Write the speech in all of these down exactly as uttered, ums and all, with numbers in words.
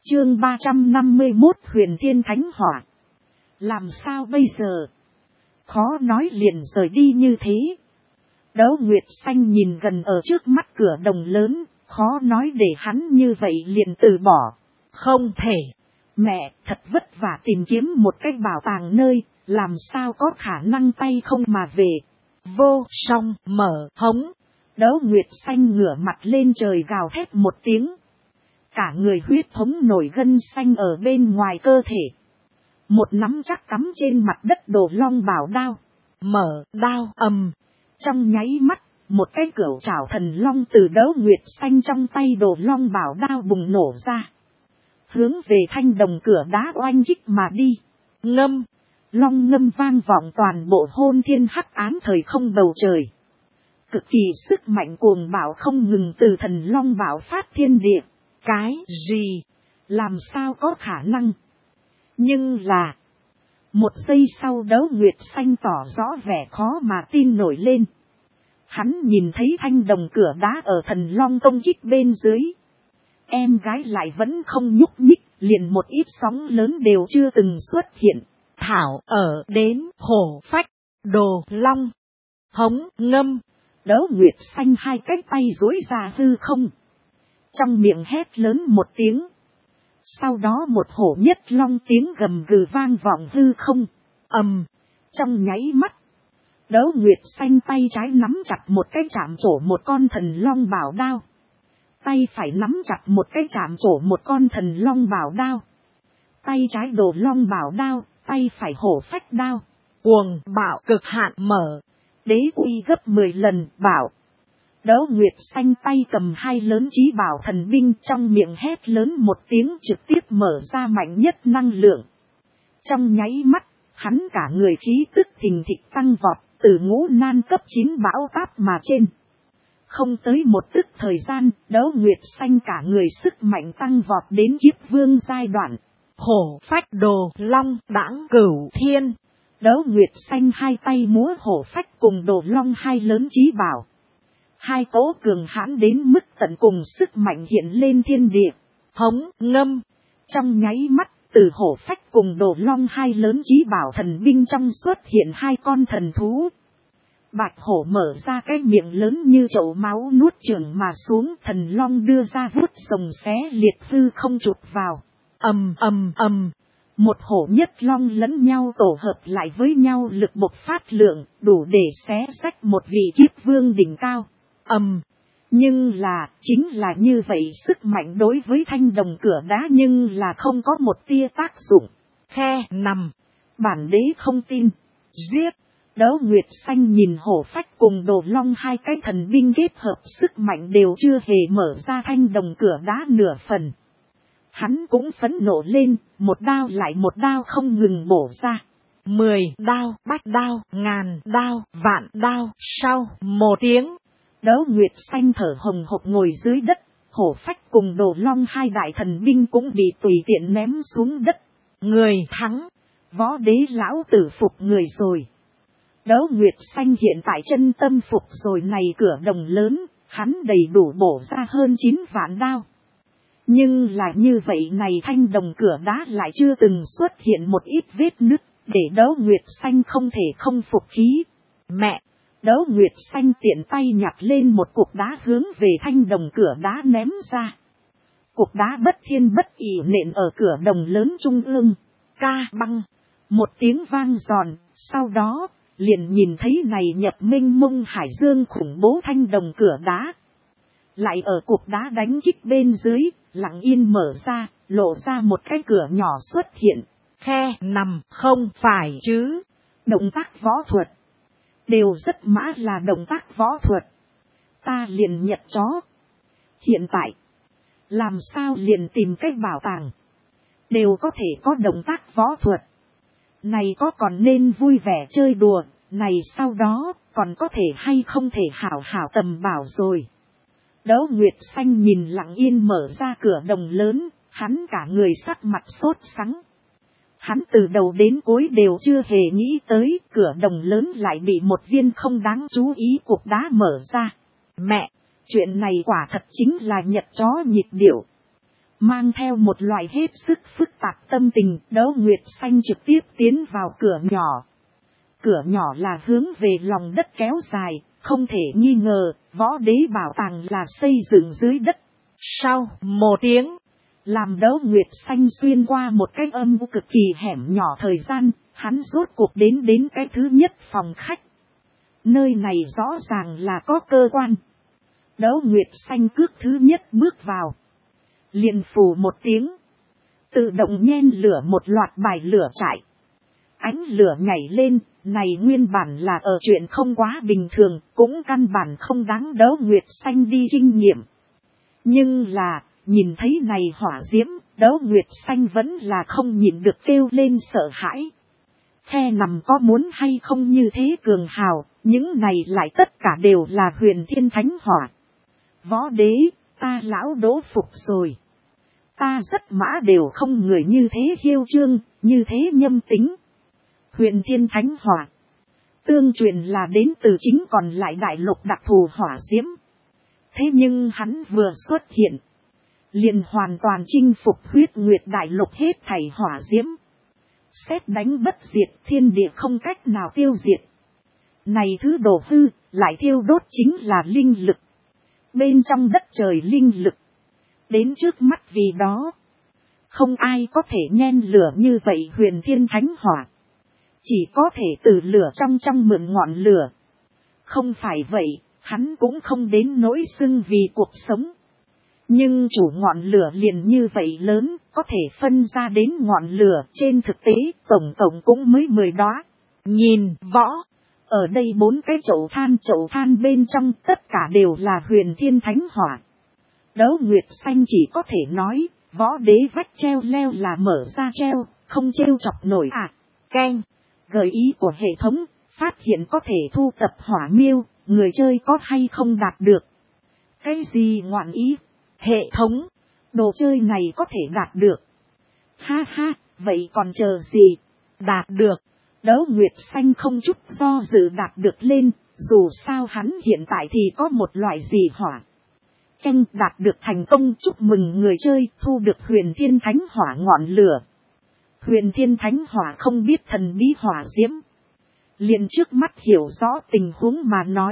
Chương ba trăm năm mươi mốt Huyền Thiên Thánh Hỏa. Làm sao bây giờ? Khó nói liền rời đi như thế. Đấu Nguyệt Xanh nhìn gần ở trước mắt cửa đồng lớn, khó nói để hắn như vậy liền từ bỏ. Không thể. Mẹ, thật vất vả tìm kiếm một cái bảo tàng nơi, làm sao có khả năng tay không mà về. Vô song mở hống. Đấu Nguyệt Xanh ngửa mặt lên trời gào thét một tiếng. Cả người huyết thống nổi gân xanh ở bên ngoài cơ thể. Một nắm chắc cắm trên mặt đất Đồ Long bảo đao. Mở đao ầm. Trong nháy mắt, một cái cửu trảo thần long từ Đấu Nguyệt Xanh trong tay Đồ Long bảo đao bùng nổ ra. Hướng về thanh đồng cửa đá oanh kích mà đi. Ngâm. Long ngâm vang vọng toàn bộ hôn thiên hắc ám thời không bầu trời. Cực kỳ sức mạnh cuồng bạo không ngừng từ thần long bạo phát thiên địa. Cái gì? Làm sao có khả năng? Nhưng là. Một giây sau Đấu Nguyệt Xanh tỏ rõ vẻ khó mà tin nổi lên. Hắn nhìn thấy thanh đồng cửa đá ở thần long công kích bên dưới. Em gái lại vẫn không nhúc nhích, liền một ít sóng lớn đều chưa từng xuất hiện. Thảo ở đến hổ phách, Đồ Long, hống ngâm. Đấu Nguyệt Xanh hai cái tay duỗi ra hư không. Trong miệng hét lớn một tiếng. Sau đó một hổ nhất long tiếng gầm gừ vang vọng hư không. Ầm. Trong nháy mắt. Đấu Nguyệt Xanh tay trái nắm chặt một cái chạm trổ một con thần long bảo đao. Tay phải nắm chặt một cái chạm trổ một con thần long bảo đao. Tay trái Đồ Long bảo đao, tay phải hổ phách đao. Cuồng bạo cực hạn mở. Đế uy gấp mười lần bảo. Đấu Nguyệt Xanh tay cầm hai lớn chí bảo thần binh trong miệng hét lớn một tiếng trực tiếp mở ra mạnh nhất năng lượng. Trong nháy mắt, hắn cả người khí tức thình thịch tăng vọt từ ngũ nan cấp chín bão táp mà trên. Không tới một tức thời gian, Đấu Nguyệt Xanh cả người sức mạnh tăng vọt đến kiếp vương giai đoạn. Hổ phách Đồ Long đãng cửu thiên. Đấu Nguyệt Xanh hai tay múa hổ phách cùng Đồ Long hai lớn chí bảo. Hai cỗ cường hãn đến mức tận cùng sức mạnh hiện lên thiên địa. Hống ngâm. Trong nháy mắt, từ hổ phách cùng Đồ Long hai lớn chí bảo thần binh trong xuất hiện hai con thần thú. Bạch hổ mở ra cái miệng lớn như chậu máu nuốt chửng mà xuống, thần long đưa ra vuốt rồng xé liệt hư không chụp vào. Ầm ầm ầm. Một hổ nhất long lẫn nhau tổ hợp lại với nhau lực bộc phát lượng, đủ để xé rách một vị kiếp vương đỉnh cao. Ầm. Nhưng là, chính là như vậy sức mạnh đối với thanh đồng cửa đá nhưng là không có một tia tác dụng. Khe nằm. Bản đế không tin. Giết. Đấu Nguyệt Xanh nhìn hổ phách cùng Đồ Long hai cái thần binh kết hợp sức mạnh đều chưa hề mở ra thanh đồng cửa đá nửa phần. Hắn cũng phẫn nộ lên, một đao lại một đao không ngừng bổ ra. Mười đao, bách đao, ngàn đao, vạn đao, sau một tiếng. Đấu Nguyệt Xanh thở hồng hộc ngồi dưới đất, hổ phách cùng Đồ Long hai đại thần binh cũng bị tùy tiện ném xuống đất. Người thắng, võ đế lão tử phục người rồi. Đấu Nguyệt Xanh hiện tại chân tâm phục rồi này cửa đồng lớn, hắn đầy đủ bổ ra hơn chín vạn đao. Nhưng là như vậy này thanh đồng cửa đá lại chưa từng xuất hiện một ít vết nứt, để Đấu Nguyệt Xanh không thể không phục khí. Mẹ! Đấu Nguyệt Xanh tiện tay nhặt lên một cục đá hướng về thanh đồng cửa đá ném ra. Cục đá bất thiên bất ỷ nện ở cửa đồng lớn trung ương. Ca băng! Một tiếng vang giòn, sau đó liền nhìn thấy này nhập mênh mông hải dương khủng bố thanh đồng cửa đá. Lại ở cục đá đánh kích bên dưới, lặng yên mở ra, lộ ra một cái cửa nhỏ xuất hiện. Khe nằm không phải chứ. Động tác võ thuật. Đều rất mã là động tác võ thuật. Ta liền nhặt chó. Hiện tại, làm sao liền tìm cách bảo tàng. Đều có thể có động tác võ thuật. Này có còn nên vui vẻ chơi đùa, này sau đó còn có thể hay không thể hảo hảo tầm bảo rồi. Đấu Nguyệt Xanh nhìn lặng yên mở ra cửa đồng lớn, hắn cả người sắc mặt sốt sắng. Hắn từ đầu đến cuối đều chưa hề nghĩ tới cửa đồng lớn lại bị một viên không đáng chú ý cục đá mở ra. Mẹ, chuyện này quả thật chính là nhặt chó nhịp điệu. Mang theo một loại hết sức phức tạp tâm tình, Đấu Nguyệt Xanh trực tiếp tiến vào cửa nhỏ. Cửa nhỏ là hướng về lòng đất kéo dài, không thể nghi ngờ, Võ Đế bảo tàng là xây dựng dưới đất. Sau một tiếng, làm Đấu Nguyệt Xanh xuyên qua một cái âm u cực kỳ hẻm nhỏ thời gian, hắn rốt cuộc đến đến cái thứ nhất phòng khách. Nơi này rõ ràng là có cơ quan. Đấu Nguyệt Xanh cước thứ nhất bước vào. Liền phù một tiếng. Tự động nhen lửa một loạt bài lửa trại. Ánh lửa nhảy lên, này nguyên bản là ở chuyện không quá bình thường, cũng căn bản không đáng Đấu Nguyệt Xanh đi kinh nghiệm. Nhưng là, nhìn thấy này hỏa diễm, Đấu Nguyệt Xanh vẫn là không nhịn được kêu lên sợ hãi. Khe nằm có muốn hay không như thế cường hào, những này lại tất cả đều là Huyền Thiên Thánh Hỏa. Võ Đế, ta lão Đỗ phục rồi. Ta rất mã đều không người như thế hiêu trương, như thế nhâm tính. Huyền Thiên Thánh Hỏa. Tương truyền là đến từ chính còn lại đại lục đặc thù hỏa diễm. Thế nhưng hắn vừa xuất hiện. Liền hoàn toàn chinh phục huyết nguyệt đại lục hết thảy hỏa diễm. Xét đánh bất diệt, thiên địa không cách nào tiêu diệt. Này thứ đồ hư, lại thiêu đốt chính là linh lực. Bên trong đất trời linh lực. Đến trước mắt vì đó. Không ai có thể nhen lửa như vậy Huyền Thiên Thánh Hỏa. Chỉ có thể từ lửa trong trong mượn ngọn lửa. Không phải vậy, hắn cũng không đến nỗi xưng vì cuộc sống. Nhưng chủ ngọn lửa liền như vậy lớn, có thể phân ra đến ngọn lửa, trên thực tế tổng tổng cũng mới mười đóa. Nhìn võ, ở đây bốn cái chậu than, chậu than bên trong tất cả đều là Huyền Thiên Thánh Hỏa. Đấu Nguyệt Xanh chỉ có thể nói, Võ Đế vách treo leo là mở ra treo, không treo chọc nổi à. Keng, gợi ý của hệ thống, phát hiện có thể thu tập hỏa miêu, người chơi có hay không đạt được. Cái gì ngoạn ý? Hệ thống, đồ chơi này có thể đạt được. Ha ha, vậy còn chờ gì? Đạt được. Đấu Nguyệt Xanh không chút do dự đạt được lên, dù sao hắn hiện tại thì có một loại gì hỏa. Canh đạt được thành công, chúc mừng người chơi thu được Huyền Thiên Thánh Hỏa ngọn lửa. Huyền Thiên Thánh Hỏa không biết thần bí hỏa diễm. Liền trước mắt hiểu rõ tình huống mà nói.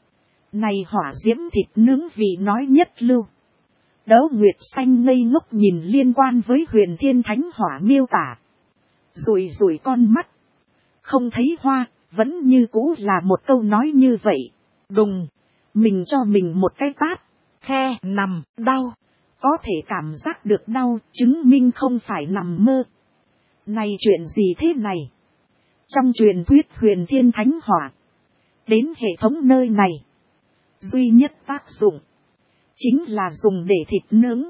Này hỏa diễm thịt nướng vị nói nhất lưu. Đấu Nguyệt Xanh ngây ngốc nhìn liên quan với Huyền Thiên Thánh Hỏa miêu tả. Rủi rủi con mắt. Không thấy hoa, vẫn như cũ là một câu nói như vậy. Đùng, mình cho mình một cái tát. Khe nằm, đau. Có thể cảm giác được đau, chứng minh không phải nằm mơ. Này chuyện gì thế này? Trong truyền thuyết Huyền Thiên Thánh Hỏa. Đến hệ thống nơi này. Duy nhất tác dụng. Chính là dùng để thịt nướng.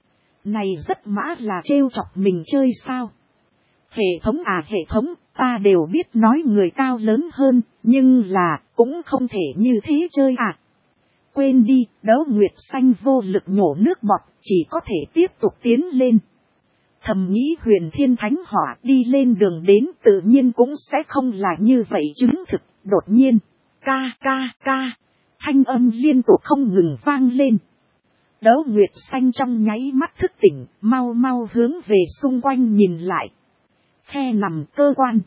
Này rất mã là trêu chọc mình chơi sao? Hệ thống à hệ thống, ta đều biết nói người cao lớn hơn, nhưng là cũng không thể như thế chơi à. Quên đi, Đấu Nguyệt Xanh vô lực nhổ nước bọt, chỉ có thể tiếp tục tiến lên. Thầm nghĩ Huyền Thiên Thánh Hỏa đi lên đường đến tự nhiên cũng sẽ không là như vậy chứng thực, đột nhiên. Ca ca ca, thanh âm liên tục không ngừng vang lên. Đấu Nguyệt Xanh trong nháy mắt thức tỉnh, mau mau hướng về xung quanh nhìn lại. Khe nằm cơ quan.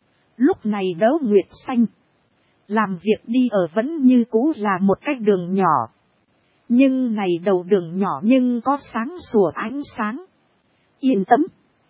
Lúc này Đấu Nguyệt Xanh làm việc đi ở vẫn như cũ là một cái đường nhỏ. Nhưng này đầu đường nhỏ nhưng có sáng sủa ánh sáng. Yên tâm.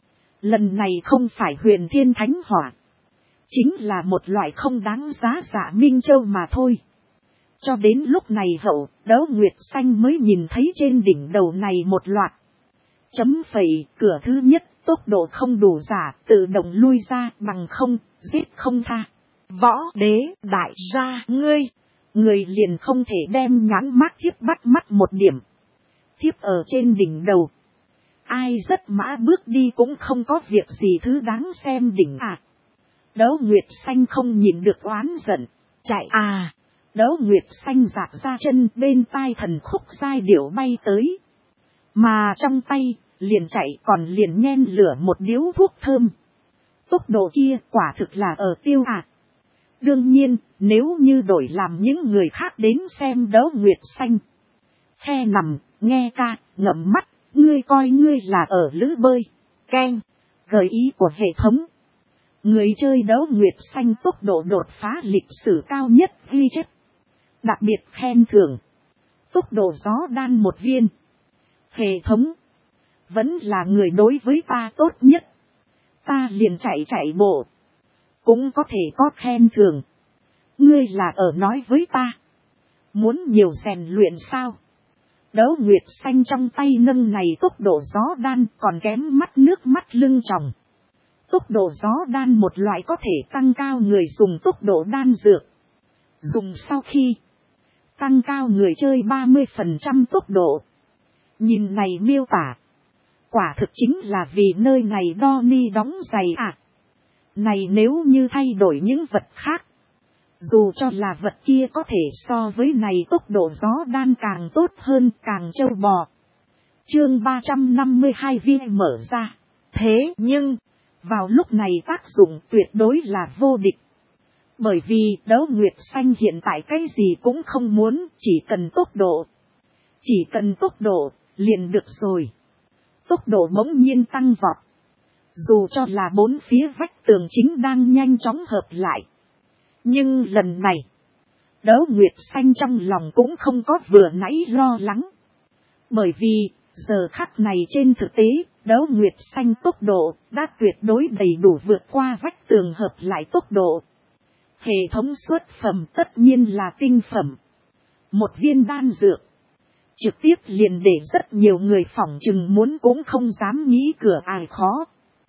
Lần này không phải Huyền Thiên Thánh Hỏa. Chính là một loại không đáng giá dạ Minh Châu mà thôi. Cho đến lúc này hậu, Đấu Nguyệt Xanh mới nhìn thấy trên đỉnh đầu này một loạt. Chấm phẩy, cửa thứ nhất, tốc độ không đủ giả, tự động lui ra, bằng không, giết không tha. Võ Đế, đại gia, ngươi. Người liền không thể đem nhãn mắt thiếp bắt mắt một điểm. Thiếp ở trên đỉnh đầu. Ai rất mã bước đi cũng không có việc gì thứ đáng xem đỉnh à. Đấu Nguyệt Xanh không nhìn được oán giận. Chạy à. Đấu Nguyệt Xanh giạt ra chân, bên tai thần khúc giai điệu bay tới. Mà trong tay, liền chạy còn liền nhen lửa một điếu thuốc thơm. Tốc độ kia quả thực là ở tiêu à. Đương nhiên, nếu như đổi làm những người khác đến xem Đấu Nguyệt Xanh. Khe nằm, nghe ca, ngậm mắt, Ngươi coi ngươi là ở lữ bơi. Keng. Gợi ý của hệ thống. Người chơi đấu nguyệt xanh tốc độ đột phá lịch sử cao nhất ghi chép. Đặc biệt khen thưởng. Tốc độ gió đan một viên. Hệ thống. Vẫn là người đối với ta tốt nhất. Ta liền chạy chạy bộ. Cũng có thể có khen thưởng. Ngươi là ở nói với ta. Muốn nhiều rèn luyện sao? Đấu nguyệt xanh trong tay nâng này tốc độ gió đan còn kém mắt nước mắt lưng tròng. Tốc độ gió đan một loại có thể tăng cao người dùng tốc độ đan dược. Dùng sau khi tăng cao người chơi ba mươi phần trăm tốc độ. Nhìn này miêu tả. Quả thực chính là vì nơi này đo ni đóng giày à. Này nếu như thay đổi những vật khác. Dù cho là vật kia có thể so với này tốc độ gió đan càng tốt hơn càng trâu bò. Chương ba trăm năm mươi hai viên mở ra. Thế nhưng, vào lúc này tác dụng tuyệt đối là vô địch. Bởi vì đấu nguyệt xanh hiện tại cái gì cũng không muốn, chỉ cần tốc độ. Chỉ cần tốc độ, liền được rồi. Tốc độ bỗng nhiên tăng vọt. Dù cho là bốn phía vách tường chính đang nhanh chóng hợp lại. Nhưng lần này, đấu nguyệt xanh trong lòng cũng không có vừa nãy lo lắng. Bởi vì, giờ khắc này trên thực tế, đấu nguyệt xanh tốc độ đã tuyệt đối đầy đủ vượt qua vách tường hợp lại tốc độ. Hệ thống xuất phẩm tất nhiên là tinh phẩm. Một viên đan dược. Trực tiếp liền để rất nhiều người phỏng chừng muốn cũng không dám nghĩ cửa ải khó.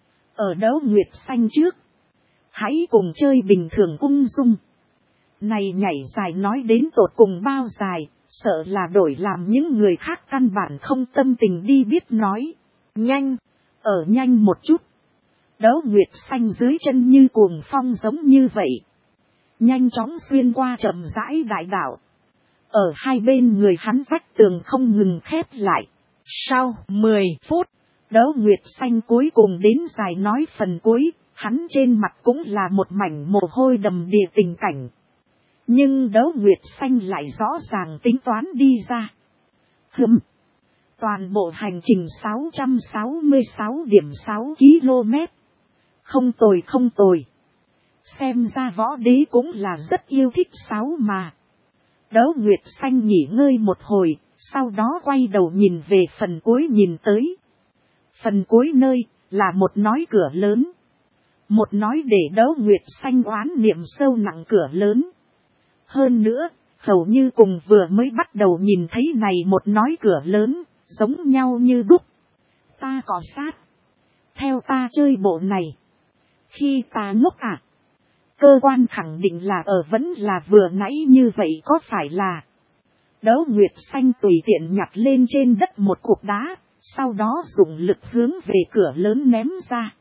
Ở đấu nguyệt xanh trước. Hãy cùng chơi bình thường ung dung. Này nhảy dài nói đến tột cùng bao dài, sợ là đổi làm những người khác căn bản không tâm tình đi biết nói. Nhanh, ở nhanh một chút. Đấu nguyệt xanh dưới chân như cuồng phong giống như vậy. Nhanh chóng xuyên qua chậm rãi đại đảo. Ở hai bên người hắn vách tường không ngừng khép lại. Sau mười phút, đấu nguyệt xanh cuối cùng đến dài nói phần cuối. Hắn trên mặt cũng là một mảnh mồ hôi đầm đìa tình cảnh. Nhưng đấu nguyệt xanh lại rõ ràng tính toán đi ra. Hừm. Toàn bộ hành trình sáu trăm sáu mươi sáu điểm sáu ki lô mét. Không tồi không tồi. Xem ra võ đế cũng là rất yêu thích sáu mà. Đấu nguyệt xanh nghỉ ngơi một hồi, sau đó quay đầu nhìn về phần cuối nhìn tới. Phần cuối nơi là một nói cửa lớn. Một nói để đấu nguyệt xanh oán niệm sâu nặng cửa lớn. Hơn nữa, hầu như cùng vừa mới bắt đầu nhìn thấy này một nói cửa lớn, giống nhau như đúc. Ta có sát. Theo ta chơi bộ này. Khi ta ngốc à. Cơ quan khẳng định là ở vẫn là vừa nãy như vậy có phải là. Đấu nguyệt xanh tùy tiện nhặt lên trên đất một cục đá, sau đó dùng lực hướng về cửa lớn ném ra.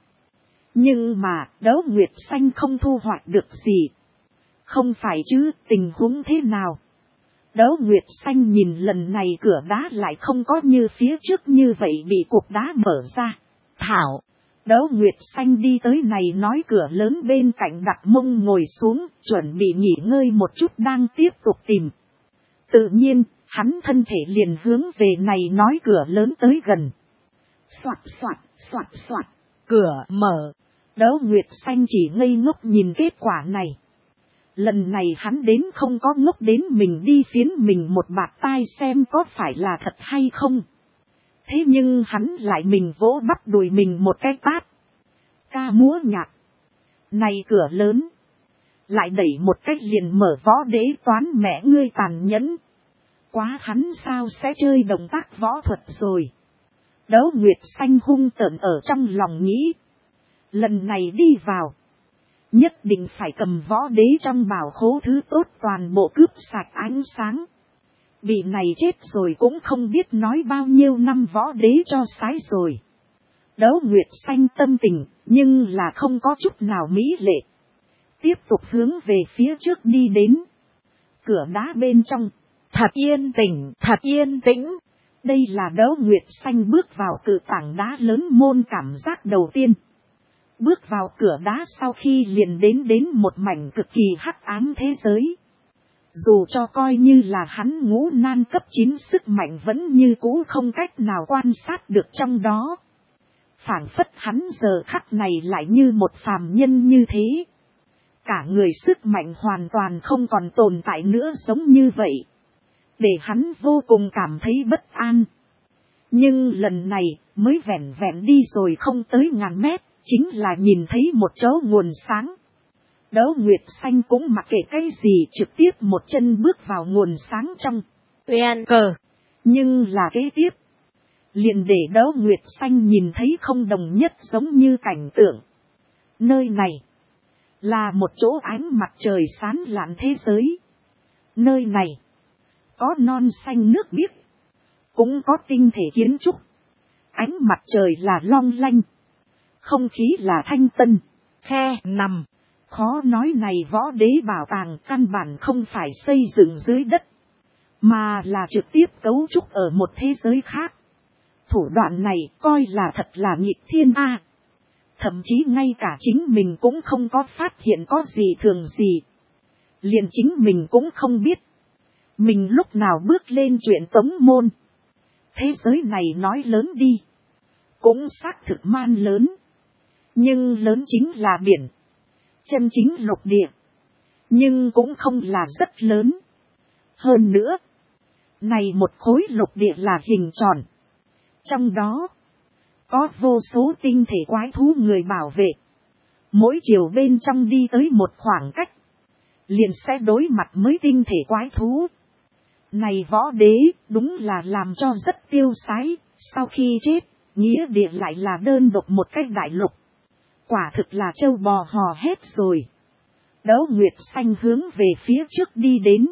Nhưng mà, đấu nguyệt xanh không thu hoạch được gì. Không phải chứ, tình huống thế nào? Đấu nguyệt xanh nhìn lần này cửa đá lại không có như phía trước như vậy bị cục đá mở ra. Thảo, đấu nguyệt xanh đi tới này nói cửa lớn bên cạnh đặt mông ngồi xuống, chuẩn bị nghỉ ngơi một chút đang tiếp tục tìm. Tự nhiên, hắn thân thể liền hướng về này nói cửa lớn tới gần. Soạt soạt, soạt soạt, cửa mở. Đấu nguyệt xanh chỉ ngây ngốc nhìn kết quả này. Lần này hắn đến không có ngốc đến mình đi phiến mình một bạt tai xem có phải là thật hay không. Thế nhưng hắn lại mình vỗ bắp đùi mình một cái tát. Ca múa nhạc. Này cửa lớn. Lại đẩy một cách liền mở võ đế toán mẹ ngươi tàn nhẫn. Quá hắn sao sẽ chơi động tác võ thuật rồi. Đấu nguyệt xanh hung tợn ở trong lòng nghĩ. Lần này đi vào. Nhất định phải cầm võ đế trong bảo khố thứ tốt toàn bộ cướp sạch ánh sáng. Bị này chết rồi cũng không biết nói bao nhiêu năm võ đế cho sái rồi. Đấu nguyệt xanh tâm tình nhưng là không có chút nào mỹ lệ. Tiếp tục hướng về phía trước đi đến. Cửa đá bên trong. Thật yên tĩnh, thật yên tĩnh. Đây là đấu nguyệt xanh bước vào cự tảng đá lớn môn cảm giác đầu tiên. Bước vào cửa đá sau khi liền đến đến một mảnh cực kỳ hắc ám thế giới. Dù cho coi như là hắn ngũ nan cấp chín sức mạnh vẫn như cũ không cách nào quan sát được trong đó. Phảng phất hắn giờ khắc này lại như một phàm nhân như thế. Cả người sức mạnh hoàn toàn không còn tồn tại nữa giống như vậy. Để hắn vô cùng cảm thấy bất an. Nhưng lần này mới vẹn vẹn đi rồi không tới ngàn mét, chính là nhìn thấy một chỗ nguồn sáng. Đấu Nguyệt Xanh cũng mặc kệ cái gì trực tiếp một chân bước vào nguồn sáng trong. Uyên cờ. Nhưng là kế tiếp. Liền để Đấu Nguyệt Xanh nhìn thấy không đồng nhất giống như cảnh tượng. Nơi này là một chỗ ánh mặt trời sáng lạn thế giới. Nơi này có non xanh nước biếc. Cũng có tinh thể kiến trúc. Ánh mặt trời là long lanh. Không khí là thanh tân. Khe nằm. Khó nói này võ đế bảo tàng căn bản không phải xây dựng dưới đất. Mà là trực tiếp cấu trúc ở một thế giới khác. Thủ đoạn này coi là thật là nghịch thiên a. À. Thậm chí ngay cả chính mình cũng không có phát hiện có gì thường gì. Liền chính mình cũng không biết. Mình lúc nào bước lên chuyện tống môn. Thế giới này nói lớn đi. Cũng xác thực man lớn. Nhưng lớn chính là biển. Chân chính lục địa. Nhưng cũng không là rất lớn. Hơn nữa. Này một khối lục địa là hình tròn. Trong đó. Có vô số tinh thể quái thú người bảo vệ. Mỗi chiều bên trong đi tới một khoảng cách. Liền sẽ đối mặt mới tinh thể quái thú. Này võ đế đúng là làm cho rất tiêu sái. Sau khi chết. Nghĩa địa lại là đơn độc một cách đại lục. Quả thực là trâu bò hò hét rồi. Đấu Nguyệt Xanh hướng về phía trước đi đến.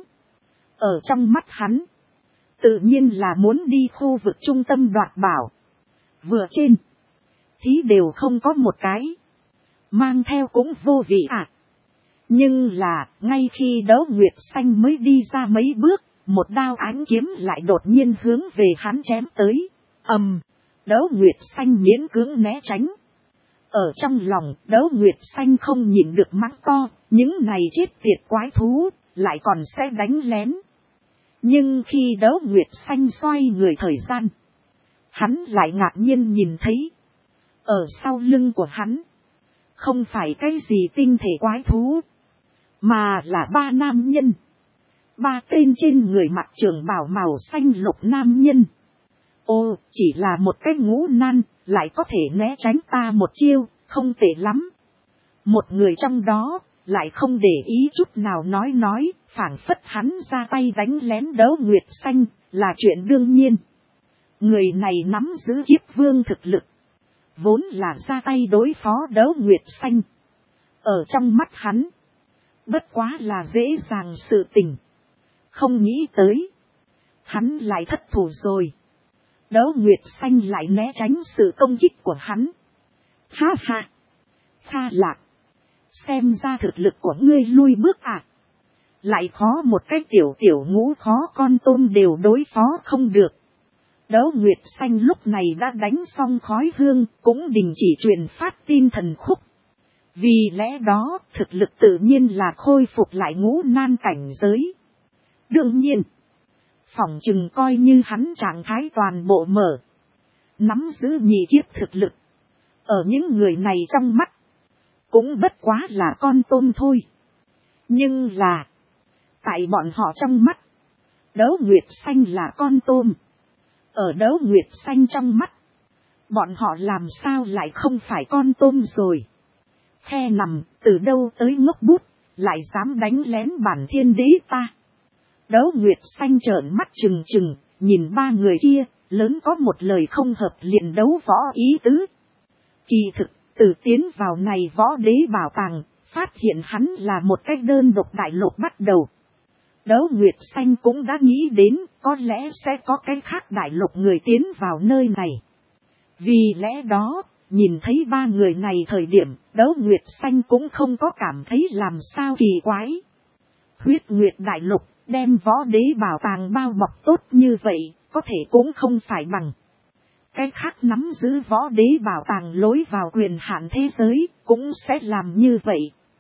Ở trong mắt hắn. Tự nhiên là muốn đi khu vực trung tâm đoạt bảo. Vừa trên. Thí đều không có một cái. Mang theo cũng vô vị à. Nhưng là ngay khi Đấu Nguyệt Xanh mới đi ra mấy bước. Một đao ánh kiếm lại đột nhiên hướng về hắn chém tới. Ầm. Um, Đấu Nguyệt Xanh miễn cưỡng né tránh. Ở trong lòng Đấu Nguyệt Xanh không nhìn được mắng to. Những này chết tiệt quái thú. Lại còn sẽ đánh lén. Nhưng khi Đấu Nguyệt Xanh xoay người thời gian. Hắn lại ngạc nhiên nhìn thấy. Ở sau lưng của hắn. Không phải cái gì tinh thể quái thú. Mà là ba nam nhân. Ba tên trên người mặc trường bào màu xanh lục nam nhân. Ô, chỉ là một cái ngũ nan, lại có thể né tránh ta một chiêu, không tệ lắm. Một người trong đó, lại không để ý chút nào nói nói, phảng phất hắn ra tay đánh lén Đấu Nguyệt Xanh, là chuyện đương nhiên. Người này nắm giữ kiếp vương thực lực. Vốn là ra tay đối phó Đấu Nguyệt Xanh. Ở trong mắt hắn, bất quá là dễ dàng sự tình. Không nghĩ tới, hắn lại thất thủ rồi. Đấu Nguyệt Xanh lại né tránh sự công kích của hắn. Ha ha! Kha Lạc! Xem ra thực lực của ngươi lui bước à? Lại khó một cái tiểu tiểu ngũ khó con tôm đều đối phó không được. Đấu Nguyệt Xanh lúc này đã đánh xong khói hương, cũng đình chỉ truyền phát tin thần khúc. Vì lẽ đó, thực lực tự nhiên là khôi phục lại ngũ nan cảnh giới. Đương nhiên, phỏng chừng coi như hắn trạng thái toàn bộ mở. Nắm giữ nhị kiếp thực lực. Ở những người này trong mắt, cũng bất quá là con tôm thôi. Nhưng là, tại bọn họ trong mắt, Đấu Nguyệt Xanh là con tôm. Ở Đấu Nguyệt Xanh trong mắt, bọn họ làm sao lại không phải con tôm rồi. Khe nằm, từ đâu tới ngốc bút, lại dám đánh lén bản thiên đế ta. Đấu Nguyệt Xanh trợn mắt trừng trừng, nhìn ba người kia, lớn có một lời không hợp liền đấu võ ý tứ. Kỳ thực, từ tiến vào này võ đế bảo tàng, phát hiện hắn là một cái đơn độc đại lục bắt đầu. Đấu Nguyệt Xanh cũng đã nghĩ đến, có lẽ sẽ có cái khác đại lục người tiến vào nơi này. Vì lẽ đó, nhìn thấy ba người này thời điểm, Đấu Nguyệt Xanh cũng không có cảm thấy làm sao kỳ quái. Huyết Nguyệt đại lục, đem võ đế bảo tàng bao bọc tốt như vậy, có thể cũng không phải bằng. Cái khác nắm giữ võ đế bảo tàng lối vào quyền hạn thế giới, cũng sẽ làm như vậy.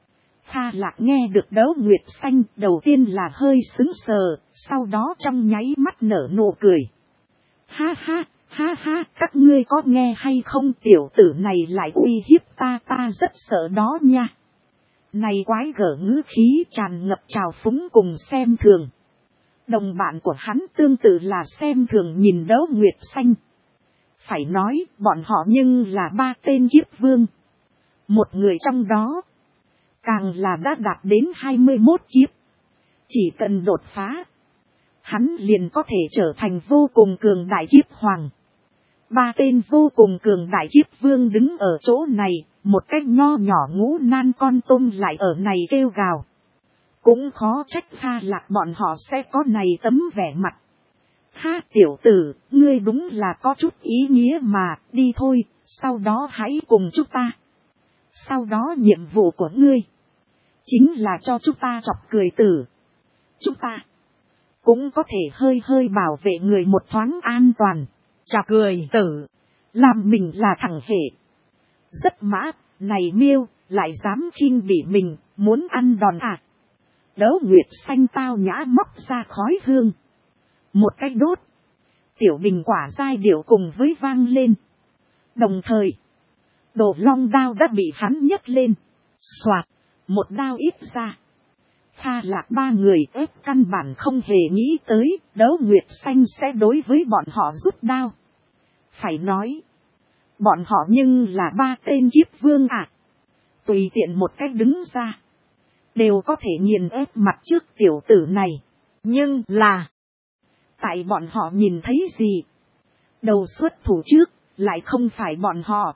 Kha Lạc nghe được Đấu Nguyệt Xanh đầu tiên là hơi sững sờ, sau đó trong nháy mắt nở nụ cười. Ha ha, ha ha, các ngươi có nghe hay không, tiểu tử này lại uy hiếp ta, ta rất sợ đó nha. Này quái gở ngữ khí tràn ngập trào phúng cùng xem thường. Đồng bạn của hắn tương tự là xem thường nhìn Đấu Nguyệt Xanh. Phải nói, bọn họ nhưng là ba tên kiếp vương. Một người trong đó, càng là đã đạt đến hai mươi mốt kiếp. Chỉ cần đột phá, hắn liền có thể trở thành vô cùng cường đại kiếp hoàng. Ba tên vô cùng cường đại kiếp vương đứng ở chỗ này, một cách nho nhỏ ngũ nan con tôm lại ở này kêu gào. Cũng khó trách Kha Lạc bọn họ sẽ có này tấm vẻ mặt. Ha tiểu tử, ngươi đúng là có chút ý nghĩa mà, đi thôi, sau đó hãy cùng chúng ta. Sau đó nhiệm vụ của ngươi, chính là cho chúng ta chọc cười tử. Chúng ta cũng có thể hơi hơi bảo vệ người một thoáng an toàn. Chọc cười tử, làm mình là thằng hề. Rất mã, này miêu, lại dám khinh bỉ mình, muốn ăn đòn à. Đấu Nguyệt Xanh tao nhã móc ra khói hương. Một cái đốt. Tiểu bình quả giai điệu cùng với vang lên. Đồng thời, đồ long đao đã bị hắn nhấc lên. Xoạt, một đao ít ra. Kha Lạc ba người ép căn bản không hề nghĩ tới Đấu Nguyệt Xanh sẽ đối với bọn họ rút đao. Phải nói, bọn họ nhưng là ba tên kiếp vương à. Tùy tiện một cách đứng ra, đều có thể nghiền ép mặt trước tiểu tử này. Nhưng là, tại bọn họ nhìn thấy gì? Đầu xuất thủ trước, lại không phải bọn họ,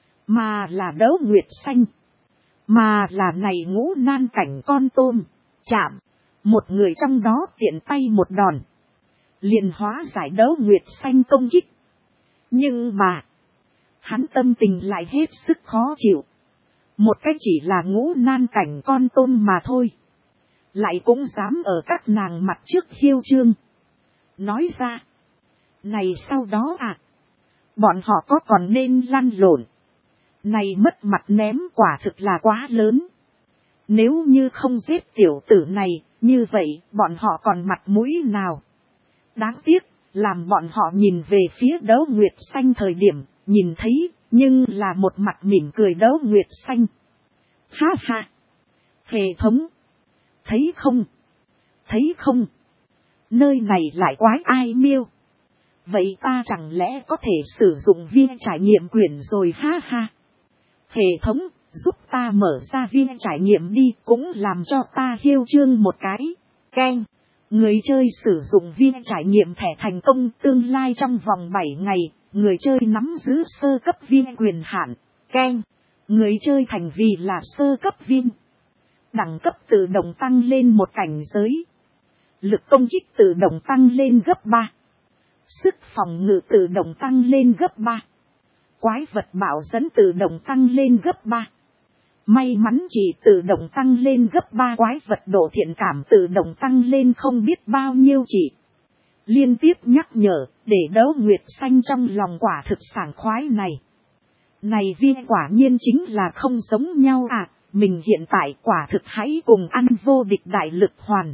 mà là Đấu Nguyệt Xanh. Mà là này ngũ nan cảnh con tôm. Chạm, một người trong đó tiện tay một đòn, liền hóa giải Đấu Nguyệt Xanh công kích. Nhưng mà, hắn tâm tình lại hết sức khó chịu. Một cách chỉ là ngũ nan cảnh con tôm mà thôi, lại cũng dám ở các nàng mặt trước hiêu trương. Nói ra, này sau đó à, bọn họ có còn nên lăn lộn. Này mất mặt ném quả thực là quá lớn. Nếu như không giết tiểu tử này, như vậy bọn họ còn mặt mũi nào? Đáng tiếc, làm bọn họ nhìn về phía Đấu Nguyệt Xanh thời điểm, nhìn thấy, nhưng là một mặt mỉm cười Đấu Nguyệt Xanh. Ha ha! Hệ thống! Thấy không? Thấy không? Nơi này lại quái ai miêu? Vậy ta chẳng lẽ có thể sử dụng viên trải nghiệm quyển rồi ha ha? Hệ thống, giúp ta mở ra viên trải nghiệm đi, cũng làm cho ta hiêu trương một cái. Keng, người chơi sử dụng viên trải nghiệm thẻ thành công, tương lai trong vòng bảy ngày, người chơi nắm giữ sơ cấp viên quyền hạn. Keng, người chơi thành vì là sơ cấp viên. Đẳng cấp tự động tăng lên một cảnh giới. Lực công kích tự động tăng lên gấp ba. Sức phòng ngự tự động tăng lên gấp ba. Quái vật bảo dẫn tự động tăng lên gấp ba. May mắn chỉ tự động tăng lên gấp ba. Quái vật độ thiện cảm tự động tăng lên không biết bao nhiêu chỉ. Liên tiếp nhắc nhở để Đấu Nguyệt Xanh trong lòng quả thực sảng khoái này. Này viên quả nhiên chính là không giống nhau à. Mình hiện tại quả thực hãy cùng ăn vô địch đại lực hoàn.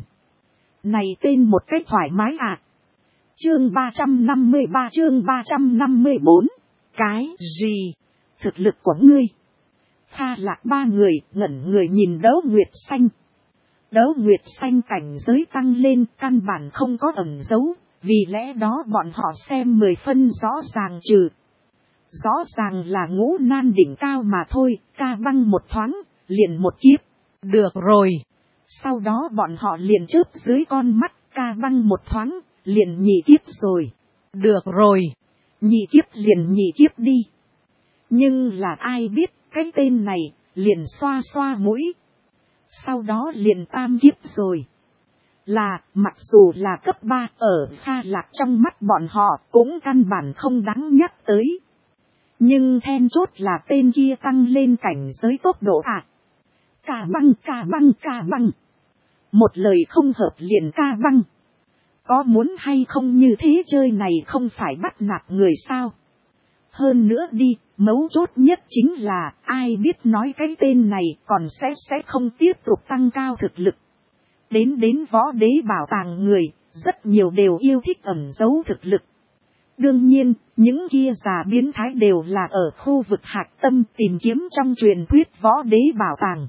Này tên một cách thoải mái à. Chương ba trăm năm mươi ba, chương ba trăm năm mươi bốn. Cái gì? Thực lực của ngươi? Kha Lạc ba người ngẩn người nhìn Đấu Nguyệt Xanh. Đấu Nguyệt Xanh cảnh giới tăng lên căn bản không có ẩn giấu, vì lẽ đó bọn họ xem mười phân rõ ràng trừ. Rõ ràng là ngũ nan đỉnh cao mà thôi, ca băng một thoáng, liền một kiếp. Được rồi. Sau đó bọn họ liền chớp dưới con mắt, ca băng một thoáng, liền nhị kiếp rồi. Được rồi. Nhị kiếp liền nhị kiếp đi. Nhưng là ai biết cái tên này, liền xoa xoa mũi. Sau đó liền tam kiếp rồi. Là, mặc dù là cấp ba ở Kha Lạc trong mắt bọn họ cũng căn bản không đáng nhắc tới. Nhưng then chốt là tên kia tăng lên cảnh giới tốc độ à. Ca băng ca băng ca băng. Một lời không hợp liền ca băng. Có muốn hay không như thế chơi này không phải bắt nạt người sao? Hơn nữa đi, mấu chốt nhất chính là ai biết nói cái tên này còn sẽ sẽ không tiếp tục tăng cao thực lực. Đến đến võ đế bảo tàng người, rất nhiều đều yêu thích ẩn giấu thực lực. Đương nhiên, những kia già biến thái đều là ở khu vực hạch tâm tìm kiếm trong truyền thuyết võ đế bảo tàng.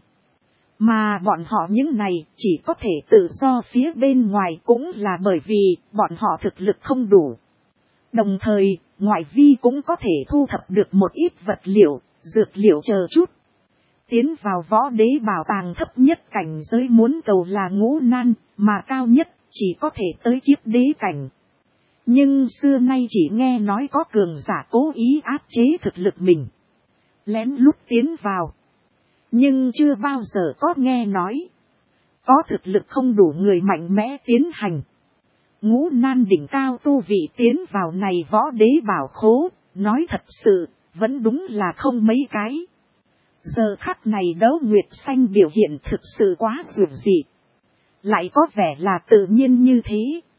Mà bọn họ những này chỉ có thể tự do phía bên ngoài cũng là bởi vì bọn họ thực lực không đủ. Đồng thời, ngoại vi cũng có thể thu thập được một ít vật liệu, dược liệu chờ chút. Tiến vào võ đế bảo tàng thấp nhất cảnh giới muốn cầu là ngũ nan, mà cao nhất chỉ có thể tới kiếp đế cảnh. Nhưng xưa nay chỉ nghe nói có cường giả cố ý áp chế thực lực mình, lén lút tiến vào. Nhưng chưa bao giờ có nghe nói có thực lực không đủ người mạnh mẽ tiến hành ngũ nan đỉnh cao tu vị tiến vào này võ đế bảo khố, nói thật sự, vẫn đúng là không mấy cái. Giờ khắc này Đấu Nguyệt Xanh biểu hiện thực sự quá dường dị, lại có vẻ là tự nhiên như thế.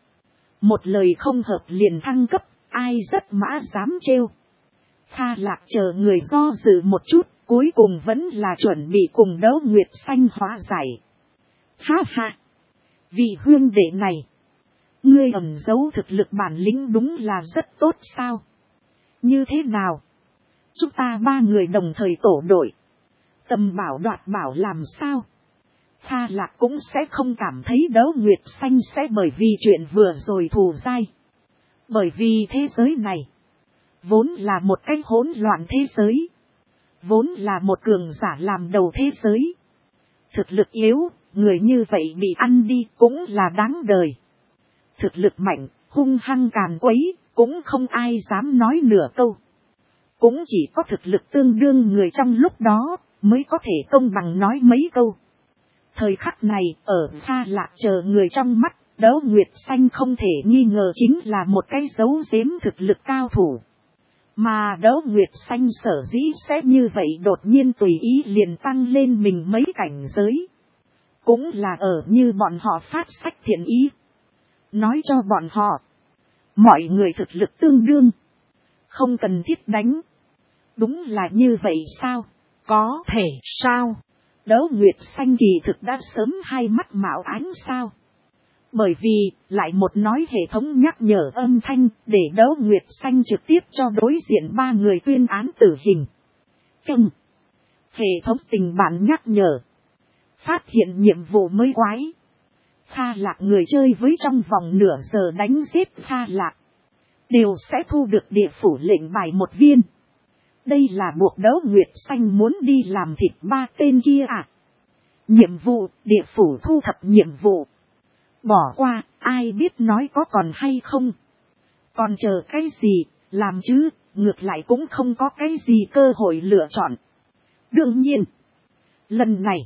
Một lời không hợp liền thăng cấp, ai rất mã dám trêu. Kha Lạc chờ người do dự một chút, cuối cùng vẫn là chuẩn bị cùng Đấu Nguyệt Xanh hóa giải. Ha ha! Vị huynh đệ này, ngươi ẩn giấu thực lực bản lĩnh đúng là rất tốt sao? Như thế nào? Chúng ta ba người đồng thời tổ đội, tầm bảo đoạt bảo làm sao? Kha Lạc cũng sẽ không cảm thấy Đấu Nguyệt Xanh sẽ bởi vì chuyện vừa rồi thù dai. Bởi vì thế giới này vốn là một cái hỗn loạn thế giới, vốn là một cường giả làm đầu thế giới. Thực lực yếu, người như vậy bị ăn đi cũng là đáng đời. Thực lực mạnh, hung hăng càn quấy, cũng không ai dám nói nửa câu. Cũng chỉ có thực lực tương đương người trong lúc đó mới có thể công bằng nói mấy câu. Thời khắc này, ở Kha Lạc chờ người trong mắt, Đấu Nguyệt Xanh không thể nghi ngờ chính là một cái dấu giếm thực lực cao thủ. Mà Đấu Nguyệt Xanh sở dĩ sẽ như vậy đột nhiên tùy ý liền tăng lên mình mấy cảnh giới. Cũng là ở như bọn họ phát sách thiện ý. Nói cho bọn họ, mọi người thực lực tương đương, không cần thiết đánh. Đúng là như vậy sao? Có thể sao? Đấu Nguyệt Xanh kỳ thực đã sớm hai mắt mạo ánh sao? Bởi vì, lại một nói hệ thống nhắc nhở âm thanh, để Đấu Nguyệt Xanh trực tiếp cho đối diện ba người tuyên án tử hình. Chừng! Hệ thống tình bản nhắc nhở. Phát hiện nhiệm vụ mới quái. Kha Lạc người chơi với trong vòng nửa giờ đánh giết Kha Lạc, đều sẽ thu được địa phủ lệnh bài một viên. Đây là buộc Đấu Nguyệt Xanh muốn đi làm thịt ba tên kia à? Nhiệm vụ, địa phủ thu thập nhiệm vụ. Bỏ qua, ai biết nói có còn hay không. Còn chờ cái gì, làm chứ, ngược lại cũng không có cái gì cơ hội lựa chọn. Đương nhiên, lần này,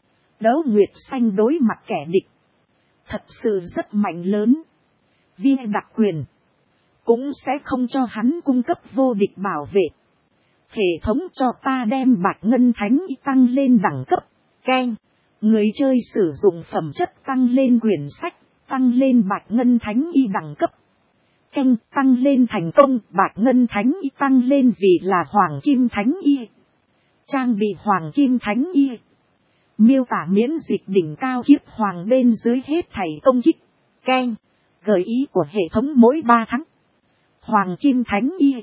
Đấu Nguyệt Xanh đối mặt kẻ địch thật sự rất mạnh lớn. Viên đặc quyền cũng sẽ không cho hắn cung cấp vô địch bảo vệ. Hệ thống cho ta đem Bạch Ngân Thánh Y tăng lên đẳng cấp. Keng. Người chơi sử dụng phẩm chất tăng lên quyển sách, tăng lên Bạch Ngân Thánh Y đẳng cấp. Keng. Tăng lên thành công, Bạch Ngân Thánh Y tăng lên vì là Hoàng Kim Thánh Y. Trang bị Hoàng Kim Thánh Y. Miêu tả miễn dịch đỉnh cao kiếp hoàng bên dưới hết thảy công kích. Keng. Gợi ý của hệ thống mỗi ba tháng. Hoàng Kim Thánh Y.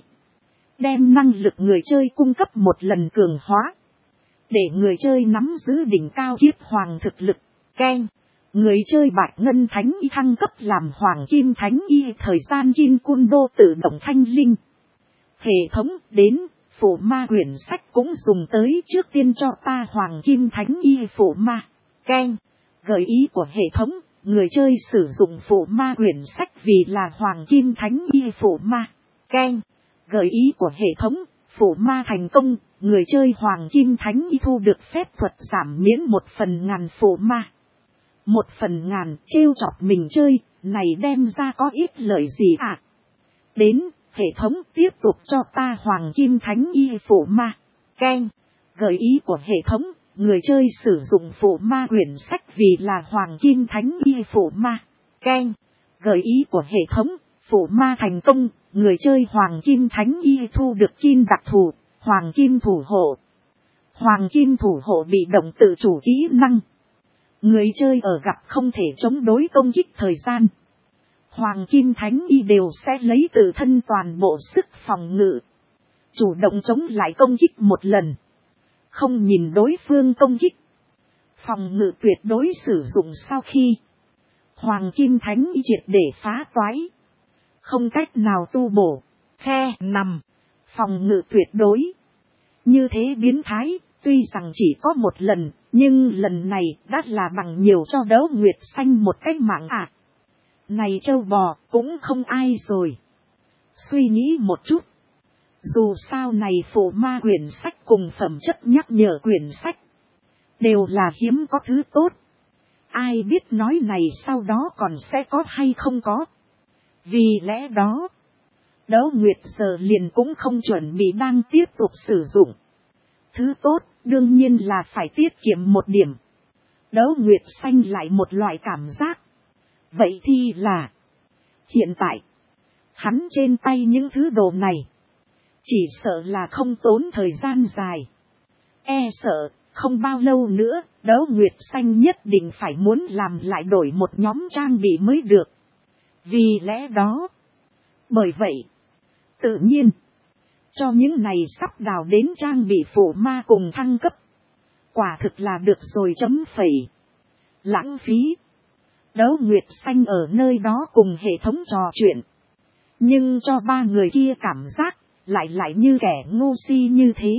Đem năng lực người chơi cung cấp một lần cường hóa, để người chơi nắm giữ đỉnh cao kiếp hoàng thực lực. Keng. Người chơi Bạch Ngân Thánh Y thăng cấp làm Hoàng Kim Thánh Y, thời gian Kim Cun Đô tự động thanh linh. Hệ thống đến, phụ ma quyển sách cũng dùng tới, trước tiên cho ta Hoàng Kim Thánh Y phụ ma. Keng. Gợi ý của hệ thống, người chơi sử dụng phụ ma quyển sách vì là Hoàng Kim Thánh Y phụ ma. Keng. Gợi ý của hệ thống, phụ ma thành công, người chơi Hoàng Kim Thánh Y thu được phép thuật giảm miễn một phần ngàn phụ ma. Một phần ngàn, trêu chọc mình chơi, này đem ra có ít lợi gì à? Đến, hệ thống tiếp tục cho ta Hoàng Kim Thánh Y phụ ma. Keng. Gợi ý của hệ thống, người chơi sử dụng phụ ma quyển sách vì là Hoàng Kim Thánh Y phụ ma. Keng. Gợi ý của hệ thống, Phụ ma thành công, người chơi Hoàng Kim Thánh Y thu được kim đặc thù, Hoàng Kim Thủ Hộ. Hoàng Kim Thủ Hộ bị động tự chủ kỹ năng. Người chơi ở gặp không thể chống đối công kích thời gian. Hoàng Kim Thánh Y đều sẽ lấy tự thân toàn bộ sức phòng ngự. Chủ động chống lại công kích một lần. Không nhìn đối phương công kích. Phòng ngự tuyệt đối sử dụng sau khi Hoàng Kim Thánh Y triệt để phá toái. Không cách nào tu bổ. Khe nằm. Phòng ngự tuyệt đối. Như thế biến thái, tuy rằng chỉ có một lần, nhưng lần này đã là bằng nhiều cho Đấu Nguyệt Xanh một cách mạng ạ. À. Này châu bò, cũng không ai rồi. Suy nghĩ một chút. Dù sao này phụ ma quyển sách cùng phẩm chất nhắc nhở quyển sách. Đều là hiếm có thứ tốt. Ai biết nói này sau đó còn sẽ có hay không có. Vì lẽ đó, Đấu Nguyệt giờ liền cũng không chuẩn bị đang tiếp tục sử dụng. Thứ tốt, đương nhiên là phải tiết kiệm một điểm. Đấu Nguyệt Xanh lại một loại cảm giác. Vậy thì là, hiện tại, hắn trên tay những thứ đồ này, chỉ sợ là không tốn thời gian dài. E sợ, không bao lâu nữa, Đấu Nguyệt Xanh nhất định phải muốn làm lại đổi một nhóm trang bị mới được. Vì lẽ đó, bởi vậy, tự nhiên, cho những này sắp đào đến trang bị phụ ma cùng thăng cấp. Quả thực là được rồi chấm phẩy. Lãng phí. Đấu Nguyệt Xanh ở nơi đó cùng hệ thống trò chuyện. Nhưng cho ba người kia cảm giác, lại lại như kẻ ngu si như thế.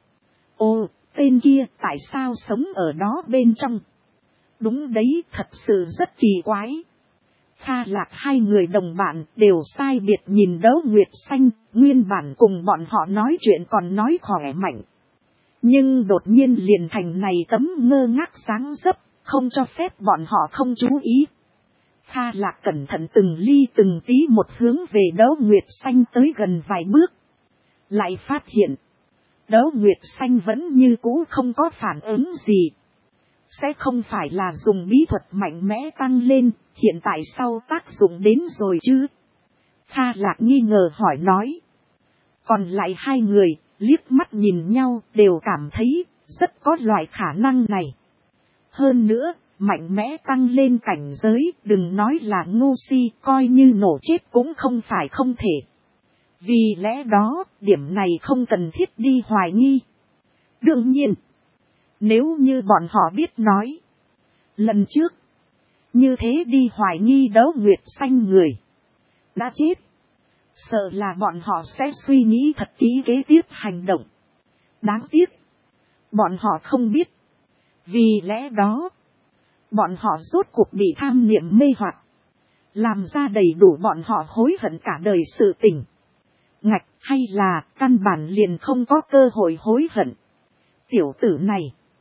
Ô, tên kia tại sao sống ở đó bên trong? Đúng đấy, thật sự rất kỳ quái. Kha Lạc hai người đồng bạn đều sai biệt nhìn Đấu Nguyệt Xanh, nguyên bản cùng bọn họ nói chuyện còn nói khỏe mạnh. Nhưng đột nhiên liền thành này tấm ngơ ngác sáng dấp, không cho phép bọn họ không chú ý. Kha Lạc cẩn thận từng ly từng tí một hướng về Đấu Nguyệt Xanh tới gần vài bước. Lại phát hiện, Đấu Nguyệt Xanh vẫn như cũ không có phản ứng gì. Sẽ không phải là dùng bí thuật mạnh mẽ tăng lên, hiện tại sau tác dụng đến rồi chứ? Kha Lạc nghi ngờ hỏi nói. Còn lại hai người, liếc mắt nhìn nhau, đều cảm thấy, rất có loại khả năng này. Hơn nữa, mạnh mẽ tăng lên cảnh giới, đừng nói là ngu si, coi như nổ chết cũng không phải không thể. Vì lẽ đó, điểm này không cần thiết đi hoài nghi. Đương nhiên, nếu như bọn họ biết nói, lần trước, như thế đi hoài nghi Đấu Nguyệt Xanh người đã chết, sợ là bọn họ sẽ suy nghĩ thật kỹ kế tiếp hành động. Đáng tiếc, bọn họ không biết. Vì lẽ đó, bọn họ rốt cuộc bị tham niệm mê hoặc, làm ra đầy đủ bọn họ hối hận cả đời sự tình. Ngạch, hay là căn bản liền không có cơ hội hối hận. Tiểu tử này,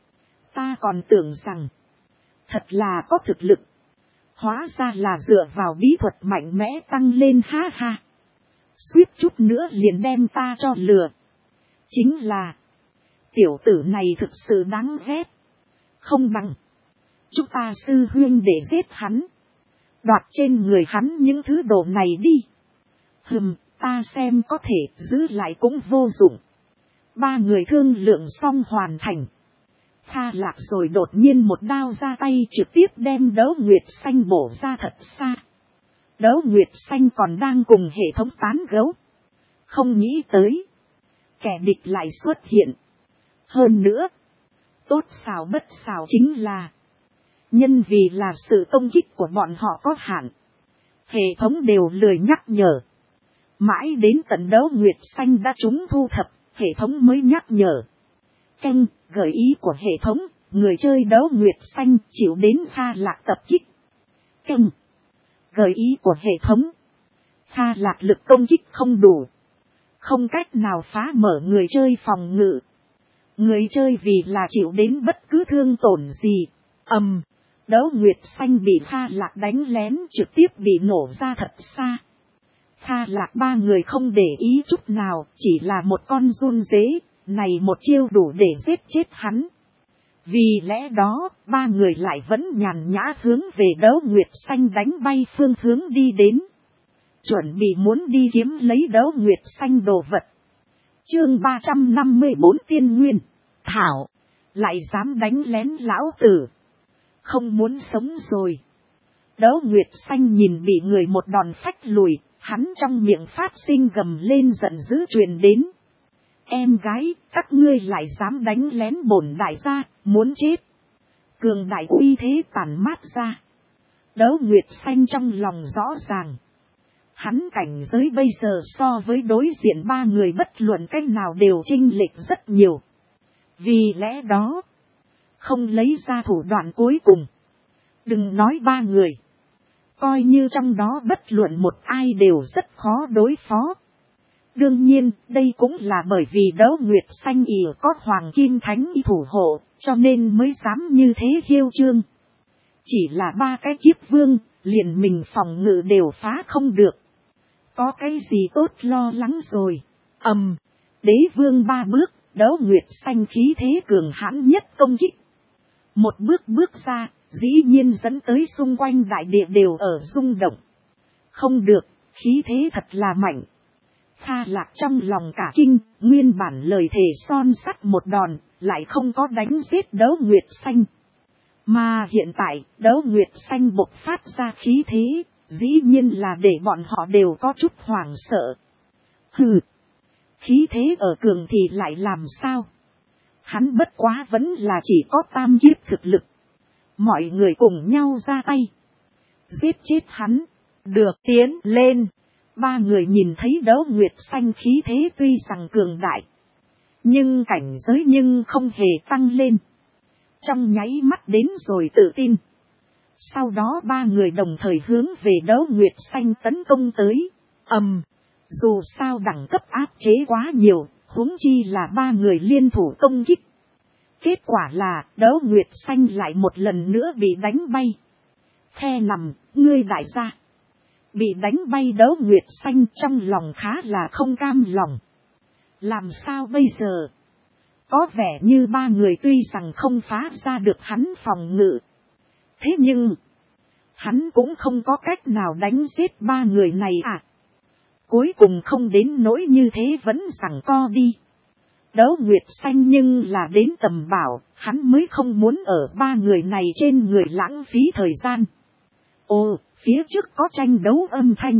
ta còn tưởng rằng, thật là có thực lực. Hóa ra là dựa vào bí thuật mạnh mẽ tăng lên, ha ha. Suýt chút nữa liền đem ta cho lừa. Chính là, tiểu tử này thực sự đáng ghét. Không bằng, chúng ta sư huynh để giết hắn. Đoạt trên người hắn những thứ đồ này đi. Hừm, ta xem có thể giữ lại cũng vô dụng. Ba người thương lượng xong hoàn thành. Kha Lạc rồi đột nhiên một đao ra tay trực tiếp đem Đấu Nguyệt Xanh bổ ra thật xa. Đấu Nguyệt Xanh còn đang cùng hệ thống tán gẫu, không nghĩ tới, kẻ địch lại xuất hiện. Hơn nữa, tốt xào bất xào chính là, nhân vì là sự công kích của bọn họ có hạn, hệ thống đều lười nhắc nhở. Mãi đến tận Đấu Nguyệt Xanh đã trúng thu thập, hệ thống mới nhắc nhở. Canh, gợi ý của hệ thống, người chơi Đấu Nguyệt Xanh chịu đến Kha Lạc tập kích. Canh, gợi ý của hệ thống, Kha Lạc lực công kích không đủ, không cách nào phá mở người chơi phòng ngự. Người chơi vì là chịu đến bất cứ thương tổn gì. Ầm, Đấu Nguyệt Xanh bị Kha Lạc đánh lén trực tiếp bị nổ ra thật xa. Kha Lạc ba người không để ý chút nào, chỉ là một con run dế, này một chiêu đủ để giết chết hắn. Vì lẽ đó, ba người lại vẫn nhàn nhã hướng về Đấu Nguyệt Xanh đánh bay phương hướng đi đến. chuẩn bị muốn đi kiếm lấy Đấu Nguyệt Xanh đồ vật. Chương ba trăm năm mươi bốn Tiên Nguyên. Thảo, lại dám đánh lén lão tử. Không muốn sống rồi. Đấu Nguyệt Xanh nhìn bị người một đòn phách lùi, hắn trong miệng phát sinh gầm lên giận dữ truyền đến. Em gái, các ngươi lại dám đánh lén bổn đại gia, muốn chết. Cường đại uy thế tàn mát ra. Đấu Nguyệt Xanh trong lòng rõ ràng. Hắn cảnh giới bây giờ so với đối diện ba người bất luận cách nào đều chênh lệch rất nhiều. Vì lẽ đó, không lấy ra thủ đoạn cuối cùng. Đừng nói ba người. Coi như trong đó bất luận một ai đều rất khó đối phó. Đương nhiên, đây cũng là bởi vì Đấu Nguyệt Xanh ỷ có Hoàng Kim Thánh y thủ hộ, cho nên mới dám như thế hiêu trương. Chỉ là ba cái kiếp vương, liền mình phòng ngự đều phá không được. Có cái gì tốt lo lắng rồi. Ầm, um, đế vương ba bước, Đấu Nguyệt Xanh khí thế cường hãn nhất công kích. Một bước bước ra, dĩ nhiên dẫn tới xung quanh đại địa đều ở rung động. Không được, khí thế thật là mạnh. Kha Lạc trong lòng cả kinh, nguyên bản lời thề son sắt một đòn, lại không có đánh giết Đấu Nguyệt Xanh. Mà hiện tại, Đấu Nguyệt Xanh bộc phát ra khí thế, dĩ nhiên là để bọn họ đều có chút hoảng sợ. Hừ, khí thế ở cường thì lại làm sao? Hắn bất quá vẫn là chỉ có tam kiếp thực lực. Mọi người cùng nhau ra tay. Giết chết hắn. Được, tiến lên. Ba người nhìn thấy Đấu Nguyệt Xanh khí thế tuy rằng cường đại. Nhưng cảnh giới nhưng không hề tăng lên. Trong nháy mắt đến rồi tự tin. Sau đó ba người đồng thời hướng về Đấu Nguyệt Xanh tấn công tới. Ầm, um, dù sao đẳng cấp áp chế quá nhiều, huống chi là ba người liên thủ công kích. Kết quả là Đấu Nguyệt Xanh lại một lần nữa bị đánh bay. Khe nằm, ngươi đại gia. Bị đánh bay Đấu Nguyệt Xanh trong lòng khá là không cam lòng. Làm sao bây giờ? Có vẻ như ba người tuy rằng không phá ra được hắn phòng ngự. Thế nhưng, hắn cũng không có cách nào đánh giết ba người này à. Cuối cùng không đến nỗi như thế vẫn giằng co đi. Đấu Nguyệt Xanh nhưng là đến tầm bảo, hắn mới không muốn ở ba người này trên người lãng phí thời gian. Ồ, phía trước có tranh đấu âm thanh.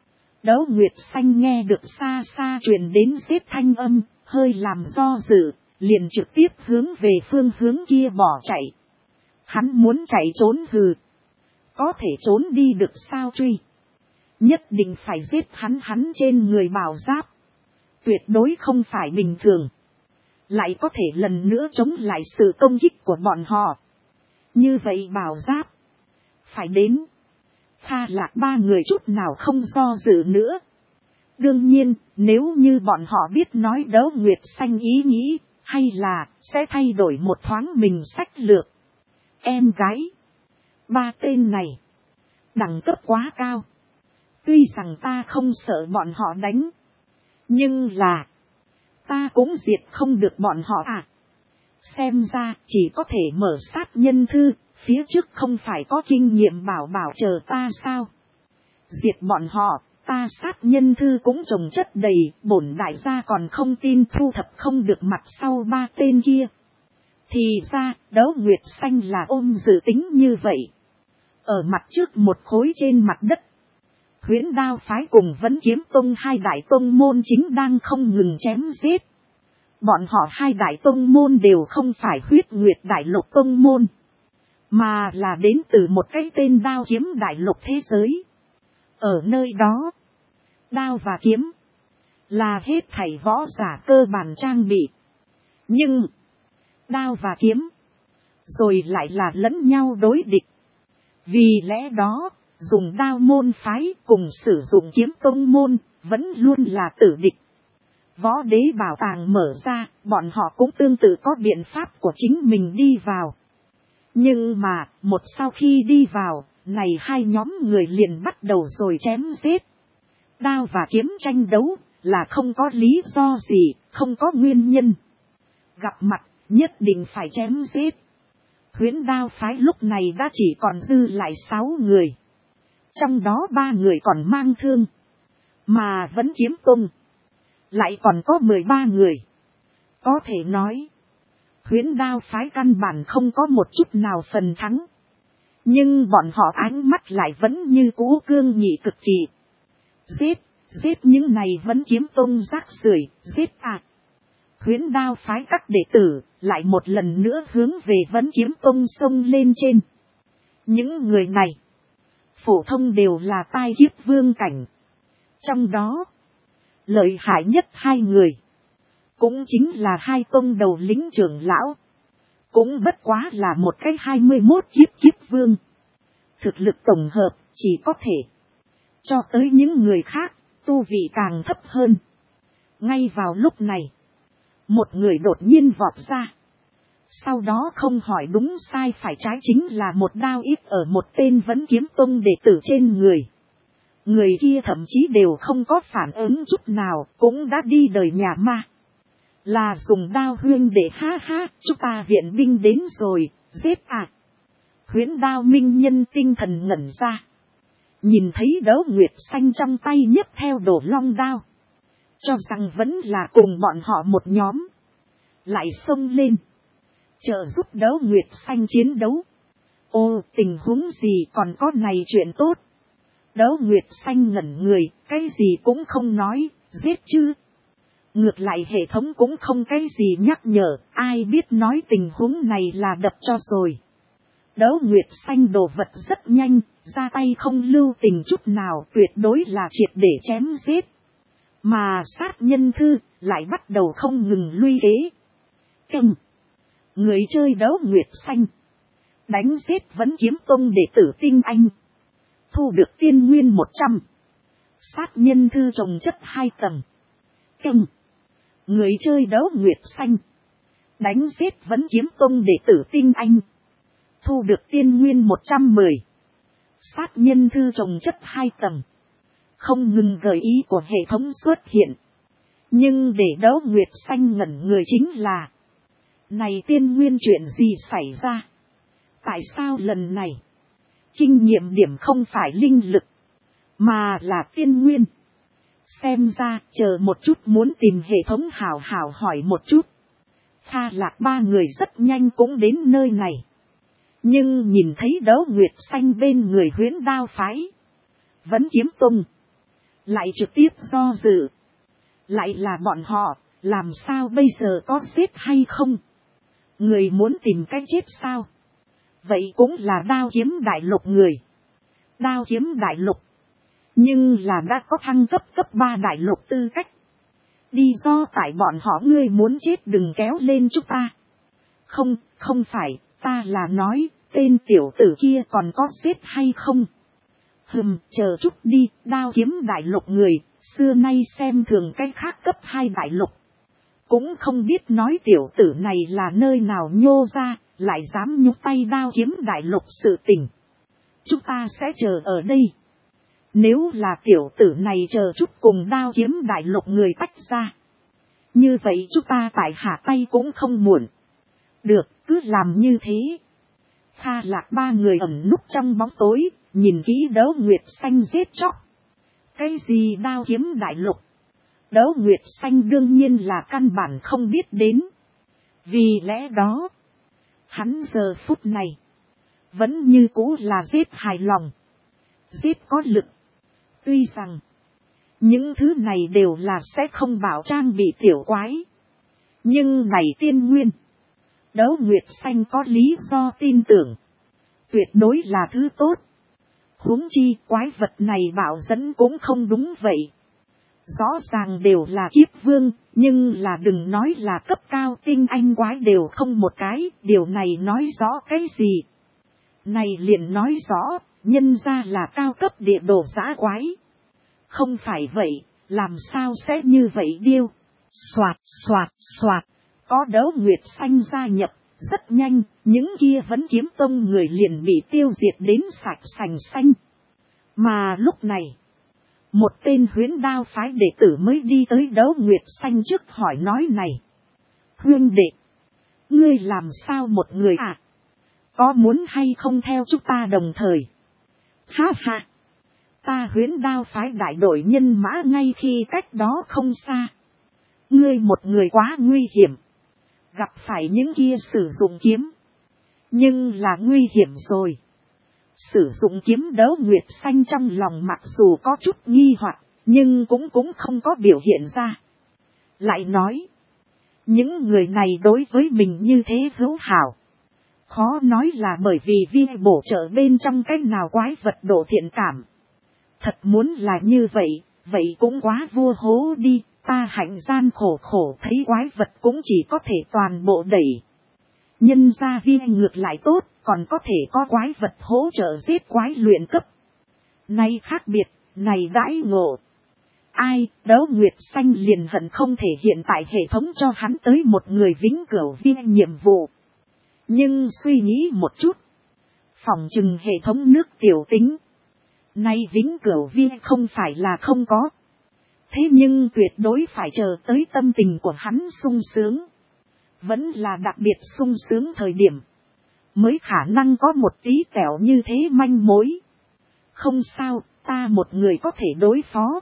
Đấu Nguyệt Xanh nghe được xa xa truyền đến giết thanh âm, hơi làm do dự, liền trực tiếp hướng về phương hướng kia bỏ chạy. Hắn muốn chạy trốn hừ. Có thể trốn đi được sao truy. Nhất định phải giết hắn hắn trên người bào giáp. Tuyệt đối không phải bình thường. Lại có thể lần nữa chống lại sự công kích của bọn họ. Như vậy bào giáp. Phải đến. Kha Lạc ba người chút nào không do dự nữa. Đương nhiên, nếu như bọn họ biết nói Đấu Nguyệt Xanh ý nghĩ, hay là sẽ thay đổi một thoáng mình sách lược. Em gái. Ba tên này. Đẳng cấp quá cao. Tuy rằng ta không sợ bọn họ đánh. Nhưng là. Ta cũng diệt không được bọn họ à. Xem ra chỉ có thể mở sát nhân thư. Phía trước không phải có kinh nghiệm bảo bảo chờ ta sao. Diệt bọn họ. Ta sát nhân thư cũng trồng chất đầy. Bổn đại gia còn không tin thu thập không được mặt sau ba tên kia. Thì ra Đấu Nguyệt Xanh là ôm dự tính như vậy. Ở mặt trước một khối trên mặt đất. Huyễn Đao phái cùng Vấn Kiếm tông hai đại tông môn chính đang không ngừng chém giết. Bọn họ hai đại tông môn đều không phải Huyết Nguyệt đại lục tông môn. Mà là đến từ một cái tên Đao Kiếm đại lục thế giới. Ở nơi đó. Đao và kiếm. Là hết thảy võ giả cơ bản trang bị. Nhưng. Đao và kiếm. Rồi lại là lẫn nhau đối địch. Vì lẽ đó. Dùng đao môn phái cùng sử dụng kiếm tông môn. Vẫn luôn là tử địch. Võ đế bảo tàng mở ra. Bọn họ cũng tương tự có biện pháp của chính mình đi vào. Nhưng mà một sau khi đi vào. Này hai nhóm người liền bắt đầu rồi chém giết. Đao và kiếm tranh đấu. Là không có lý do gì. Không có nguyên nhân. Gặp mặt nhất định phải chém giết. Huyễn Đao phái lúc này đã chỉ còn dư lại sáu người. Trong đó ba người còn mang thương. Mà Vẫn Kiếm Tông lại còn có mười ba người. Có thể nói, Huyễn Đao phái căn bản không có một chút nào phần thắng. Nhưng bọn họ ánh mắt lại vẫn như cũ cương nghị cực kỳ. Giết, giết những này Vẫn Kiếm Tông rác rưởi, giết à. Huyễn Đao phái các đệ tử lại một lần nữa hướng về Vẫn Kiếm Tông xông lên trên. Những người này, phổ thông đều là tai kiếp vương cảnh. Trong đó, lợi hại nhất hai người, cũng chính là hai tông đầu lính trưởng lão. Cũng bất quá là một cái hai mươi mốt kiếp kiếp vương. Thực lực tổng hợp chỉ có thể cho tới những người khác, tu vị càng thấp hơn. Ngay vào lúc này, một người đột nhiên vọt ra. Sau đó không hỏi đúng sai phải trái chính là một đao ít ở một tên Vẫn Kiếm Tông đệ tử trên người. Người kia thậm chí đều không có phản ứng chút nào, cũng đã đi đời nhà ma. Là dùng đao huyên để ha ha, chúng ta viện binh đến rồi, giết à. Huyễn Đao minh nhân tinh thần ngẩn ra. Nhìn thấy Đấu Nguyệt Xanh trong tay nhấp theo đổ long đao. Cho rằng vẫn là cùng bọn họ một nhóm. Lại xông lên. Trợ giúp Đấu Nguyệt Xanh chiến đấu. Ô, tình huống gì còn có này chuyện tốt. Đấu Nguyệt Xanh ngẩn người, cái gì cũng không nói, giết chứ. Ngược lại hệ thống cũng không cái gì nhắc nhở, ai biết nói tình huống này là đập cho rồi. Đấu Nguyệt Xanh đồ vật rất nhanh, ra tay không lưu tình chút nào, tuyệt đối là triệt để chém giết. Mà sát nhân thư lại bắt đầu không ngừng luy kế. Cưng, người chơi Đấu Nguyệt Xanh, đánh giết Vẫn Kiếm Tông đệ tử tinh anh, thu được tiên nguyên một trăm. Sát nhân thư trồng chất hai tầng. Cưng, người chơi Đấu Nguyệt Xanh, đánh giết Vẫn Kiếm Tông đệ tử tinh anh, thu được tiên nguyên một trăm mười. Sát nhân thư trồng chất hai tầng. Không ngừng gợi ý của hệ thống xuất hiện. Nhưng để Đấu Nguyệt Xanh ngẩn người chính là, này tiên nguyên chuyện gì xảy ra? Tại sao lần này kinh nghiệm điểm không phải linh lực, mà là tiên nguyên? Xem ra chờ một chút muốn tìm hệ thống hào hào hỏi một chút. Kha Lạc ba người rất nhanh cũng đến nơi này. Nhưng nhìn thấy Đấu Nguyệt Xanh bên người Huyễn Đao phái, Vẫn Kiếm Tông, lại trực tiếp do dự. Lại là bọn họ, làm sao bây giờ có giết hay không? Người muốn tìm cách chết sao? Vậy cũng là Đao Kiếm Đại Lục người. Đao Kiếm Đại Lục, nhưng là đã có thăng cấp cấp ba đại lục tư cách. Đi do tại bọn họ ngươi muốn chết đừng kéo lên chúng ta. Không, không phải, ta là nói, tên tiểu tử kia còn có giết hay không? Hừm, chờ chút đi, Đao Kiếm Đại Lục người, xưa nay xem thường cái khác cấp hai đại lục. Cũng không biết nói tiểu tử này là nơi nào nhô ra, lại dám nhúc tay Đao Kiếm Đại Lục sự tình. Chúng ta sẽ chờ ở đây. Nếu là tiểu tử này chờ chút cùng Đao Kiếm Đại Lục người tách ra, như vậy chúng ta tại hạ tay cũng không muộn. Được, cứ làm như thế. Kha Lạc ba người ẩn núp trong bóng tối, nhìn kỹ Đấu Nguyệt Xanh giết chóc. Cái gì Đao Kiếm Đại Lục? Đấu Nguyệt Xanh đương nhiên là căn bản không biết đến. Vì lẽ đó, hắn giờ phút này vẫn như cũ là giết hài lòng, giết có lực. Tuy rằng những thứ này đều là sẽ không bảo trang bị tiểu quái, nhưng này tiên nguyên, Đấu Nguyệt Xanh có lý do tin tưởng, tuyệt đối là thứ tốt. Huống chi quái vật này bảo dẫn cũng không đúng vậy. Rõ ràng đều là kiếp vương, nhưng là đừng nói là cấp cao tinh anh quái đều không một cái, điều này nói rõ cái gì? Này liền nói rõ, nhân ra là cao cấp địa đồ giã quái. Không phải vậy, làm sao sẽ như vậy điêu? Xoạt, xoạt, xoạt, có Đấu Nguyệt Xanh gia nhập, rất nhanh, những kia Vẫn Kiếm Tông người liền bị tiêu diệt đến sạch sành xanh. Mà lúc này, một tên Huyễn Đao phái đệ tử mới đi tới Đấu Nguyệt Xanh trước hỏi nói này. Huynh đệ, ngươi làm sao một người à? Có muốn hay không theo chúng ta đồng thời? Ha ha, Ta Huyễn Đao phái đại đội nhân mã ngay khi cách đó không xa. Ngươi một người quá nguy hiểm. Gặp phải những kia sử dụng kiếm. Nhưng là nguy hiểm rồi. Sử dụng kiếm Đấu Nguyệt Xanh trong lòng mặc dù có chút nghi hoặc, nhưng cũng cũng không có biểu hiện ra. Lại nói. Những người này đối với mình như thế hữu hảo. Khó nói là bởi vì vi bổ trợ bên trong cách nào quái vật độ thiện cảm. Thật muốn là như vậy, vậy cũng quá vua hố đi. Ta hạnh gian khổ khổ thấy quái vật cũng chỉ có thể toàn bộ đẩy. Nhân ra vi ngược lại tốt, còn có thể có quái vật hỗ trợ giết quái luyện cấp. Này khác biệt, này đãi ngộ. Ai, Đấu Nguyệt Xanh liền hận không thể hiện tại hệ thống cho hắn tới một người vĩnh cửu viên nhiệm vụ. Nhưng suy nghĩ một chút. Phòng trừng hệ thống nước tiểu tính. Nay vĩnh cửu viên không phải là không có. Thế nhưng tuyệt đối phải chờ tới tâm tình của hắn sung sướng. Vẫn là đặc biệt sung sướng thời điểm. Mới khả năng có một tí tẹo như thế manh mối. Không sao, ta một người có thể đối phó.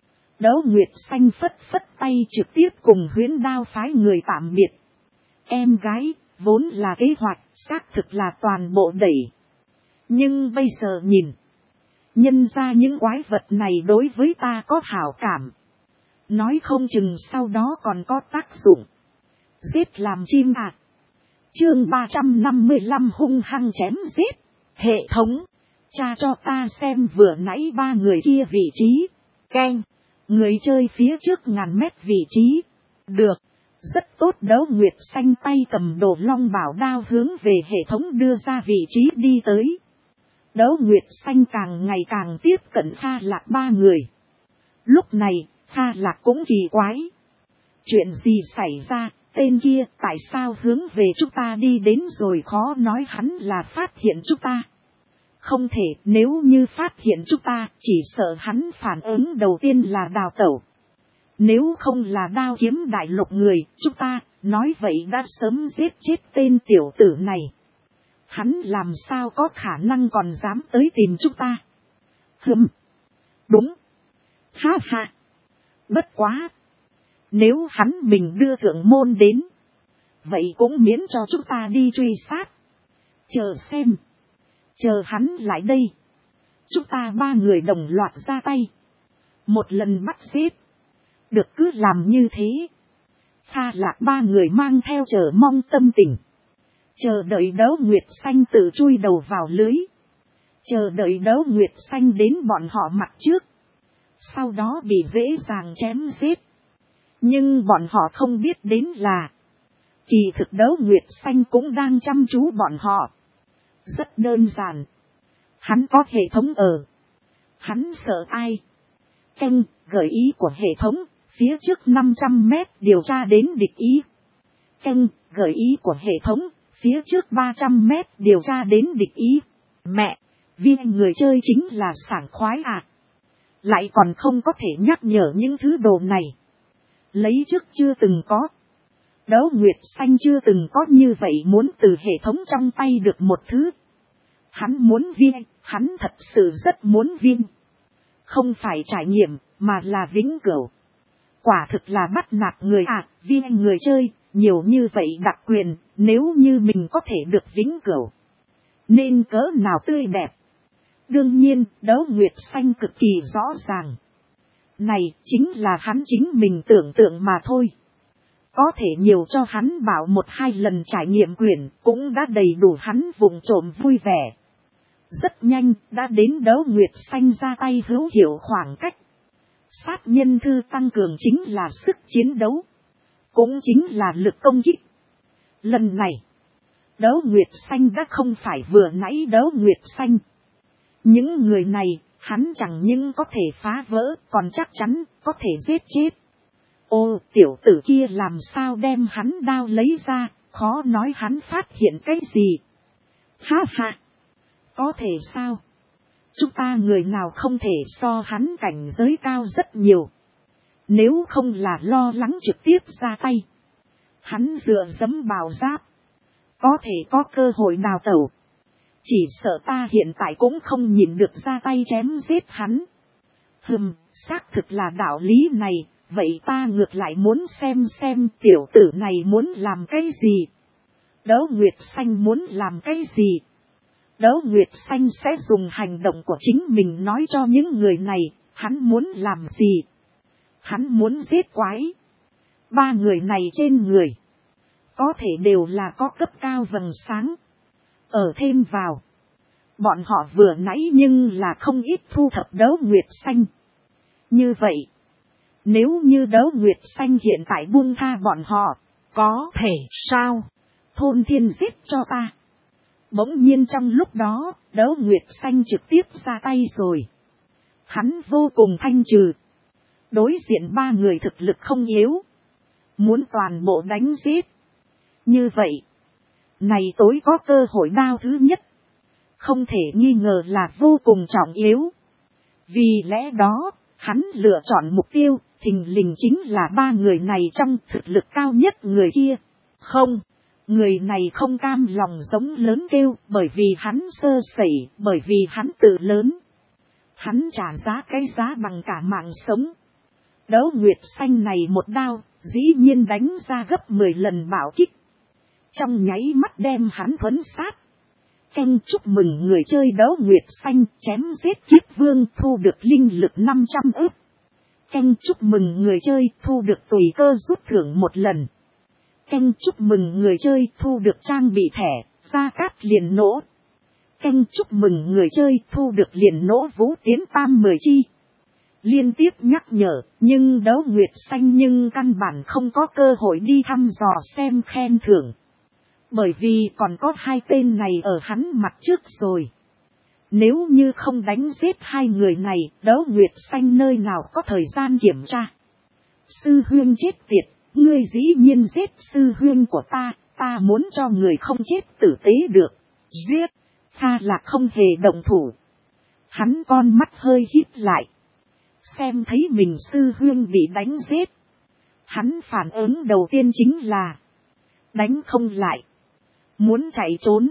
Đấu Nguyệt Xanh phất phất tay trực tiếp cùng Huyễn Đao phái người tạm biệt. Em gái, vốn là kế hoạch, xác thực là toàn bộ đẩy. Nhưng bây giờ nhìn. Nhân ra những quái vật này đối với ta có hảo cảm. Nói không chừng sau đó còn có tác dụng. Giết làm chim à. Chương ba trăm năm mươi lăm hung hăng chém giết. Hệ thống. Tra cho ta xem vừa nãy ba người kia vị trí. Keng. Người chơi phía trước ngàn mét vị trí. Được. Rất tốt. Đấu Nguyệt Xanh tay cầm đồ long bảo đao hướng về hệ thống đưa ra vị trí đi tới. Đấu Nguyệt Xanh càng ngày càng tiếp cận Kha Lạc ba người. Lúc này, Kha Lạc cũng kỳ quái. Chuyện gì xảy ra, tên kia tại sao hướng về chúng ta đi đến rồi khó nói hắn là phát hiện chúng ta. Không thể, nếu như phát hiện chúng ta, chỉ sợ hắn phản ứng đầu tiên là đào tẩu. Nếu không là đao kiếm đại lục người, chúng ta, nói vậy đã sớm giết chết tên tiểu tử này. Hắn làm sao có khả năng còn dám tới tìm chúng ta. Hừm. Đúng. Ha ha. Bất quá. Nếu hắn mình đưa thượng môn đến. Vậy cũng miễn cho chúng ta đi truy sát. Chờ xem. Chờ hắn lại đây. Chúng ta ba người đồng loạt ra tay. Một lần bắt giết. Được cứ làm như thế. Kha Lạc ba người mang theo chờ mong tâm tình. Chờ đợi Đấu Nguyệt Xanh tự chui đầu vào lưới. Chờ đợi Đấu Nguyệt Xanh đến bọn họ mặt trước. Sau đó bị dễ dàng chém giết. Nhưng bọn họ không biết đến là. Kỳ thực Đấu Nguyệt Xanh cũng đang chăm chú bọn họ. Rất đơn giản. Hắn có hệ thống ở. Hắn sợ ai? Canh, gợi ý của hệ thống. Phía trước năm trăm mét điều tra đến địch ý. Canh, gợi ý của hệ thống. Phía trước ba trăm mét điều tra đến địch ý. Mẹ, viên người chơi chính là sảng khoái à. Lại còn không có thể nhắc nhở những thứ đồ này. Lấy trước chưa từng có. Đấu Nguyệt Xanh chưa từng có như vậy muốn từ hệ thống trong tay được một thứ. Hắn muốn viên, hắn thật sự rất muốn viên. Không phải trải nghiệm, mà là vĩnh cửu. Quả thực là bắt nạt người à, viên người chơi, nhiều như vậy đặc quyền, nếu như mình có thể được vĩnh cửu. Nên cỡ nào tươi đẹp. Đương nhiên, Đấu Nguyệt Xanh cực kỳ rõ ràng. Này chính là hắn chính mình tưởng tượng mà thôi. Có thể nhiều cho hắn bảo một hai lần trải nghiệm quyển cũng đã đầy đủ hắn vùng trộm vui vẻ. Rất nhanh đã đến Đấu Nguyệt Xanh ra tay hữu hiệu khoảng cách. Sát nhân thư tăng cường chính là sức chiến đấu. Cũng chính là lực công kích. Lần này, Đấu Nguyệt Xanh đã không phải vừa nãy Đấu Nguyệt Xanh. Những người này, hắn chẳng những có thể phá vỡ, còn chắc chắn có thể giết chết. Ô, tiểu tử kia làm sao đem hắn đao lấy ra, khó nói hắn phát hiện cái gì. Ha ha, có thể sao? Chúng ta người nào không thể so hắn cảnh giới cao rất nhiều. Nếu không là lo lắng trực tiếp ra tay. Hắn dựa dẫm bào giáp. Có thể có cơ hội đào tẩu. Chỉ sợ ta hiện tại cũng không nhìn được ra tay chém giết hắn. Hừm, xác thực là đạo lý này, vậy ta ngược lại muốn xem xem tiểu tử này muốn làm cái gì. Đấu Nguyệt Xanh muốn làm cái gì? Đấu Nguyệt Xanh sẽ dùng hành động của chính mình nói cho những người này, hắn muốn làm gì? Hắn muốn giết quái. Ba người này trên người, có thể đều là có cấp cao vầng sáng. Ở thêm vào, bọn họ vừa nãy nhưng là không ít thu thập Đấu Nguyệt Xanh. Như vậy, nếu như Đấu Nguyệt Xanh hiện tại buông tha bọn họ, có thể sao? Thôn Thiên giết cho ta. Bỗng nhiên trong lúc đó, Đấu Nguyệt Xanh trực tiếp ra tay rồi. Hắn vô cùng thanh trừ. Đối diện ba người thực lực không yếu, muốn toàn bộ đánh giết. Như vậy, này tối có cơ hội đao thứ nhất, không thể nghi ngờ là vô cùng trọng yếu. Vì lẽ đó, hắn lựa chọn mục tiêu, thình lình chính là ba người này trong thực lực cao nhất người kia. Không, người này không cam lòng giống lớn kêu, bởi vì hắn sơ sẩy, bởi vì hắn tự lớn. Hắn trả giá cái giá bằng cả mạng sống. Đấu Nguyệt Xanh này một đao, dĩ nhiên đánh ra gấp mười lần bạo kích. Trong nháy mắt đem hắn thuấn sát. Canh chúc mừng người chơi Đấu Nguyệt Xanh chém giết kiếp vương thu được linh lực năm trăm ức. Canh chúc mừng người chơi thu được tùy cơ rút thưởng một lần. Canh chúc mừng người chơi thu được trang bị thẻ, gia cát liền nỗ. Canh chúc mừng người chơi thu được liền nỗ vũ tiến tam mười chi. Liên tiếp nhắc nhở, nhưng Đấu Nguyệt Xanh nhưng căn bản không có cơ hội đi thăm dò xem khen thưởng. Bởi vì còn có hai tên này ở hắn mặt trước rồi. Nếu như không đánh giết hai người này, Đấu Nguyệt Xanh nơi nào có thời gian kiểm tra. Sư huyên chết tiệt, ngươi dĩ nhiên giết sư huyên của ta, ta muốn cho người không chết tử tế được. Giết, Kha Lạc không hề động thủ. Hắn con mắt hơi híp lại. Xem thấy mình sư huyên bị đánh giết. Hắn phản ứng đầu tiên chính là đánh không lại, muốn chạy trốn.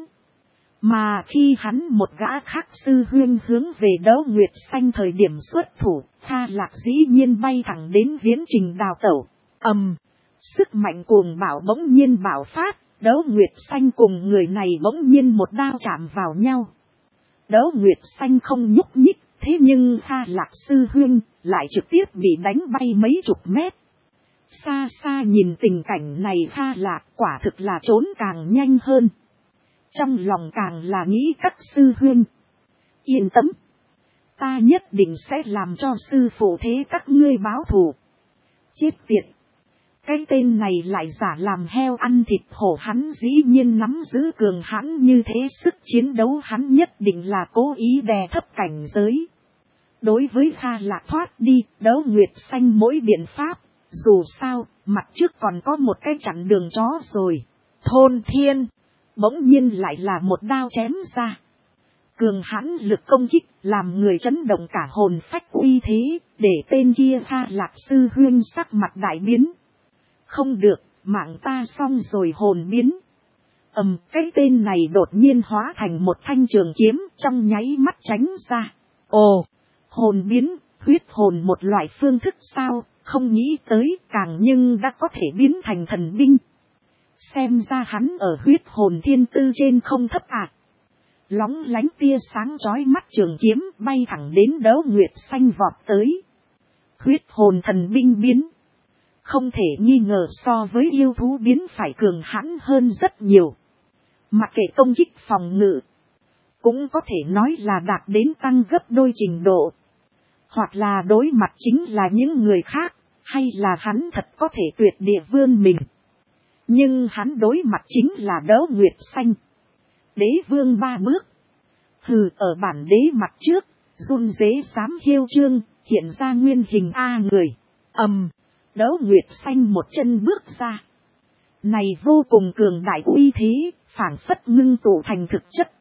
Mà khi hắn một gã khác sư huyên hướng về Đấu Nguyệt Xanh thời điểm xuất thủ, Kha Lạc dĩ nhiên bay thẳng đến viễn trình đào tẩu. Ầm, um, sức mạnh cuồng bạo bỗng nhiên bạo phát, Đấu Nguyệt Xanh cùng người này bỗng nhiên một đao chạm vào nhau. Đấu Nguyệt Xanh không nhúc nhích, thế nhưng Kha Lạc sư huyên lại trực tiếp bị đánh bay mấy chục mét. Xa xa nhìn tình cảnh này Kha Lạc quả thực là trốn càng nhanh hơn. Trong lòng càng là nghĩ các sư huyên. Yên tâm, ta nhất định sẽ làm cho sư phụ thế các ngươi báo thù. Chết tiệt, cái tên này lại giả làm heo ăn thịt hổ, hắn dĩ nhiên nắm giữ cường hãn như thế, sức chiến đấu hắn nhất định là cố ý đè thấp cảnh giới. Đối với Kha Lạc thoát đi, Đấu Nguyệt Xanh mỗi biện pháp, dù sao, mặt trước còn có một cái chặn đường chó rồi. Thôn Thiên, bỗng nhiên lại là một đao chém ra. Cường hãn lực công kích làm người chấn động cả hồn phách uy thế, để tên kia Kha Lạc sư huyên sắc mặt đại biến. Không được, mạng ta xong rồi hồn biến. Ầm, cái tên này đột nhiên hóa thành một thanh trường kiếm trong nháy mắt tránh ra. Ồ, hồn biến, huyết hồn một loại phương thức sao, không nghĩ tới càng nhưng đã có thể biến thành thần binh. Xem ra hắn ở huyết hồn thiên tư trên không thấp à. Lóng lánh tia sáng chói mắt trường kiếm bay thẳng đến Đấu Nguyệt Xanh vọt tới. Huyết hồn thần binh biến, không thể nghi ngờ so với yêu thú biến phải cường hãn hơn rất nhiều. Mặc kệ công kích phòng ngự, cũng có thể nói là đạt đến tăng gấp đôi trình độ. Hoặc là đối mặt chính là những người khác, hay là hắn thật có thể tuyệt địa vươn mình. Nhưng hắn đối mặt chính là Đấu Nguyệt Xanh. Đế vương ba bước. Hừ, ở bản đế mặt trước, run dế dám hiêu trương, hiện ra nguyên hình A người. Ầm, um, Đấu Nguyệt Xanh một chân bước ra. Này vô cùng cường đại uy thế, phảng phất ngưng tụ thành thực chất.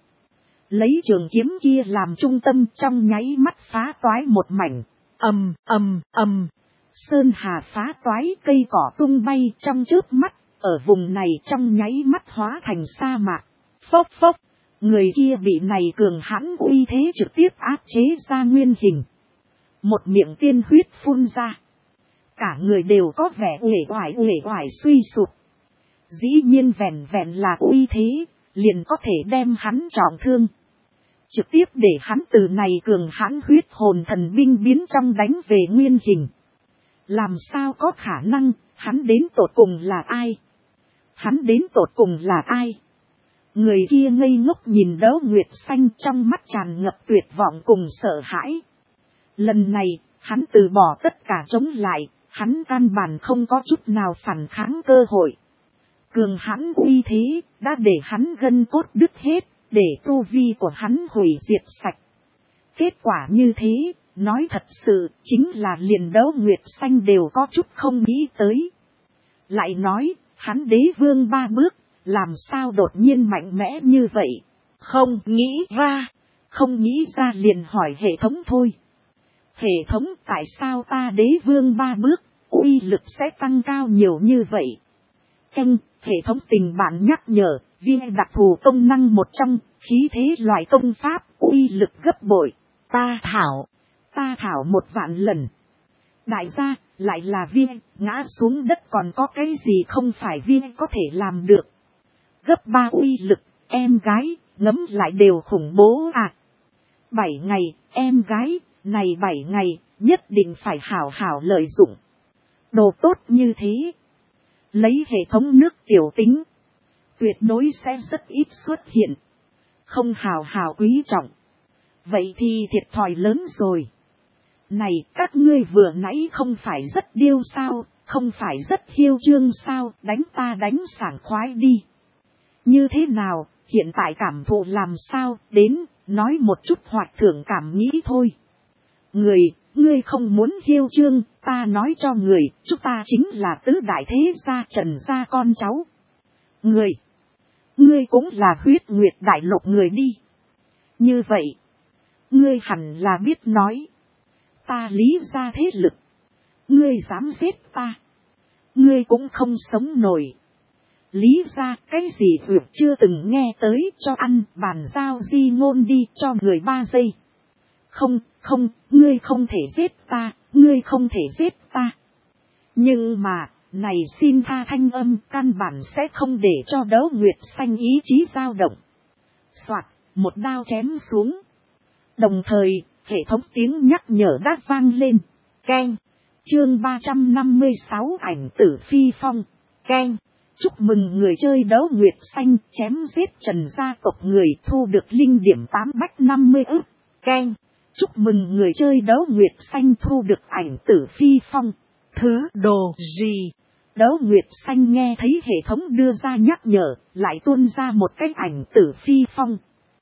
Lấy trường kiếm kia làm trung tâm trong nháy mắt phá toái một mảnh. Ầm, ầm, ầm. Sơn hà phá toái, cây cỏ tung bay trong chớp mắt, ở vùng này trong nháy mắt hóa thành sa mạc. Phốc phốc, người kia bị này cường hãn uy thế trực tiếp áp chế ra nguyên hình. Một miệng tiên huyết phun ra. Cả người đều có vẻ uể oải uể oải suy sụp. Dĩ nhiên vẹn vẹn là uy thế, liền có thể đem hắn trọng thương. Trực tiếp để hắn từ này cường hãn huyết hồn thần binh biến trong đánh về nguyên hình. Làm sao có khả năng, hắn đến tột cùng là ai? Hắn đến tột cùng là ai? Người kia ngây ngốc nhìn Đấu Nguyệt Xanh trong mắt tràn ngập tuyệt vọng cùng sợ hãi. Lần này, hắn từ bỏ tất cả chống lại, hắn căn bản không có chút nào phản kháng cơ hội. Cường hãn uy thế, đã để hắn gân cốt đứt hết, để tu vi của hắn hủy diệt sạch. Kết quả như thế, nói thật sự, chính là liền Đấu Nguyệt Xanh đều có chút không nghĩ tới. Lại nói, hắn đế vương ba bước, làm sao đột nhiên mạnh mẽ như vậy? Không nghĩ ra, không nghĩ ra liền hỏi hệ thống thôi. Hệ thống tại sao ta đế vương ba bước, uy lực sẽ tăng cao nhiều như vậy? Canh, hệ thống tình bạn nhắc nhở, viên đặc thù công năng một trong, khí thế loại công pháp, uy lực gấp bội. Ta thảo, ta thảo một vạn lần. Đại gia, lại là viên, ngã xuống đất còn có cái gì không phải viên có thể làm được. Gấp ba uy lực, em gái, ngấm lại đều khủng bố à. Bảy ngày, em gái, này bảy ngày, nhất định phải hảo hảo lợi dụng. Đồ tốt như thế. Lấy hệ thống nước tiểu tính. Tuyệt đối sẽ rất ít xuất hiện. Không hảo hảo quý trọng. Vậy thì thiệt thòi lớn rồi. Này các ngươi vừa nãy không phải rất điêu sao, không phải rất hiêu trương sao, đánh ta đánh sảng khoái đi. Như thế nào, hiện tại cảm thụ làm sao, đến, nói một chút hoạt thưởng cảm nghĩ thôi. Người, ngươi không muốn hiêu trương, ta nói cho người, chúng ta chính là tứ đại thế gia Trần gia con cháu. Người, ngươi cũng là huyết nguyệt đại lục người đi. Như vậy, ngươi hẳn là biết nói. Ta lý ra thế lực. Ngươi dám giết ta. Ngươi cũng không sống nổi. Lý ra cái gì vượt chưa từng nghe tới cho ăn bàn giao di ngôn đi cho người ba giây. Không, không, ngươi không thể giết ta, ngươi không thể giết ta. Nhưng mà, này xin tha thanh âm căn bản sẽ không để cho Đấu Nguyệt Xanh ý chí dao động. Soạt, một đao chém xuống. Đồng thời, hệ thống tiếng nhắc nhở đã vang lên. Keng. Chương ba trăm năm mươi sáu ảnh tử phi phong. Keng. Chúc mừng người chơi Đấu Nguyệt Xanh chém giết Trần gia tộc người thu được linh điểm tám bách năm mươi ức. Keng. Chúc mừng người chơi Đấu Nguyệt Xanh thu được ảnh tử phi phong. Thứ đồ gì? Đấu Nguyệt Xanh nghe thấy hệ thống đưa ra nhắc nhở, lại tuôn ra một cái ảnh tử phi phong.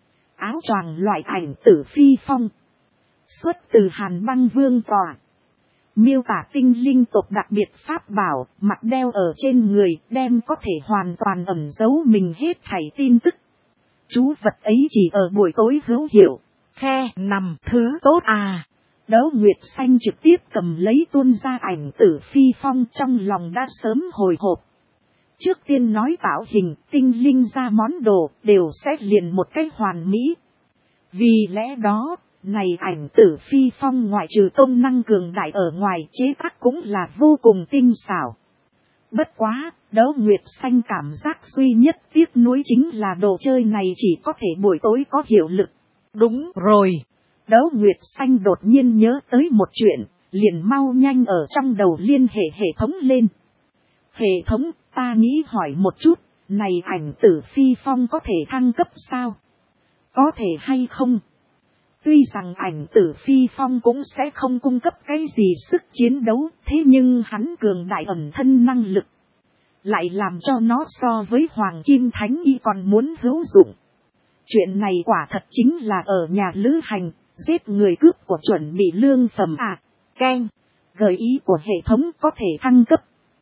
Áo choàng loại ảnh tử phi phong. Xuất từ Hàn Băng Vương tòa. Miêu tả tinh linh tộc đặc biệt pháp bảo, mặt đeo ở trên người, đem có thể hoàn toàn ẩn giấu mình hết thảy tin tức. Chú vật ấy chỉ ở buổi tối hữu hiệu. Khe nằm thứ tốt à. Đấu Nguyệt Xanh trực tiếp cầm lấy tuôn ra ảnh tử phi phong trong lòng đã sớm hồi hộp. Trước tiên nói tạo hình, tinh linh ra món đồ, đều sẽ liền một cách hoàn mỹ. Vì lẽ đó, này ảnh tử phi phong ngoại trừ công năng cường đại ở ngoài chế tác cũng là vô cùng tinh xảo. Bất quá, Đấu Nguyệt Xanh cảm giác duy nhất tiếc nuối chính là đồ chơi này chỉ có thể buổi tối có hiệu lực. Đúng rồi. Đấu Nguyệt Xanh đột nhiên nhớ tới một chuyện, liền mau nhanh ở trong đầu liên hệ hệ thống lên. Hệ thống, ta nghĩ hỏi một chút, này ảnh tử phi phong có thể thăng cấp sao? Có thể hay không? Tuy rằng ảnh tử phi phong cũng sẽ không cung cấp cái gì sức chiến đấu, thế nhưng hắn cường đại ẩn thân năng lực. Lại làm cho nó so với Hoàng Kim Thánh Y còn muốn hữu dụng. Chuyện này quả thật chính là ở nhà lữ hành, giết người cướp của chuẩn bị lương phẩm à. Keng, gợi ý của hệ thống có thể thăng cấp.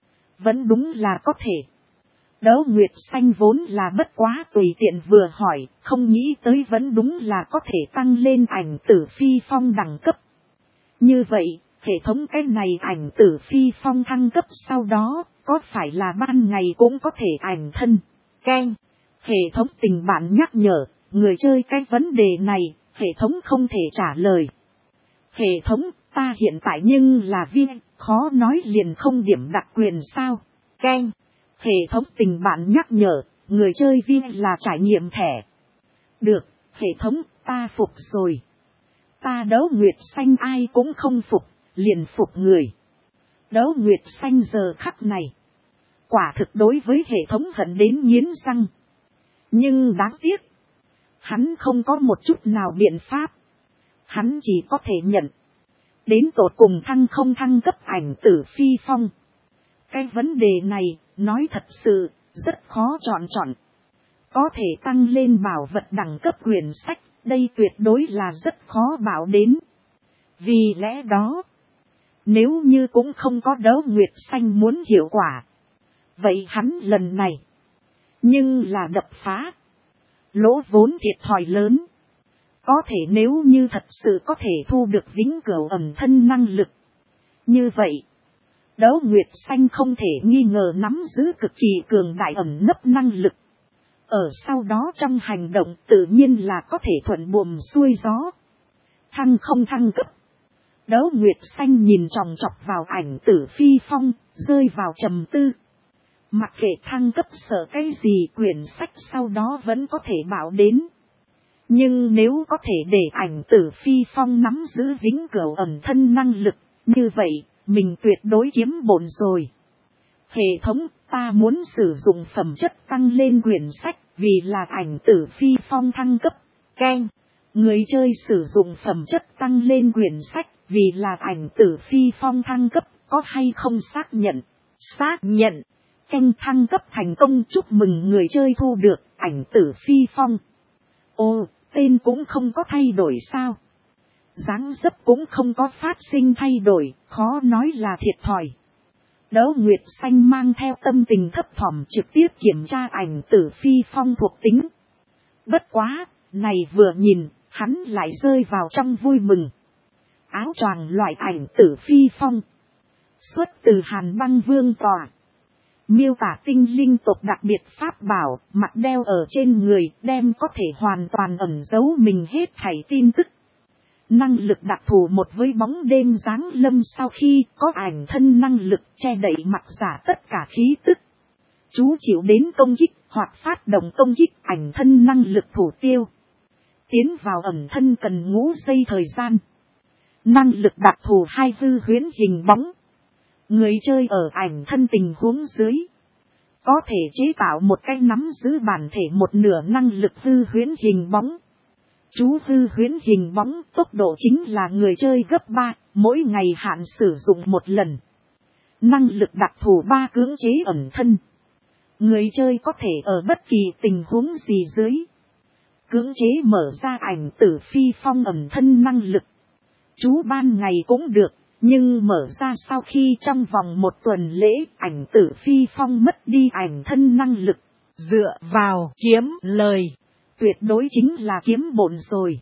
Vẫn đúng là có thể. Đấu Nguyệt Xanh vốn là bất quá tùy tiện vừa hỏi, không nghĩ tới vẫn đúng là có thể tăng lên ảnh tử phi phong đẳng cấp. Như vậy, hệ thống cái này ảnh tử phi phong thăng cấp sau đó, có phải là ban ngày cũng có thể ảnh thân? Keng, hệ thống tình bạn nhắc nhở, người chơi cái vấn đề này, hệ thống không thể trả lời. Hệ thống, Ta hiện tại nhưng là viên, khó nói liền không điểm đặc quyền sao. Keng. Hệ thống tình bạn nhắc nhở, người chơi viên là trải nghiệm thẻ. Được, hệ thống, ta phục rồi. Ta đấu nguyệt xanh ai cũng không phục, liền phục người. Đấu nguyệt xanh giờ khắc này. Quả thực đối với hệ thống hận đến nghiến răng. Nhưng đáng tiếc. Hắn không có một chút nào biện pháp. Hắn chỉ có thể nhận. Đến tột cùng thăng không thăng cấp ảnh tử phi phong. Cái vấn đề này, nói thật sự, rất khó chọn chọn. Có thể tăng lên bảo vật đẳng cấp quyển sách, đây tuyệt đối là rất khó bảo đến. Vì lẽ đó, nếu như cũng không có đấu nguyệt xanh muốn hiệu quả. Vậy hắn lần này, nhưng là đập phá. Lỗ vốn thiệt thòi lớn. Có thể nếu như thật sự có thể thu được vĩnh cửu ẩn thân năng lực. Như vậy, đấu nguyệt xanh không thể nghi ngờ nắm giữ cực kỳ cường đại ẩn nấp năng lực. Ở sau đó trong hành động tự nhiên là có thể thuận buồm xuôi gió. Thăng không thăng cấp. Đấu nguyệt xanh nhìn chòng chọc vào ảnh tử phi phong, rơi vào trầm tư. Mặc kệ thăng cấp sợ cái gì quyển sách sau đó vẫn có thể bảo đến. Nhưng nếu có thể để ảnh tử phi phong nắm giữ vĩnh cửu ẩn thân năng lực, như vậy, mình tuyệt đối kiếm bổn rồi. Hệ thống, ta muốn sử dụng phẩm chất tăng lên quyển sách, vì là ảnh tử phi phong thăng cấp. Keng, người chơi sử dụng phẩm chất tăng lên quyển sách, vì là ảnh tử phi phong thăng cấp, có hay không xác nhận? Xác nhận. Keng thăng cấp thành công, chúc mừng người chơi thu được ảnh tử phi phong. Ô, tên cũng không có thay đổi sao? Dáng dấp cũng không có phát sinh thay đổi, khó nói là thiệt thòi. Đấu nguyệt xanh mang theo tâm tình thấp thỏm trực tiếp kiểm tra ảnh tử phi phong thuộc tính. Bất quá, này vừa nhìn, hắn lại rơi vào trong vui mừng. Áo choàng loại ảnh tử phi phong. Xuất từ Hàn Băng Vương tòa. Miêu tả tinh linh tộc đặc biệt pháp bảo, mặt đeo ở trên người, đem có thể hoàn toàn ẩn giấu mình hết thảy tin tức. Năng lực đặc thù một với bóng đêm giáng lâm sau khi có ảnh thân năng lực che đậy mặt giả tất cả khí tức. Chú chịu đến công kích hoặc phát động công kích ảnh thân năng lực thủ tiêu. Tiến vào ẩn thân cần ngũ giây thời gian. Năng lực đặc thù hai hư huyễn hình bóng. Người chơi ở ảnh thân tình huống dưới. Có thể chế tạo một cái nắm giữ bản thể một nửa năng lực hư huyễn hình bóng. Chú hư huyễn hình bóng tốc độ chính là người chơi gấp ba, mỗi ngày hạn sử dụng một lần. Năng lực đặc thù ba cưỡng chế ẩn thân. Người chơi có thể ở bất kỳ tình huống gì dưới. Cưỡng chế mở ra ảnh tử phi phong ẩn thân năng lực. Chú ban ngày cũng được, nhưng mở ra sau khi trong vòng một tuần lễ ảnh tử phi phong mất đi ảnh thân năng lực. Dựa vào kiếm lời. Tuyệt đối chính là kiếm bổn rồi.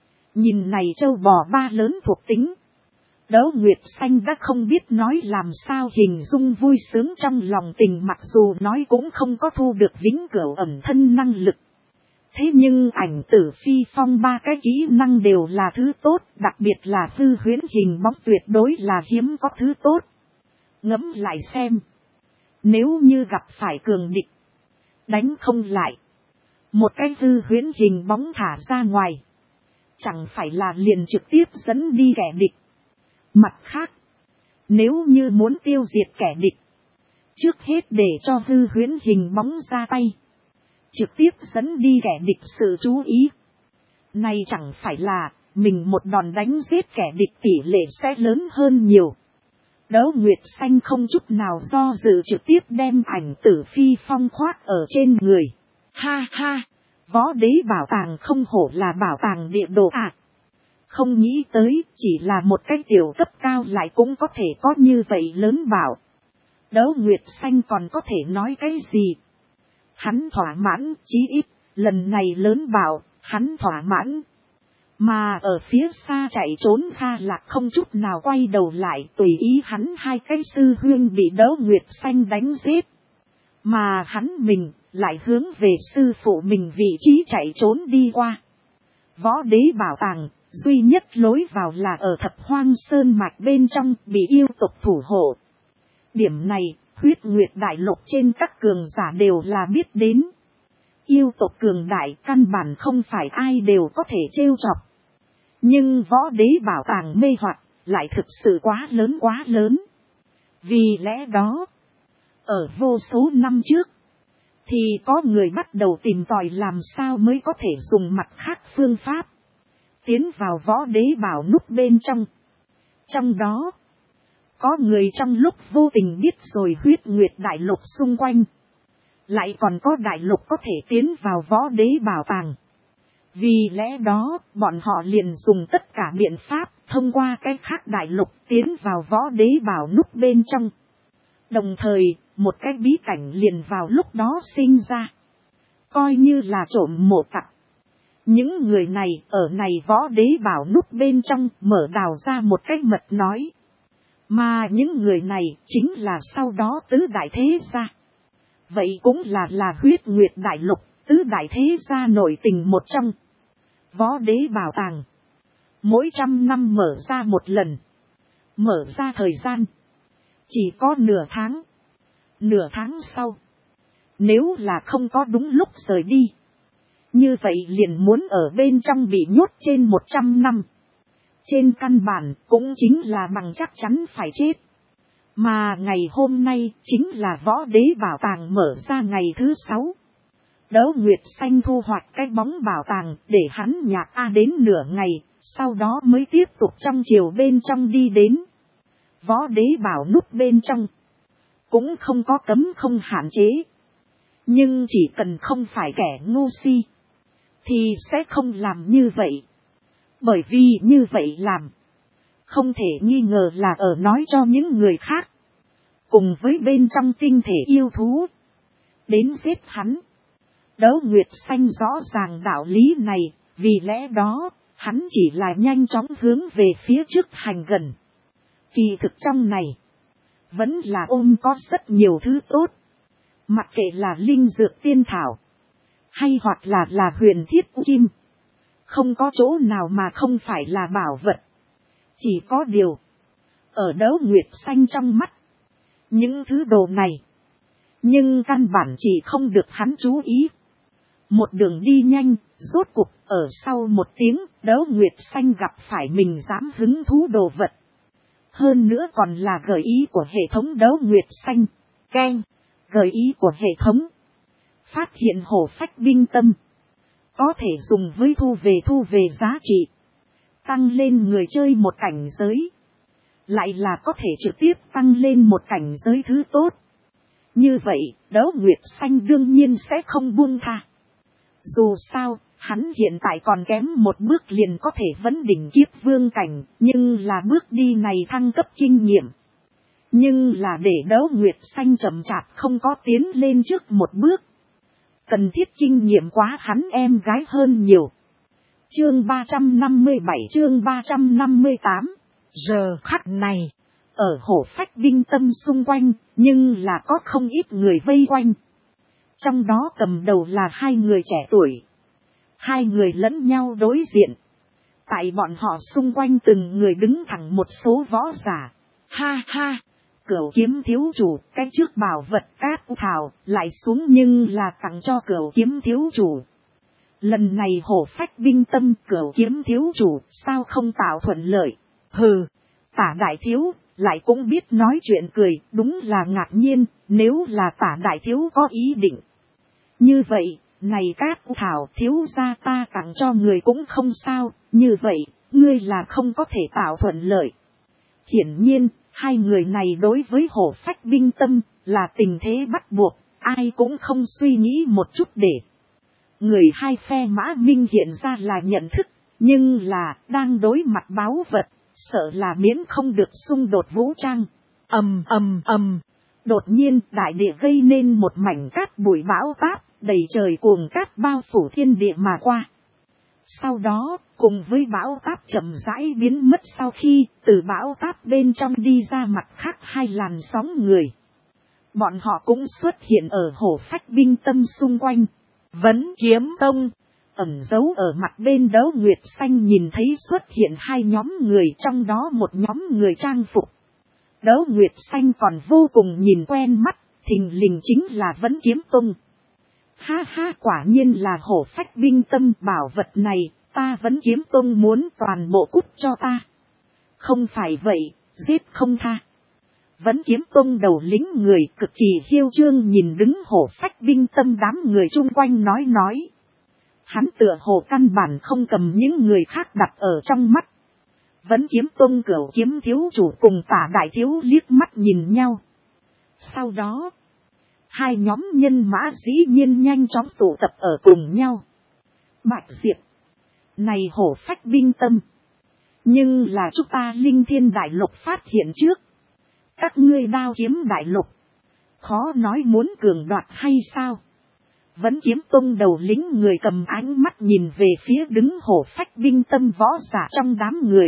Nhìn này châu bò ba lớn thuộc tính. Đấu nguyệt xanh đã không biết nói làm sao hình dung vui sướng trong lòng tình, mặc dù nói cũng không có thu được vĩnh cửu ẩn thân năng lực. Thế nhưng ảnh tử phi phong ba cái kỹ năng đều là thứ tốt, đặc biệt là hư huyễn hình bóng tuyệt đối là hiếm có thứ tốt. Ngẫm lại xem. Nếu như gặp phải cường địch, đánh không lại. Một cái hư huyễn hình bóng thả ra ngoài. Chẳng phải là liền trực tiếp dẫn đi kẻ địch. Mặt khác, nếu như muốn tiêu diệt kẻ địch, trước hết để cho hư huyễn hình bóng ra tay. Trực tiếp dẫn đi kẻ địch sự chú ý. Này chẳng phải là mình một đòn đánh giết kẻ địch tỷ lệ sẽ lớn hơn nhiều. Đấu nguyệt xanh không chút nào do dự trực tiếp đem ảnh tử phi phong khoác ở trên người. Ha ha, võ đế bảo tàng không hổ là bảo tàng địa đồ à. Không nghĩ tới chỉ là một cái tiểu cấp cao lại cũng có thể có như vậy lớn bảo. Đấu nguyệt xanh còn có thể nói cái gì? Hắn thỏa mãn, chí ít, lần này lớn bảo, hắn thỏa mãn. Mà ở phía xa chạy trốn Kha Lạc không chút nào quay đầu lại, tùy ý hắn hai cái sư huynh bị Đấu nguyệt xanh đánh giết. Mà hắn mình lại hướng về sư phụ mình vị trí chạy trốn đi qua. Võ đế bảo tàng, Duy nhất lối vào là ở Thập Hoang Sơn mạch bên trong bị yêu tộc thủ hộ. Điểm này, Huyết Nguyệt Đại Lục trên các cường giả đều là biết đến. Yêu tộc cường đại căn bản không phải ai đều có thể trêu chọc. Nhưng võ đế bảo tàng mê hoặc lại thực sự quá lớn quá lớn. Vì lẽ đó, ở vô số năm trước, thì có người bắt đầu tìm tòi làm sao mới có thể dùng mặt khác phương pháp tiến vào võ đế bảo núp bên trong. Trong đó, có người trong lúc vô tình biết rồi Huyết Nguyệt Đại Lục xung quanh. Lại còn có đại lục có thể tiến vào võ đế bảo tàng. Vì lẽ đó, bọn họ liền dùng tất cả biện pháp thông qua cái khác đại lục tiến vào võ đế bảo núp bên trong. Đồng thời, một cái bí cảnh liền vào lúc đó sinh ra. Coi như là trộm mộ tặc. Những người này ở này võ đế bảo núp bên trong mở đào ra một cái mật nói. Mà những người này chính là sau đó tứ đại thế gia. Vậy cũng là là Huyết Nguyệt Đại Lục, tứ đại thế gia nổi tình một trong. Võ đế bảo tàng. Mỗi trăm năm mở ra một lần. Mở ra thời gian. Chỉ có nửa tháng. Nửa tháng sau. Nếu là không có đúng lúc rời đi. Như vậy liền muốn ở bên trong bị nhốt trên một trăm năm. Trên căn bản cũng chính là bằng chắc chắn phải chết. Mà ngày hôm nay chính là võ đế bảo tàng mở ra ngày thứ sáu. Đấu Nguyệt Xanh thu hoạch cái bóng bảo tàng để hắn nhạc A đến nửa ngày, sau đó mới tiếp tục trong chiều bên trong đi đến. Võ đế bảo núp bên trong. Cũng không có cấm không hạn chế. Nhưng chỉ cần không phải kẻ ngu si. Thì sẽ không làm như vậy. Bởi vì như vậy làm. Không thể nghi ngờ là ở nói cho những người khác. Cùng với bên trong tinh thể yêu thú. Đến giết hắn. Đấu Nguyệt Xanh rõ ràng đạo lý này. Vì lẽ đó, hắn chỉ là nhanh chóng hướng về phía trước hành gần. Kỳ thực trong này. Vẫn là ôm có rất nhiều thứ tốt. Mặc kệ là linh dược tiên thảo. Hay hoặc là là huyền thiết kim. Không có chỗ nào mà không phải là bảo vật. Chỉ có điều. Ở Đấu Nguyệt Xanh trong mắt. Những thứ đồ này. Nhưng căn bản chỉ không được hắn chú ý. Một đường đi nhanh. Rốt cuộc ở sau một tiếng. Đấu Nguyệt Xanh gặp phải mình dám hứng thú đồ vật. Hơn nữa còn là gợi ý của hệ thống Đấu Nguyệt Xanh. Keng. Gợi ý của hệ thống. Phát hiện hổ phách binh tâm. Có thể dùng với thu về thu về giá trị. Tăng lên người chơi một cảnh giới. Lại là có thể trực tiếp tăng lên một cảnh giới thứ tốt. Như vậy, Đấu Nguyệt Xanh đương nhiên sẽ không buông tha. Dù sao, hắn hiện tại còn kém một bước liền có thể vấn đỉnh kiếp vương cảnh. Nhưng là bước đi này thăng cấp kinh nghiệm. Nhưng là để Đấu Nguyệt Xanh chậm chạp không có tiến lên trước một bước. Cần thiết kinh nghiệm quá hắn em gái hơn nhiều. Chương ba trăm năm mươi bảy chương ba trăm năm mươi tám. Giờ khắc này. Ở hổ phách binh tâm xung quanh. Nhưng là có không ít người vây quanh. Trong đó cầm đầu là hai người trẻ tuổi. Hai người lẫn nhau đối diện. Tại bọn họ xung quanh từng người đứng thẳng một số võ giả. Ha ha. Cửu kiếm thiếu chủ, cái trước bảo vật cát thảo, lại xuống nhưng là tặng cho cửu kiếm thiếu chủ. Lần này hổ phách binh tâm cửu kiếm thiếu chủ, sao không tạo thuận lợi? Hừ, Tả đại thiếu, lại cũng biết nói chuyện cười, đúng là ngạc nhiên, nếu là Tả đại thiếu có ý định. Như vậy, này cát thảo thiếu gia ta tặng cho người cũng không sao, như vậy, ngươi là không có thể tạo thuận lợi. Hiển nhiên, hai người này đối với hổ phách binh tâm là tình thế bắt buộc, ai cũng không suy nghĩ một chút để. Người hai phe mã minh hiện ra là nhận thức, nhưng là đang đối mặt báu vật, sợ là miễn không được xung đột vũ trang. Ầm ầm ầm, đột nhiên đại địa gây nên một mảnh cát bụi bão táp, đầy trời cuồng cát bao phủ thiên địa mà qua. Sau đó, cùng với bão táp chậm rãi biến mất sau khi từ bão táp bên trong đi ra mặt khác hai làn sóng người. Bọn họ cũng xuất hiện ở hổ phách binh tâm xung quanh. Vấn Kiếm Tông. ẩn giấu ở mặt bên Đấu Nguyệt Xanh nhìn thấy xuất hiện hai nhóm người, trong đó một nhóm người trang phục Đấu Nguyệt Xanh còn vô cùng nhìn quen mắt, thình lình chính là Vẫn Kiếm Tông. Ha ha, quả nhiên là hổ phách binh tâm, bảo vật này ta Vẫn Kiếm Tông muốn toàn bộ cút cho ta. Không phải vậy, giết không tha. Vẫn Kiếm Tông đầu lĩnh người cực kỳ hiêu trương nhìn đứng hổ phách binh tâm đám người chung quanh nói nói. Hắn tựa hồ căn bản không cầm những người khác đặt ở trong mắt. Vẫn Kiếm Tông Cửu Kiếm thiếu chủ cùng Tả đại thiếu liếc mắt nhìn nhau. Sau đó, hai nhóm nhân mã dĩ nhiên nhanh chóng tụ tập ở cùng nhau. Bạch Diệp, này hổ phách binh tâm, nhưng là chúng ta Linh Thiên Đại Lục phát hiện trước. Các ngươi Đao Kiếm Đại Lục, khó nói muốn cường đoạt hay sao? Vẫn Kiếm Tông đầu lĩnh người cầm ánh mắt nhìn về phía đứng hổ phách binh tâm võ giả trong đám người.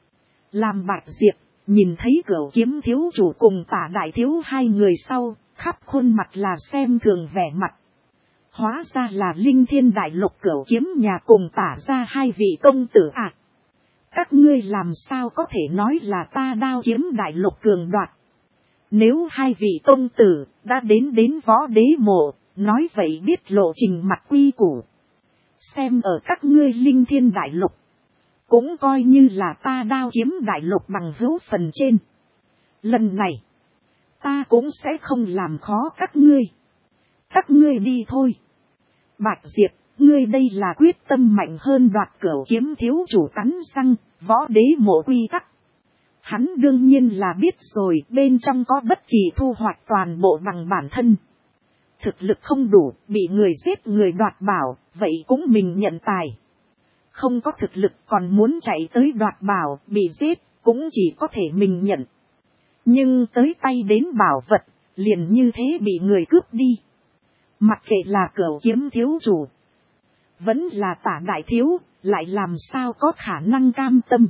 Làm Bạch Diệp, nhìn thấy Cửu Kiếm thiếu chủ cùng Tả đại thiếu hai người sau, khắp khuôn mặt là xem thường vẻ mặt. Hóa ra là Linh Thiên Đại Lục Cửu Kiếm nhà cùng Tả ra hai vị công tử ạ. À. Các ngươi làm sao có thể nói là ta Đao Kiếm Đại Lục cường đoạt? Nếu hai vị công tử đã đến đến võ đế mộ, nói vậy biết lộ trình mặt quy củ. Xem ở các ngươi Linh Thiên Đại Lục, cũng coi như là ta Đao Kiếm Đại Lục bằng hữu phần trên. Lần này, ta cũng sẽ không làm khó các ngươi. Các ngươi đi thôi. Bạch Diệp, ngươi đây là quyết tâm mạnh hơn đoạt Cửu Kiếm thiếu chủ cắn răng, võ đế mộ quy tắc. Hắn đương nhiên là biết rồi, bên trong có bất kỳ thu hoạch toàn bộ bằng bản thân. Thực lực không đủ, bị người giết người đoạt bảo, vậy cũng mình nhận tài. Không có thực lực còn muốn chạy tới đoạt bảo, bị giết, cũng chỉ có thể mình nhận. Nhưng tới tay đến bảo vật, liền như thế bị người cướp đi. Mặc kệ là Cửu Kiếm thiếu chủ, vẫn là Tả đại thiếu, lại làm sao có khả năng cam tâm.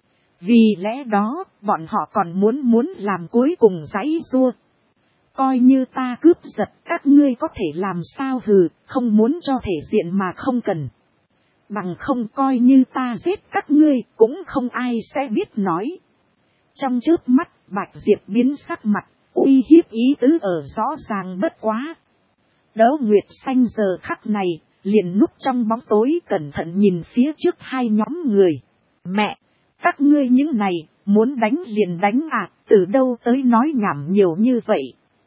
Vì lẽ đó, bọn họ còn muốn muốn làm cuối cùng giãy giụa. Coi như ta cướp giật các ngươi có thể làm sao hừ, không muốn cho thể diện mà không cần. Bằng không coi như ta giết các ngươi, cũng không ai sẽ biết nói. Trong chớp mắt, Bạch Diệp biến sắc mặt, uy hiếp ý tứ ở rõ ràng bất quá. Đấu Nguyệt Xanh giờ khắc này, liền núp trong bóng tối cẩn thận nhìn phía trước hai nhóm người. Mẹ! Các ngươi những này, muốn đánh liền đánh à, từ đâu tới nói nhảm nhiều như vậy.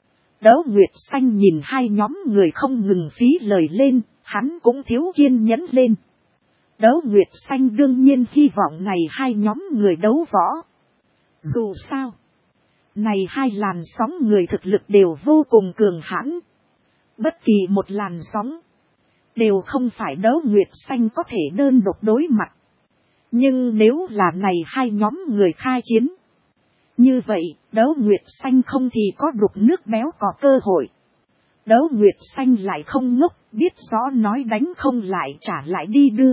Đấu Nguyệt Xanh nhìn hai nhóm người không ngừng phí lời lên, hắn cũng thiếu kiên nhẫn lên. Đấu Nguyệt Xanh đương nhiên hy vọng này hai nhóm người đấu võ. Dù sao, này hai làn sóng người thực lực đều vô cùng cường hãn. Bất kỳ một làn sóng, đều không phải Đấu Nguyệt Xanh có thể đơn độc đối mặt. Nhưng nếu là này hai nhóm người khai chiến, như vậy, Đấu Nguyệt Xanh không thì có đục nước béo có cơ hội. Đấu Nguyệt Xanh lại không ngốc, biết rõ nói đánh không lại trả lại đi đưa.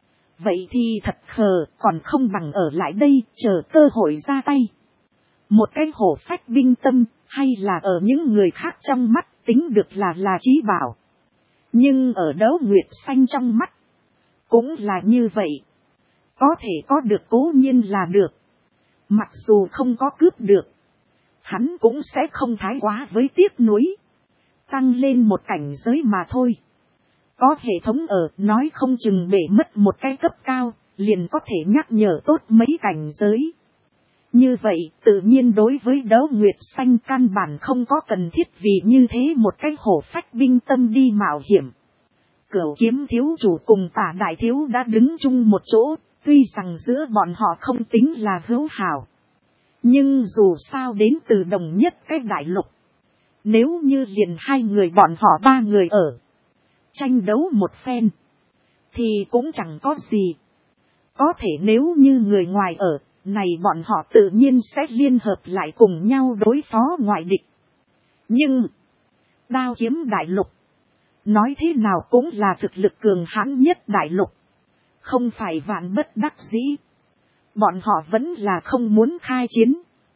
Vậy thì thật khờ, còn không bằng ở lại đây, chờ cơ hội ra tay. Một cái hổ phách binh tâm, hay là ở những người khác trong mắt, tính được là là trí bảo. Nhưng ở Đấu Nguyệt Xanh trong mắt, cũng là như vậy. Có thể có được cố nhiên là được. Mặc dù không có cướp được, hắn cũng sẽ không thái quá với tiếc nuối. Tăng lên một cảnh giới mà thôi. Có hệ thống ở, nói không chừng bể mất một cái cấp cao, liền có thể nhắc nhở tốt mấy cảnh giới. Như vậy, tự nhiên đối với Đấu Nguyệt Xanh căn bản không có cần thiết vì như thế một cái hổ phách binh tâm đi mạo hiểm. Cửu Kiếm thiếu chủ cùng Tả đại thiếu đã đứng chung một chỗ, tuy rằng giữa bọn họ không tính là hữu hảo. Nhưng dù sao đến từ đồng nhất cái đại lục. Nếu như liền hai người bọn họ ba người ở, tranh đấu một phen, thì cũng chẳng có gì. Có thể nếu như người ngoài ở, này bọn họ tự nhiên sẽ liên hợp lại cùng nhau đối phó ngoại địch. Nhưng, Đao Kiếm đại lục, nói thế nào cũng là thực lực cường hãn nhất đại lục. Không phải vạn bất đắc dĩ. Bọn họ vẫn là không muốn khai chiến.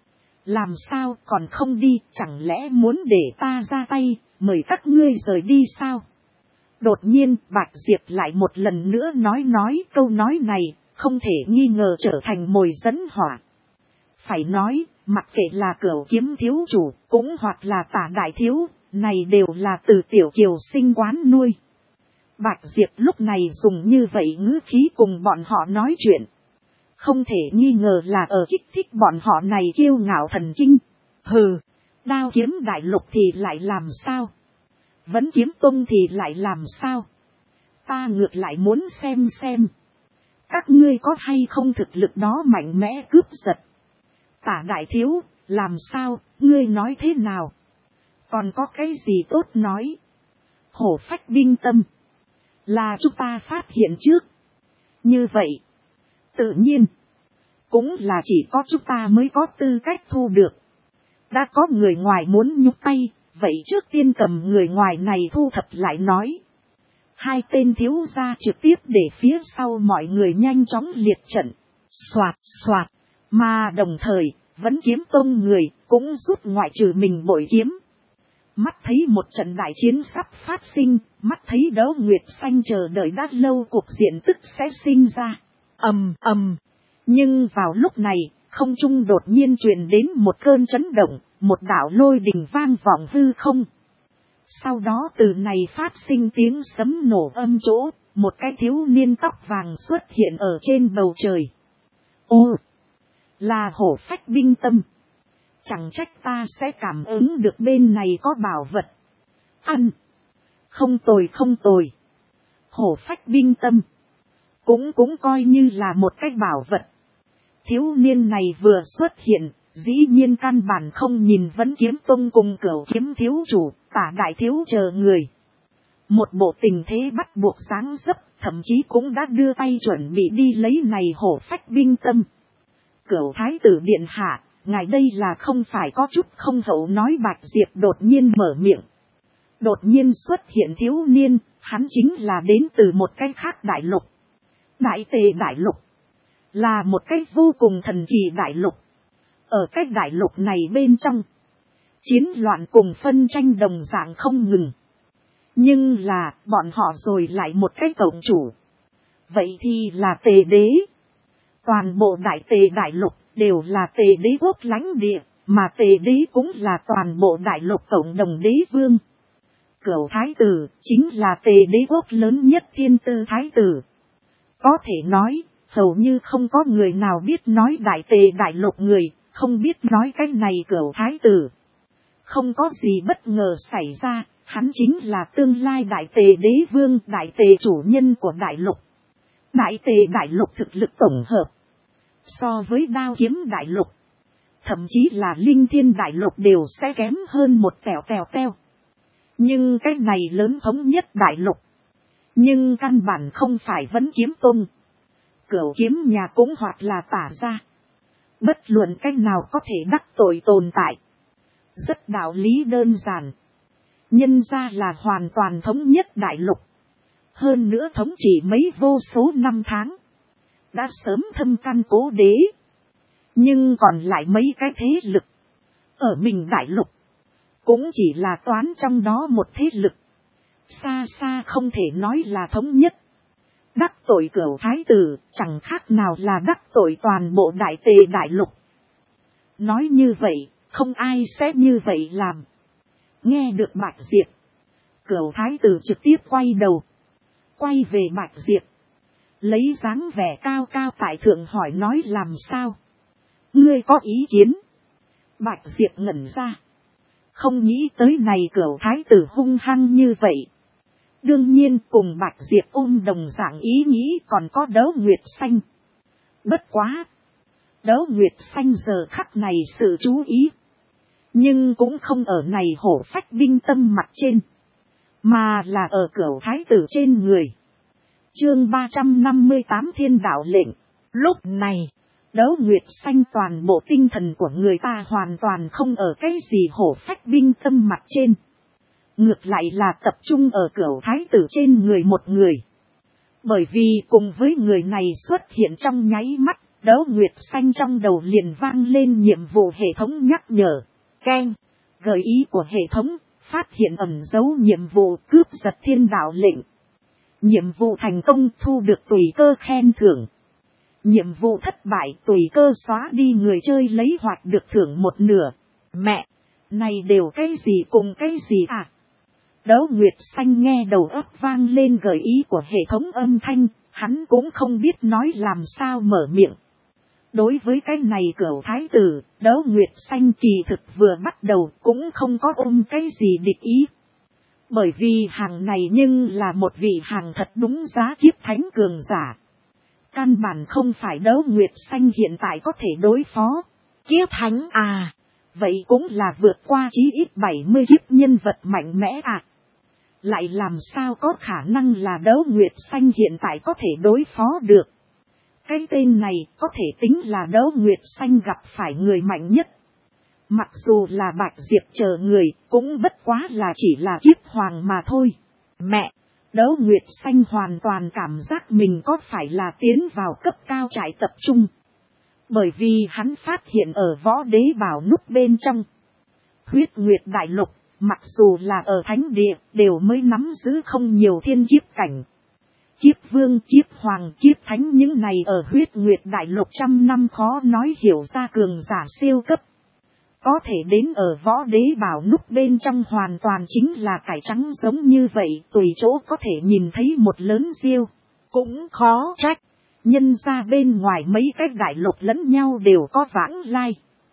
Làm sao còn không đi, chẳng lẽ muốn để ta ra tay, mời các ngươi rời đi sao? Đột nhiên Bạch Diệp lại một lần nữa nói nói câu nói này, không thể nghi ngờ trở thành mồi dẫn hỏa. Phải nói, mặc kệ là Cửu Kiếm thiếu chủ, cũng hoặc là Tả đại thiếu, này đều là từ tiểu kiều sinh quán nuôi. Bạch Diệp lúc này dùng như vậy ngữ khí cùng bọn họ nói chuyện. Không thể nghi ngờ là ở kích thích bọn họ này kiêu ngạo thần kinh. Hừ, Đao Kiếm đại lục thì lại làm sao? Vẫn Kiếm tông thì lại làm sao? Ta ngược lại muốn xem xem. Các ngươi có hay không thực lực đó mạnh mẽ cướp giật. Tả đại thiếu, làm sao, ngươi nói thế nào? Còn có cái gì tốt nói? Hổ phách binh tâm. Là chúng ta phát hiện trước. Như vậy, tự nhiên, cũng là chỉ có chúng ta mới có tư cách thu được. Đã có người ngoài muốn nhúc tay, vậy trước tiên cầm người ngoài này thu thập lại nói. Hai tên thiếu gia trực tiếp để phía sau mọi người nhanh chóng liệt trận. Xoạt xoạt, mà đồng thời, Vẫn Kiếm tông người cũng rút ngoại trừ mình bội kiếm. Mắt thấy một trận đại chiến sắp phát sinh, mắt thấy Đấu Nguyệt Xanh chờ đợi đã lâu cuộc diện tức sẽ sinh ra. Ầm ầm. Nhưng vào lúc này, không trung đột nhiên truyền đến một cơn chấn động, một đạo lôi đình vang vọng hư không. Sau đó từ này phát sinh tiếng sấm nổ âm chỗ, một cái thiếu niên tóc vàng xuất hiện ở trên bầu trời. Ô! Là Hổ phách binh tâm. Chẳng trách ta sẽ cảm ứng được bên này có bảo vật. Ăn! Không tồi không tồi. Hổ phách binh tâm. Cũng cũng coi như là một cái bảo vật. Thiếu niên này vừa xuất hiện, dĩ nhiên căn bản không nhìn Vẫn Kiếm tông cùng Cửu Kiếm thiếu chủ, Tả đại thiếu chờ người. Một bộ tình thế bắt buộc sáng dấp, thậm chí cũng đã đưa tay chuẩn bị đi lấy này hổ phách binh tâm. Cửu thái tử điện hạ, ngài đây là không phải có chút không hậu nói. Bạch Diệp đột nhiên mở miệng. Đột nhiên xuất hiện thiếu niên, hắn chính là đến từ một cái khác đại lục. Đại Tề đại lục. Là một cái vô cùng thần kỳ đại lục. Ở cái đại lục này bên trong, chiến loạn cùng phân tranh đồng dạng không ngừng. Nhưng là bọn họ rồi lại một cái cộng chủ. Vậy thì là Tề đế. Toàn bộ Đại Tề đại lục đều là Tề đế quốc lãnh địa, mà Tề đế cũng là toàn bộ đại lục cộng đồng đế vương. Cửu thái tử chính là Tề đế quốc lớn nhất thiên tư thái tử. Có thể nói, hầu như không có người nào biết nói Đại Tề đại lục người, không biết nói cái này Cửu thái tử. Không có gì bất ngờ xảy ra, hắn chính là tương lai Đại Tề đế vương, Đại Tề chủ nhân của đại lục. Đại Tề đại lục thực lực tổng hợp. So với Đao Kiếm đại lục, thậm chí là Linh Thiên đại lục đều sẽ kém hơn một tèo tèo teo. Nhưng cái này lớn thống nhất đại lục. Nhưng căn bản không phải Vẫn Kiếm tông. Cửu kiếm nhà cũng hoặc là Tả gia. Bất luận cách nào có thể đắc tội tồn tại. Rất đạo lý đơn giản. Nhân ra là hoàn toàn thống nhất đại lục. Hơn nữa thống trị mấy vô số năm tháng. Đã sớm thâm căn cố đế. Nhưng còn lại mấy cái thế lực. Ở mình đại lục. Cũng chỉ là toán trong đó một thế lực. Xa xa không thể nói là thống nhất. Đắc tội Cửu thái tử chẳng khác nào là đắc tội toàn bộ Đại Tề đại lục. Nói như vậy, không ai sẽ như vậy làm. Nghe được Bạch Diệp, Cửu thái tử trực tiếp quay đầu. Quay về Bạch Diệp. Lấy dáng vẻ cao cao tại thượng hỏi nói làm sao. Ngươi có ý kiến? Bạch Diệp ngẩn ra. Không nghĩ tới này Cửu thái tử hung hăng như vậy. Đương nhiên cùng Bạch Diệp ôm đồng dạng ý nghĩ còn có Đấu Nguyệt Xanh. Bất quá. Đấu Nguyệt Xanh giờ khắc này sự chú ý. Nhưng cũng không ở này hổ phách binh tâm mặt trên. Mà là ở Cửu thái tử trên người. Chương ba trăm năm mươi tám Thiên đạo lệnh. Lúc này, Đấu Nguyệt Xanh toàn bộ tinh thần của người ta hoàn toàn không ở cái gì hổ phách binh tâm mặt trên. Ngược lại là tập trung ở Cửu thái tử trên người một người. Bởi vì cùng với người này xuất hiện trong nháy mắt, Đấu Nguyệt Xanh trong đầu liền vang lên nhiệm vụ hệ thống nhắc nhở. Keng, gợi ý của hệ thống, Phát hiện ẩn dấu nhiệm vụ cướp giật thiên đạo lệnh. Nhiệm vụ thành công thu được tùy cơ khen thưởng. Nhiệm vụ thất bại tùy cơ xóa đi người chơi lấy hoặc được thưởng một nửa. Mẹ, này đều cái gì cùng cái gì à? Đấu Nguyệt Xanh nghe đầu óc vang lên gợi ý của hệ thống âm thanh, hắn cũng không biết nói làm sao mở miệng. Đối với cái này cửu thái tử, Đấu Nguyệt Xanh kỳ thực vừa bắt đầu cũng không có ôm cái gì địch ý. Bởi vì hàng này nhưng là một vị hàng thật đúng giá kiếp thánh cường giả. Căn bản không phải Đấu Nguyệt Xanh hiện tại có thể đối phó. Kiếp thánh à, vậy cũng là vượt qua chí ít bảy mươi kiếp nhân vật mạnh mẽ à. Lại làm sao có khả năng là Đấu Nguyệt Xanh hiện tại có thể đối phó được. Cái tên này có thể tính là Đấu Nguyệt Xanh gặp phải người mạnh nhất. Mặc dù là Bạch Diệp chờ người, cũng bất quá là chỉ là kiếp hoàng mà thôi. Mẹ, Đấu Nguyệt Xanh hoàn toàn cảm giác mình có phải là tiến vào cấp cao trại tập trung. Bởi vì hắn phát hiện ở Võ Đế Bảo núp bên trong Huyết Nguyệt Đại Lục, mặc dù là ở thánh địa, đều mới nắm giữ không nhiều thiên kiếp cảnh. Kiếp vương, kiếp hoàng, kiếp thánh những này ở Huyết Nguyệt Đại Lục trăm năm khó nói hiểu ra cường giả siêu cấp. Có thể đến ở Võ Đế Bảo núp bên trong hoàn toàn chính là cải trắng giống như vậy, tùy chỗ có thể nhìn thấy một lớn diêu. Cũng khó trách, nhân ra bên ngoài mấy cái đại lục lẫn nhau đều có vãng lai.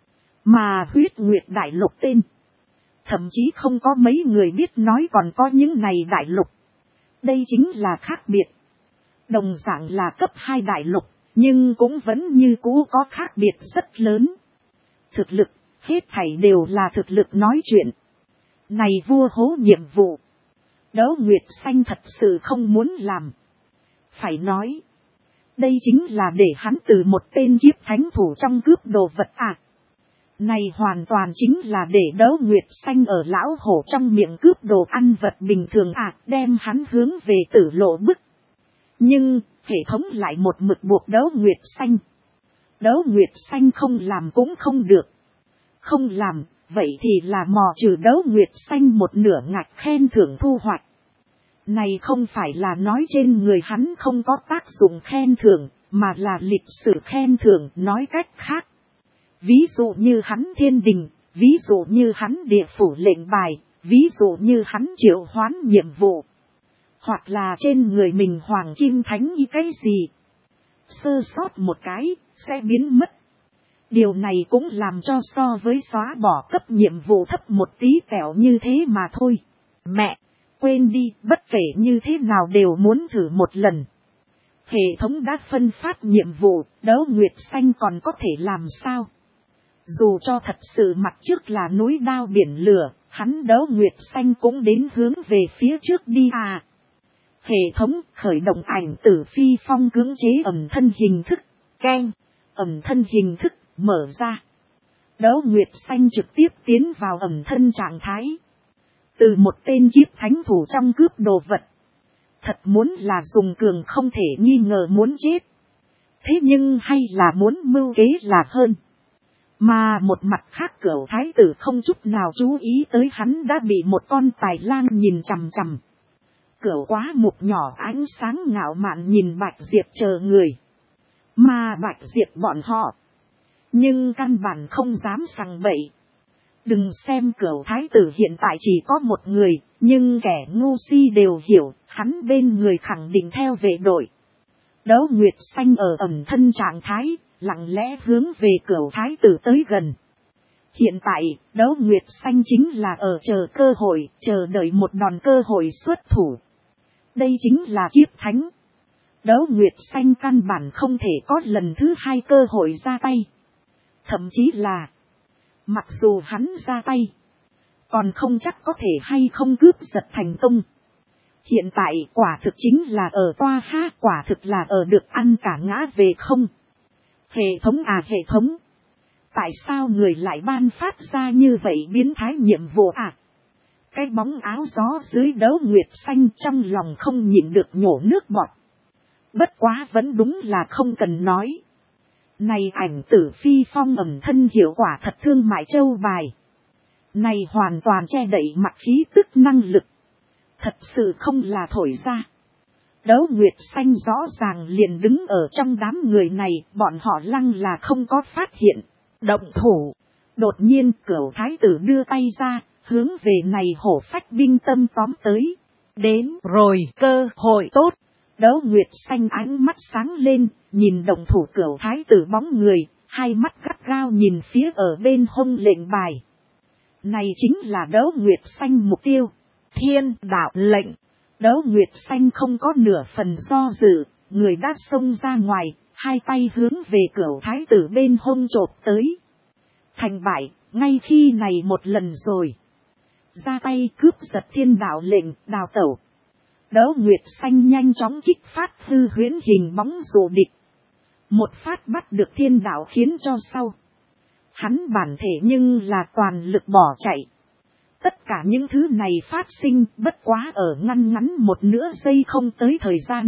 Mà Huyết Nguyệt Đại Lục tên, thậm chí không có mấy người biết nói còn có những này đại lục. Đây chính là khác biệt. Đồng dạng là cấp hai đại lục, nhưng cũng vẫn như cũ có khác biệt rất lớn. Thực lực, hết thảy đều là thực lực nói chuyện. Này vua hố nhiệm vụ, Đấu Nguyệt Xanh thật sự không muốn làm. Phải nói, đây chính là để hắn từ một tên kiếp thánh thủ trong cướp đồ vật à. Này hoàn toàn chính là để Đấu Nguyệt Xanh ở lão hổ trong miệng cướp đồ ăn vật bình thường à, đem hắn hướng về tử lộ bức. Nhưng, hệ thống lại một mực buộc Đấu Nguyệt Xanh. Đấu Nguyệt Xanh không làm cũng không được. Không làm, vậy thì là mò trừ Đấu Nguyệt Xanh một nửa ngạch khen thưởng thu hoạch. Này không phải là nói trên người hắn không có tác dụng khen thưởng, mà là lịch sử khen thưởng nói cách khác. Ví dụ như hắn thiên đình, ví dụ như hắn địa phủ lệnh bài, ví dụ như hắn triệu hoán nhiệm vụ. Hoặc là trên người mình hoàng kim thánh y cái gì. Sơ sót một cái, sẽ biến mất. Điều này cũng làm cho so với xóa bỏ cấp nhiệm vụ thấp một tí tẹo như thế mà thôi. Mẹ, quên đi, bất kể như thế nào đều muốn thử một lần. Hệ thống đã phân phát nhiệm vụ, Đấu Nguyệt Xanh còn có thể làm sao? Dù cho thật sự mặt trước là núi đao biển lửa, hắn Đấu Nguyệt Xanh cũng đến hướng về phía trước đi à. Hệ thống khởi động ảnh tử phi phong cưỡng chế ẩm thân hình thức, keng, ẩm thân hình thức, mở ra. Đấu Nguyệt Xanh trực tiếp tiến vào ẩm thân trạng thái. Từ một tên kiếp thánh thủ trong cướp đồ vật. Thật muốn là dùng cường không thể nghi ngờ muốn chết. Thế nhưng hay là muốn mưu kế là hơn. Mà một mặt khác Cửu thái tử không chút nào chú ý tới hắn đã bị một con tài lang nhìn chằm chằm. Cửu quá mục nhỏ ánh sáng ngạo mạn nhìn Bạch Diệp chờ người. Mà Bạch Diệp bọn họ. Nhưng căn bản không dám sằng bậy. Đừng xem Cửu thái tử hiện tại chỉ có một người, nhưng kẻ ngu si đều hiểu, hắn bên người khẳng định theo vệ đội. Đấu Nguyệt Xanh ở ẩn thân trạng thái, lặng lẽ hướng về Cửu thái tử tới gần. Hiện tại, Đấu Nguyệt Xanh chính là ở chờ cơ hội, chờ đợi một đòn cơ hội xuất thủ. Đây chính là kiếp thánh. Đấu Nguyệt Xanh căn bản không thể có lần thứ hai cơ hội ra tay. Thậm chí là, mặc dù hắn ra tay, còn không chắc có thể hay không cướp giật thành công. Hiện tại quả thực chính là ở toa ha, quả thực là ở được ăn cả ngã về không. Hệ thống à hệ thống. Tại sao người lại ban phát ra như vậy biến thái nhiệm vụ à? Cái bóng áo gió dưới Đấu Nguyệt Xanh trong lòng không nhịn được nhổ nước bọt. Bất quá vẫn đúng là không cần nói. Này ảnh tử phi phong ẩm thân hiệu quả thật thương mại châu bài. Này hoàn toàn che đậy mặt khí tức năng lực. Thật sự không là thổi ra. Đấu Nguyệt Xanh rõ ràng liền đứng ở trong đám người này, bọn họ lăng là không có phát hiện. Động thủ. Đột nhiên Cửu Thái tử đưa tay ra, hướng về này hổ phách binh tâm tóm tới. Đến rồi, cơ hội tốt. Đấu Nguyệt Xanh ánh mắt sáng lên, nhìn động thủ Cửu Thái tử bóng người, hai mắt gắt gao nhìn phía ở bên hông lệnh bài. Này chính là Đấu Nguyệt Xanh mục tiêu. Thiên đạo lệnh. Đấu Nguyệt Xanh không có nửa phần do dự, người đã xông ra ngoài, hai tay hướng về Cửu Thái tử bên hông chộp tới. Thành bại, ngay khi này một lần rồi. Ra tay cướp giật thiên đạo lệnh, đào tẩu. Đấu Nguyệt Xanh nhanh chóng kích phát hư huyễn hình bóng dụ địch. Một phát bắt được thiên đạo khiến cho sau. Hắn bản thể nhưng là toàn lực bỏ chạy. Tất cả những thứ này phát sinh bất quá ở ngăn ngắn một nửa giây không tới thời gian.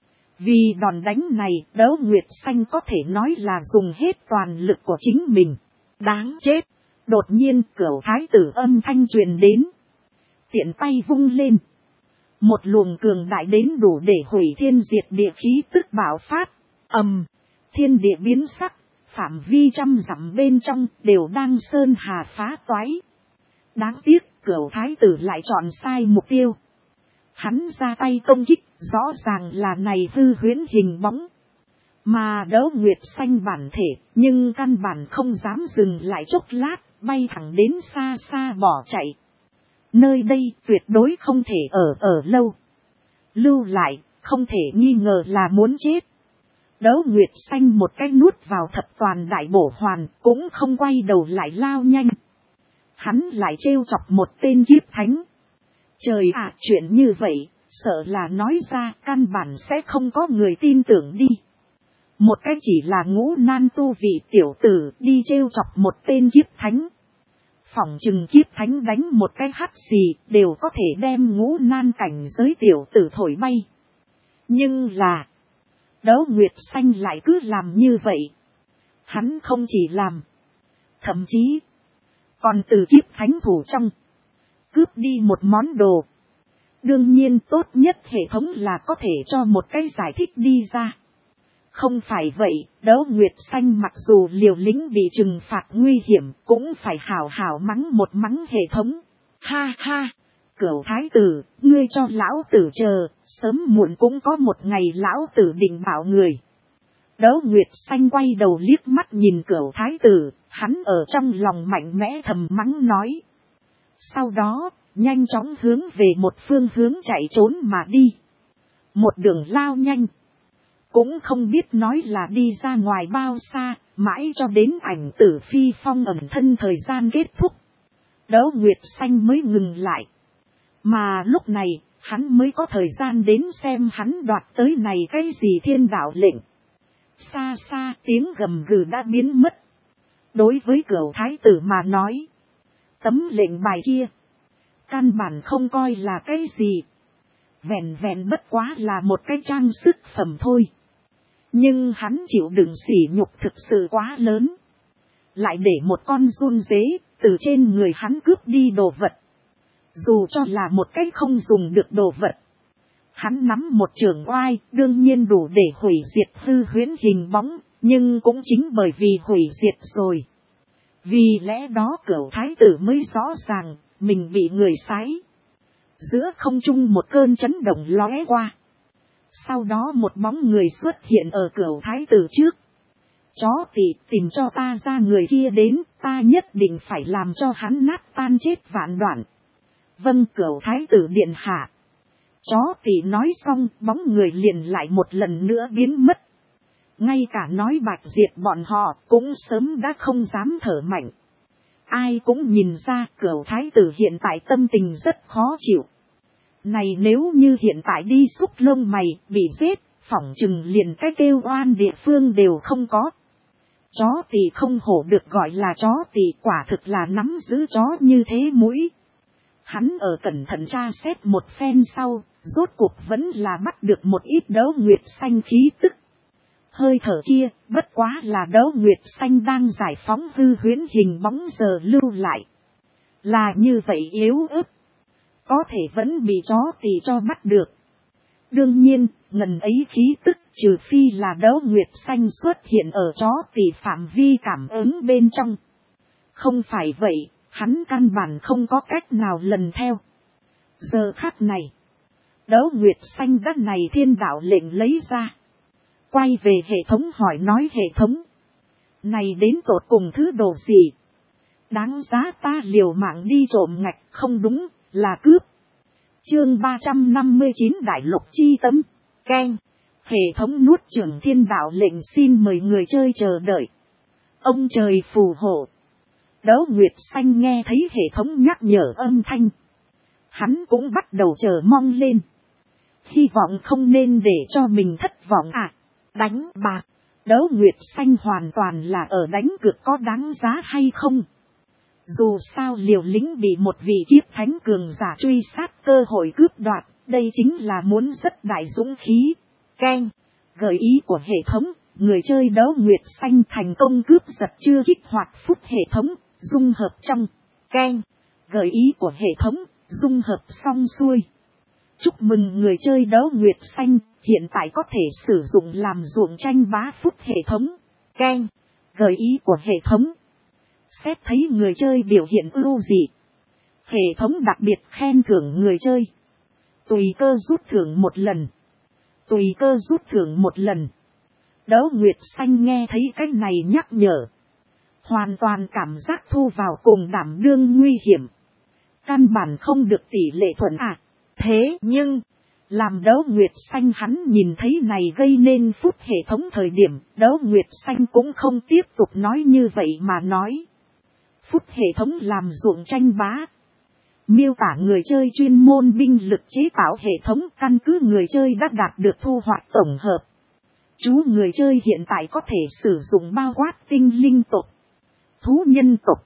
Vì đòn đánh này, Đấu Nguyệt Xanh có thể nói là dùng hết toàn lực của chính mình. Đáng chết! Đột nhiên Cửu Thái tử âm thanh truyền đến. Tiện tay vung lên. Một luồng cường đại đến đủ để hủy thiên diệt địa khí tức bạo phát. Ầm! Thiên địa biến sắc, phạm vi trăm dặm bên trong đều đang sơn hà phá toái. Đáng tiếc Cửu Thái tử lại chọn sai mục tiêu. Hắn ra tay công kích rõ ràng là này hư huyễn hình bóng. Mà Đấu Nguyệt Xanh bản thể nhưng căn bản không dám dừng lại chốc lát, bay thẳng đến xa xa bỏ chạy. Nơi đây tuyệt đối không thể ở ở lâu. Lưu lại không thể nghi ngờ là muốn chết. Đấu Nguyệt Xanh một cái nuốt vào thập toàn đại bổ hoàn cũng không quay đầu lại lao nhanh. Hắn lại trêu chọc một tên kiếp thánh. Trời ạ, chuyện như vậy, sợ là nói ra căn bản sẽ không có người tin tưởng đi. Một cái chỉ là ngũ nan tu vị tiểu tử đi trêu chọc một tên kiếp thánh. Phỏng chừng kiếp thánh đánh một cái hắt xì đều có thể đem ngũ nan cảnh giới tiểu tử thổi bay. Nhưng là, Đấu Nguyệt Xanh lại cứ làm như vậy. Hắn không chỉ làm, thậm chí còn từ kiếp thánh thủ trong cướp đi một món đồ. Đương nhiên tốt nhất hệ thống là có thể cho một cái giải thích đi ra. Không phải vậy, Đấu Nguyệt Xanh mặc dù liều lĩnh bị trừng phạt nguy hiểm cũng phải hào hào mắng một mắng hệ thống. Ha ha, Cửu Thái tử, ngươi cho lão tử chờ, sớm muộn cũng có một ngày lão tử định bảo người. Đấu Nguyệt Xanh quay đầu liếc mắt nhìn Cửu Thái tử, hắn ở trong lòng mạnh mẽ thầm mắng nói. Sau đó, nhanh chóng hướng về một phương hướng chạy trốn mà đi. Một đường lao nhanh. Cũng không biết nói là đi ra ngoài bao xa, mãi cho đến ảnh tử phi phong ẩn thân thời gian kết thúc. Đấu Nguyệt Xanh mới ngừng lại. Mà lúc này, hắn mới có thời gian đến xem hắn đoạt tới này cái gì thiên đạo lệnh. Xa xa tiếng gầm gừ đã biến mất. Đối với Cửu Thái tử mà nói, tấm lệnh bài kia, căn bản không coi là cái gì. Vẹn vẹn bất quá là một cái trang sức phẩm thôi. Nhưng hắn chịu đựng sỉ nhục thực sự quá lớn. Lại để một con run dế từ trên người hắn cướp đi đồ vật. Dù cho là một cái không dùng được đồ vật. Hắn nắm một trường oai đương nhiên đủ để hủy diệt hư huyễn hình bóng. Nhưng cũng chính bởi vì hủy diệt rồi. Vì lẽ đó Cửu Thái tử mới rõ ràng mình bị người sái. Giữa không trung một cơn chấn động lóe qua. Sau đó một bóng người xuất hiện ở Cửu Thái tử trước. Chó tỳ, tìm cho ta ra người kia đến, ta nhất định phải làm cho hắn nát tan chết vạn đoạn. Vâng, Cửu Thái tử điện hạ. Chó tỳ nói xong, bóng người liền lại một lần nữa biến mất. Ngay cả nói Bạch Diệp bọn họ cũng sớm đã không dám thở mạnh. Ai cũng nhìn ra Cửu Thái tử hiện tại tâm tình rất khó chịu. Này nếu như hiện tại đi xúc lông mày bị giết, phỏng chừng liền cái kêu oan địa phương đều không có. Chó tỳ không hổ được gọi là chó tỳ, quả thực là nắm giữ chó như thế mũi. Hắn ở cẩn thận tra xét một phen sau, rốt cuộc vẫn là bắt được một ít Đấu Nguyệt Xanh khí tức. Hơi thở kia, bất quá là Đấu Nguyệt Xanh đang giải phóng hư huyễn hình bóng giờ lưu lại. Là như vậy yếu ớt. Có thể vẫn bị chó tỳ cho bắt được. Đương nhiên, ngần ấy khí tức trừ phi là Đấu Nguyệt Xanh xuất hiện ở chó tỳ phạm vi cảm ứng bên trong. Không phải vậy, hắn căn bản không có cách nào lần theo. Giờ khắc này, Đấu Nguyệt Xanh đất này thiên đạo lệnh lấy ra. Quay về hệ thống hỏi nói hệ thống. Này đến tột cùng thứ đồ gì? Đáng giá ta liều mạng đi trộm ngạch, không đúng, là cướp. Chương ba trăm năm mươi chín Đại Lục Chi Tâm. Keng. Hệ thống nuốt chửng thiên đạo lệnh xin mời người chơi chờ đợi. Ông trời phù hộ. Đấu Nguyệt Xanh nghe thấy hệ thống nhắc nhở âm thanh. Hắn cũng bắt đầu chờ mong lên. Hy vọng không nên để cho mình thất vọng à. Đánh bạc. Đấu Nguyệt Xanh hoàn toàn là ở đánh cược có đáng giá hay không. Dù sao liều lĩnh bị một vị kiếp thánh cường giả truy sát cơ hội cướp đoạt, đây chính là muốn rất đại dũng khí. Keng. Gợi ý của hệ thống, người chơi Đấu Nguyệt Xanh thành công cướp giật chưa kích hoạt phút hệ thống, dung hợp trong. Keng. Gợi ý của hệ thống, dung hợp xong xuôi. Chúc mừng người chơi Đấu Nguyệt Xanh, hiện tại có thể sử dụng làm ruộng tranh bá phút hệ thống. Keng. Gợi ý của hệ thống. Xét thấy người chơi biểu hiện ưu dị. Hệ thống đặc biệt khen thưởng người chơi. Tùy cơ rút thưởng một lần. Tùy cơ rút thưởng một lần. Đấu Nguyệt Xanh nghe thấy cái này nhắc nhở. Hoàn toàn cảm giác thu vào cùng đảm đương nguy hiểm. Căn bản không được tỷ lệ thuận à. Thế nhưng, làm Đấu Nguyệt Xanh hắn nhìn thấy này gây nên phút hệ thống thời điểm, Đấu Nguyệt Xanh cũng không tiếp tục nói như vậy mà nói. Phút hệ thống làm ruộng tranh bá. Miêu tả người chơi chuyên môn binh lực chế tạo hệ thống căn cứ người chơi đã đạt được thu hoạch tổng hợp. Chú người chơi hiện tại có thể sử dụng bao quát tinh linh tộc, thú nhân tộc,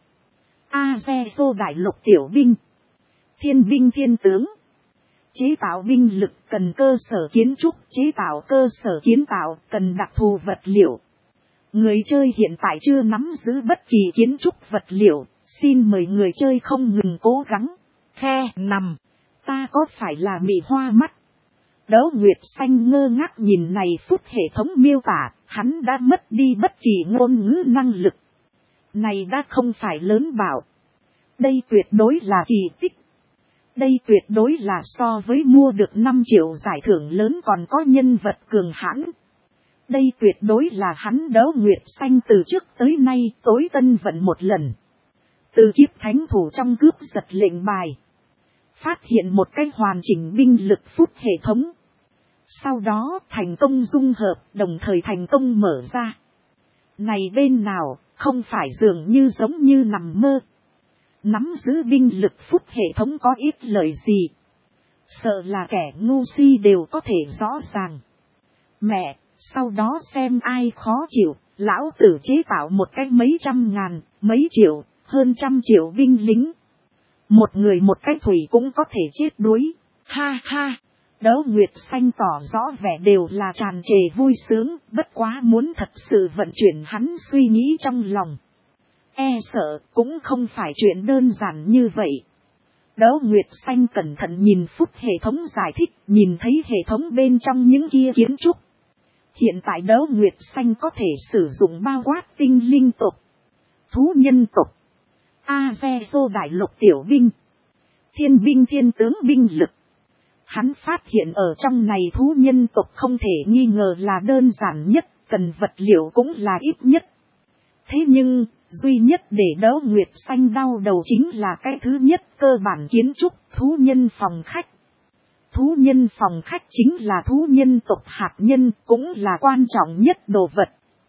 A-ze-xô đại lục tiểu binh, thiên binh thiên tướng. Chế tạo binh lực cần cơ sở kiến trúc, chế tạo cơ sở kiến tạo cần đặc thù vật liệu. Người chơi hiện tại chưa nắm giữ bất kỳ kiến trúc vật liệu, xin mời người chơi không ngừng cố gắng. Khe nằm, ta có phải là bị hoa mắt? Đấu Nguyệt Xanh ngơ ngác nhìn này phút hệ thống miêu tả, hắn đã mất đi bất kỳ ngôn ngữ năng lực. Này đã không phải lớn bảo. Đây tuyệt đối là kỳ tích. Đây tuyệt đối là so với mua được năm triệu giải thưởng lớn còn có nhân vật cường hãn. Đây tuyệt đối là hắn Đấu Nguyệt Xanh từ trước tới nay tối tân vận một lần. Từ kiếp thánh thủ trong cướp giật lệnh bài. Phát hiện một cái hoàn chỉnh binh lực phút hệ thống. Sau đó thành công dung hợp đồng thời thành công mở ra. Này bên nào không phải dường như giống như nằm mơ. Nắm giữ binh lực phút hệ thống có ít lợi gì. Sợ là kẻ ngu si đều có thể rõ ràng. Mẹ, sau đó xem ai khó chịu, lão tử chế tạo một cái mấy trăm ngàn, mấy triệu, hơn trăm triệu binh lính. Một người một cái thủy cũng có thể chết đuối. Ha ha, Đấu Nguyệt Xanh tỏ rõ vẻ đều là tràn trề vui sướng, bất quá muốn thật sự vận chuyển hắn suy nghĩ trong lòng. E sợ cũng không phải chuyện đơn giản như vậy. Đấu Nguyệt Xanh cẩn thận nhìn phút hệ thống giải thích, nhìn thấy hệ thống bên trong những kia kiến trúc. Hiện tại Đấu Nguyệt Xanh có thể sử dụng bao quát tinh linh tộc, thú nhân tộc, A-ze-xô đại lục tiểu binh, thiên binh thiên tướng binh lực. Hắn phát hiện ở trong này thú nhân tộc không thể nghi ngờ là đơn giản nhất, cần vật liệu cũng là ít nhất. Thế nhưng, duy nhất để Đấu Nguyệt Xanh đau đầu chính là cái thứ nhất cơ bản kiến trúc thú nhân phòng khách. Thú nhân phòng khách chính là thú nhân tộc hạt nhân, cũng là quan trọng nhất đồ vật.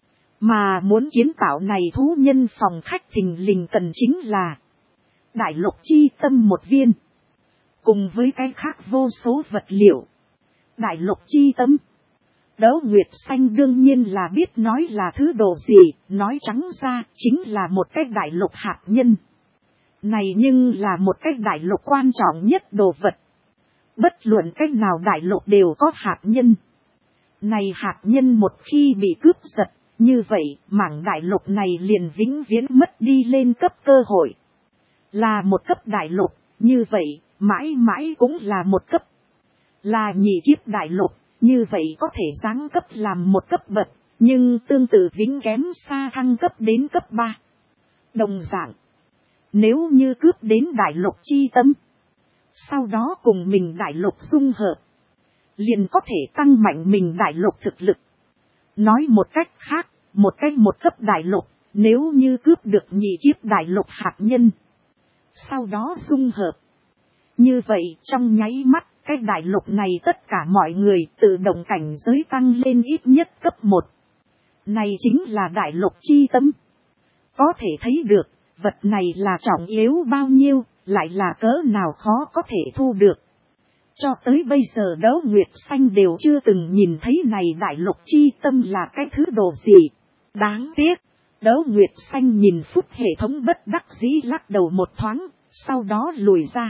Mà muốn kiến tạo này thú nhân phòng khách thình lình cần chính là Đại Lục Chi Tâm một viên. Cùng với cái khác vô số vật liệu. Đại Lục Chi Tâm. Đấu Nguyệt Xanh đương nhiên là biết nói là thứ đồ gì, nói trắng ra chính là một cái đại lục hạt nhân. Này nhưng là một cái đại lục quan trọng nhất đồ vật. Bất luận cách nào đại lục đều có hạt nhân. Này hạt nhân một khi bị cướp giật, như vậy mảng đại lục này liền vĩnh viễn mất đi lên cấp cơ hội. Là một cấp đại lục, như vậy, mãi mãi cũng là một cấp. Là nhị kiếp đại lục, như vậy có thể giáng cấp làm một cấp bậc, nhưng tương tự vĩnh kém xa thăng cấp đến cấp ba. Đồng dạng, nếu như cướp đến đại lục chi tâm, sau đó cùng mình đại lục dung hợp, liền có thể tăng mạnh mình đại lục thực lực. Nói một cách khác, một cách một cấp đại lục, nếu như cướp được nhị kiếp đại lục hạt nhân, sau đó dung hợp. Như vậy trong nháy mắt, cái đại lục này tất cả mọi người tự động cảnh giới tăng lên ít nhất cấp một. Này chính là đại lục chi tâm. Có thể thấy được, vật này là trọng yếu bao nhiêu, lại là cỡ nào khó có thể thu được. Cho tới bây giờ Đấu Nguyệt Xanh đều chưa từng nhìn thấy này đại lục chi tâm là cái thứ đồ gì. Đáng tiếc, Đấu Nguyệt Xanh nhìn phút hệ thống bất đắc dĩ lắc đầu một thoáng, sau đó lùi ra.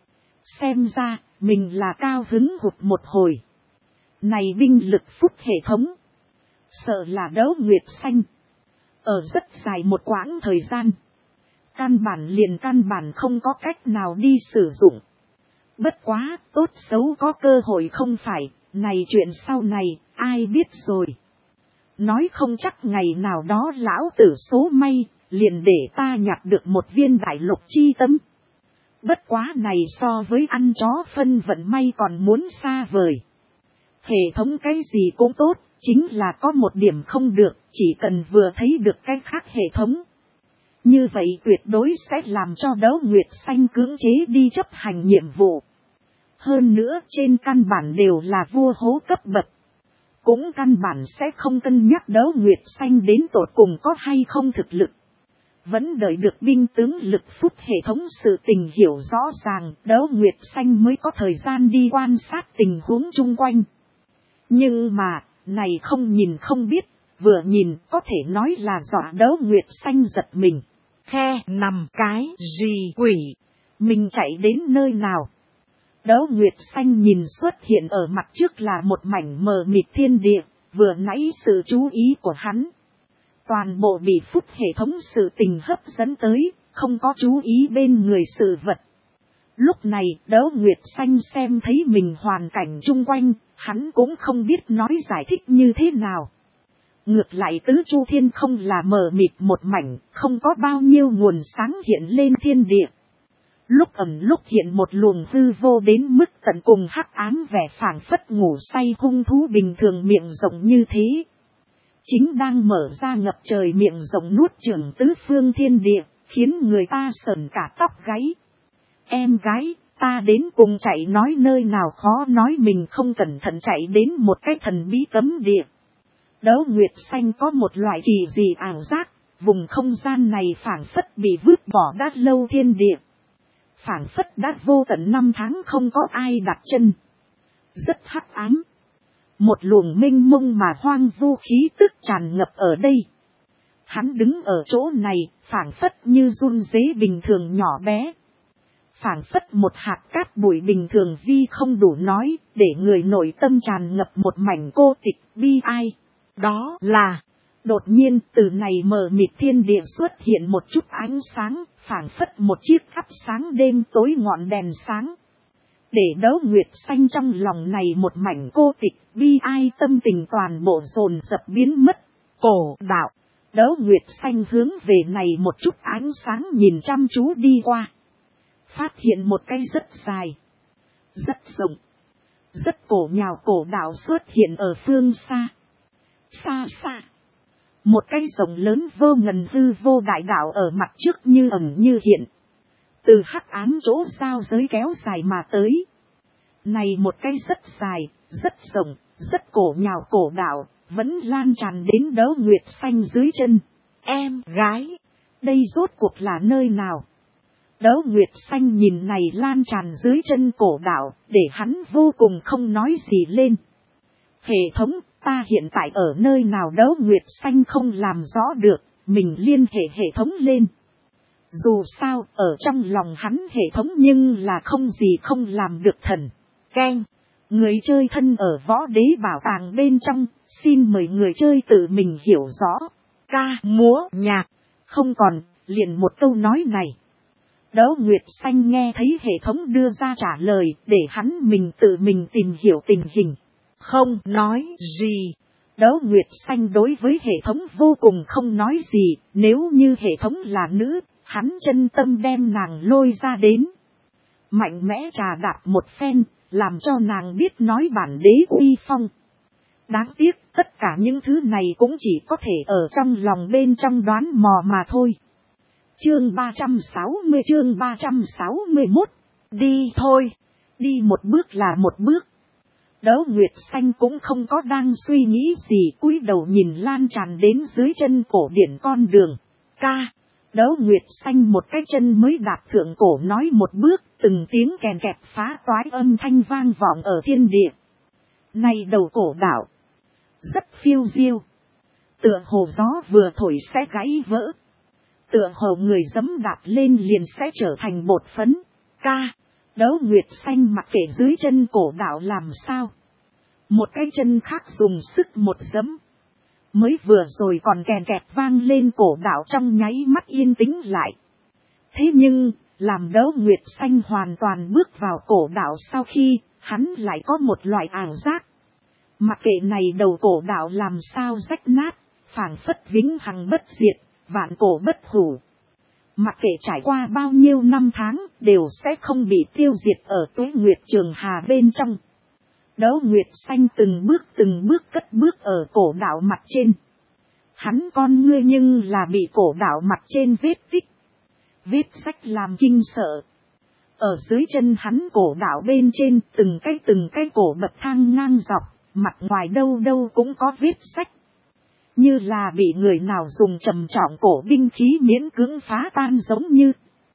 Xem ra, mình là cao hứng hụt một hồi. Này binh lực phút hệ thống. Sợ là Đấu Nguyệt Xanh. Ở rất dài một quãng thời gian. Căn bản liền căn bản không có cách nào đi sử dụng. Bất quá, tốt xấu có cơ hội không phải, này chuyện sau này, ai biết rồi. Nói không chắc ngày nào đó lão tử số may, liền để ta nhặt được một viên đại lục chi tâm. Bất quá này so với ăn chó phân vận may còn muốn xa vời. Hệ thống cái gì cũng tốt, chính là có một điểm không được, chỉ cần vừa thấy được cái khác hệ thống. Như vậy tuyệt đối sẽ làm cho Đấu Nguyệt Xanh cưỡng chế đi chấp hành nhiệm vụ. Hơn nữa trên căn bản đều là vua hố cấp bậc. Cũng căn bản sẽ không cân nhắc Đấu Nguyệt Xanh đến tột cùng có hay không thực lực. Vẫn đợi được binh tướng lực phút hệ thống sự tình hiểu rõ ràng, Đấu Nguyệt Xanh mới có thời gian đi quan sát tình huống chung quanh. Nhưng mà, này không nhìn không biết, vừa nhìn có thể nói là dọa Đấu Nguyệt Xanh giật mình. Khe nằm cái gì quỷ, mình chạy đến nơi nào? Đấu Nguyệt Xanh nhìn xuất hiện ở mặt trước là một mảnh mờ mịt thiên địa, vừa nãy sự chú ý của hắn. Toàn bộ bị phút hệ thống sự tình hấp dẫn tới, không có chú ý bên người sự vật. Lúc này Đấu Nguyệt Xanh xem thấy mình hoàn cảnh chung quanh, hắn cũng không biết nói giải thích như thế nào. Ngược lại tứ chu thiên không là mờ mịt một mảnh, không có bao nhiêu nguồn sáng hiện lên thiên địa. Lúc ẩn lúc hiện một luồng hư vô đến mức tận cùng hắc ám vẻ phảng phất ngủ say hung thú bình thường miệng rộng như thế. Chính đang mở ra ngập trời miệng rộng nuốt chửng tứ phương thiên địa, khiến người ta sởn cả tóc gáy. Em gái, ta đến cùng chạy nói nơi nào khó nói mình không cẩn thận chạy đến một cái thần bí cấm địa. Đấu Nguyệt Xanh có một loại kỳ dị ảo giác, vùng không gian này phảng phất bị vứt bỏ đã lâu thiên địa. Phảng phất đã vô tận năm tháng không có ai đặt chân. Rất hắc ám. Một luồng mênh mông mà hoang vu khí tức tràn ngập ở đây. Hắn đứng ở chỗ này, phảng phất như run rế bình thường nhỏ bé. Phảng phất một hạt cát bụi bình thường vi không đủ nói, để người nội tâm tràn ngập một mảnh cô tịch bi ai. Đó là, đột nhiên từ này mờ mịt thiên địa xuất hiện một chút ánh sáng, phảng phất một chiếc thắp sáng đêm tối ngọn đèn sáng. Để Đấu Nguyệt Xanh trong lòng này một mảnh cô tịch, bi ai tâm tình toàn bộ dồn dập biến mất. Cổ đạo, Đấu Nguyệt Xanh hướng về này một chút ánh sáng nhìn chăm chú đi qua. Phát hiện một cái rất dài, rất rộng, rất cổ nhào cổ đạo xuất hiện ở phương xa. Xa xa, một cái rộng lớn vô ngần hư vô đại đạo ở mặt trước như ẩn như hiện. Từ hắc ám chỗ giao giới kéo dài mà tới. Này một cái rất dài, rất rộng, rất cổ nhào cổ đạo, vẫn lan tràn đến Đấu Nguyệt Xanh dưới chân. Em gái, đây rốt cuộc là nơi nào? Đấu Nguyệt Xanh nhìn này lan tràn dưới chân cổ đạo, để hắn vô cùng không nói gì lên. Hệ thống, ta hiện tại ở nơi nào? Đấu Nguyệt Xanh không làm rõ được, mình liên hệ hệ thống lên. Dù sao, ở trong lòng hắn hệ thống nhưng là không gì không làm được thần. Keng, người chơi thân ở võ đế bảo tàng bên trong, xin mời người chơi tự mình hiểu rõ. Ca, múa, nhạc, không còn, liền một câu nói này. Đấu Nguyệt Xanh nghe thấy hệ thống đưa ra trả lời để hắn mình tự mình tìm hiểu tình hình. Không nói gì. Đấu Nguyệt Xanh đối với hệ thống vô cùng không nói gì. Nếu như hệ thống là nữ, hắn chân tâm đem nàng lôi ra đến. Mạnh mẽ trà đạp một phen, làm cho nàng biết nói bản đế uy phong. Đáng tiếc tất cả những thứ này cũng chỉ có thể ở trong lòng bên trong đoán mò mà thôi. Chương ba trăm sáu mươi chương ba trăm sáu mươi mốt. Đi thôi. Đi một bước là một bước. Đấu Nguyệt Xanh cũng không có đang suy nghĩ gì, cúi đầu nhìn lan tràn đến dưới chân cổ điển con đường. Ca. Đấu Nguyệt Xanh một cái chân mới đạp thượng cổ nói một bước, từng tiếng kèn kẹp phá toái âm thanh vang vọng ở thiên địa. Này đầu cổ đảo. Rất phiêu diêu. Tựa hồ gió vừa thổi sẽ gãy vỡ. Tựa hồ người giẫm đạp lên liền sẽ trở thành bột phấn. Ca. Đấu Nguyệt Xanh mặc kệ dưới chân cổ đảo làm sao. Một cái chân khác dùng sức một giẫm. Mới vừa rồi còn kèn kẹt vang lên cổ đảo trong nháy mắt yên tĩnh lại. Thế nhưng, làm Đấu Nguyệt Xanh hoàn toàn bước vào cổ đảo sau khi, hắn lại có một loại ảo giác. Mặc kệ này đầu cổ đảo làm sao rách nát, phảng phất vĩnh hằng bất diệt, vạn cổ bất hủ. Mặc kệ trải qua bao nhiêu năm tháng, đều sẽ không bị tiêu diệt ở Tuế Nguyệt Trường Hà bên trong. Đấu Nguyệt Xanh từng bước từng bước cất bước ở cổ đảo mặt trên. Hắn con ngươi nhưng là bị cổ đảo mặt trên vết tích. Vết sách làm kinh sợ. Ở dưới chân hắn cổ đảo bên trên từng cái từng cái cổ bậc thang ngang dọc, mặt ngoài đâu đâu cũng có vết sách. Như là bị người nào dùng trầm trọng cổ binh khí miễn cưỡng phá tan giống như.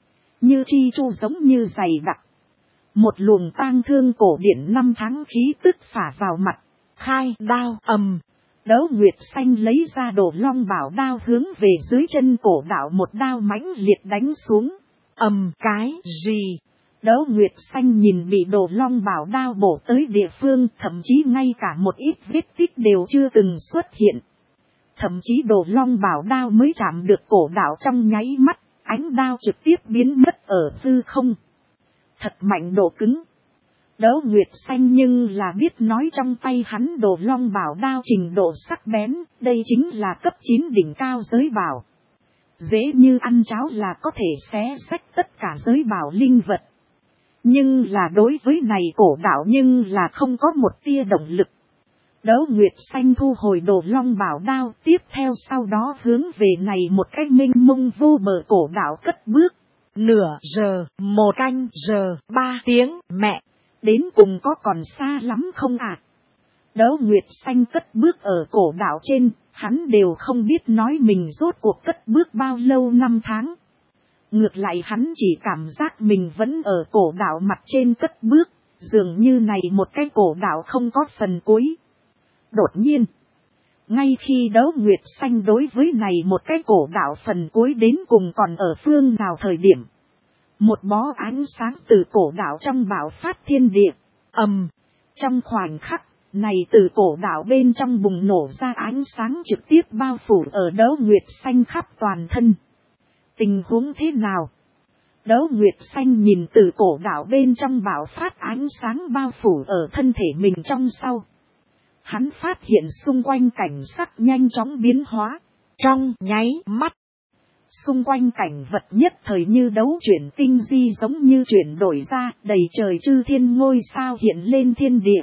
Như chi chu giống như dày đặc. Một luồng tang thương cổ điển năm tháng khí tức phả vào mặt. Khai đao ầm. Đấu Nguyệt Xanh lấy ra Đồ Long Bảo đao hướng về dưới chân cổ đảo một đao mãnh liệt đánh xuống. Ầm cái gì? Đấu Nguyệt Xanh nhìn bị Đồ Long Bảo đao bổ tới địa phương, thậm chí ngay cả một ít vết tích đều chưa từng xuất hiện. Thậm chí Đồ Long Bảo đao mới chạm được cổ đảo trong nháy mắt, ánh đao trực tiếp biến mất ở hư không. Thật mạnh độ cứng. Đấu Nguyệt Xanh nhưng là biết nói trong tay hắn Đồ Long Bảo đao trình độ sắc bén, đây chính là cấp chín đỉnh cao giới bảo. Dễ như ăn cháo là có thể xé xách tất cả giới bảo linh vật. Nhưng là đối với này cổ đảo nhưng là không có một tia động lực. Đấu Nguyệt Xanh thu hồi Đồ Long Bảo đao, tiếp theo sau đó hướng về này một cái minh mông vô bờ cổ đảo cất bước. Nửa giờ, một canh giờ, ba tiếng, mẹ. Đến cùng có còn xa lắm không ạ? À? Đấu Nguyệt Xanh cất bước ở cổ đảo trên, hắn đều không biết nói mình rốt cuộc cất bước bao lâu năm tháng. Ngược lại hắn chỉ cảm giác mình vẫn ở cổ đảo mặt trên cất bước, dường như này một cái cổ đảo không có phần cuối. Đột nhiên, ngay khi Đấu Nguyệt Xanh đối với này một cái cổ đảo phần cuối đến cùng còn ở phương nào thời điểm. Một bó ánh sáng từ cổ đảo trong bạo phát thiên địa, ầm, trong khoảnh khắc, này từ cổ đảo bên trong bùng nổ ra ánh sáng trực tiếp bao phủ ở Đấu Nguyệt Xanh khắp toàn thân. Tình huống thế nào? Đấu Nguyệt Xanh nhìn từ cổ đảo bên trong bạo phát ánh sáng bao phủ ở thân thể mình trong sau. Hắn phát hiện xung quanh cảnh sắc nhanh chóng biến hóa, trong nháy mắt. Xung quanh cảnh vật nhất thời như đấu chuyển tinh di giống như chuyển đổi ra, đầy trời chư thiên ngôi sao hiện lên thiên địa.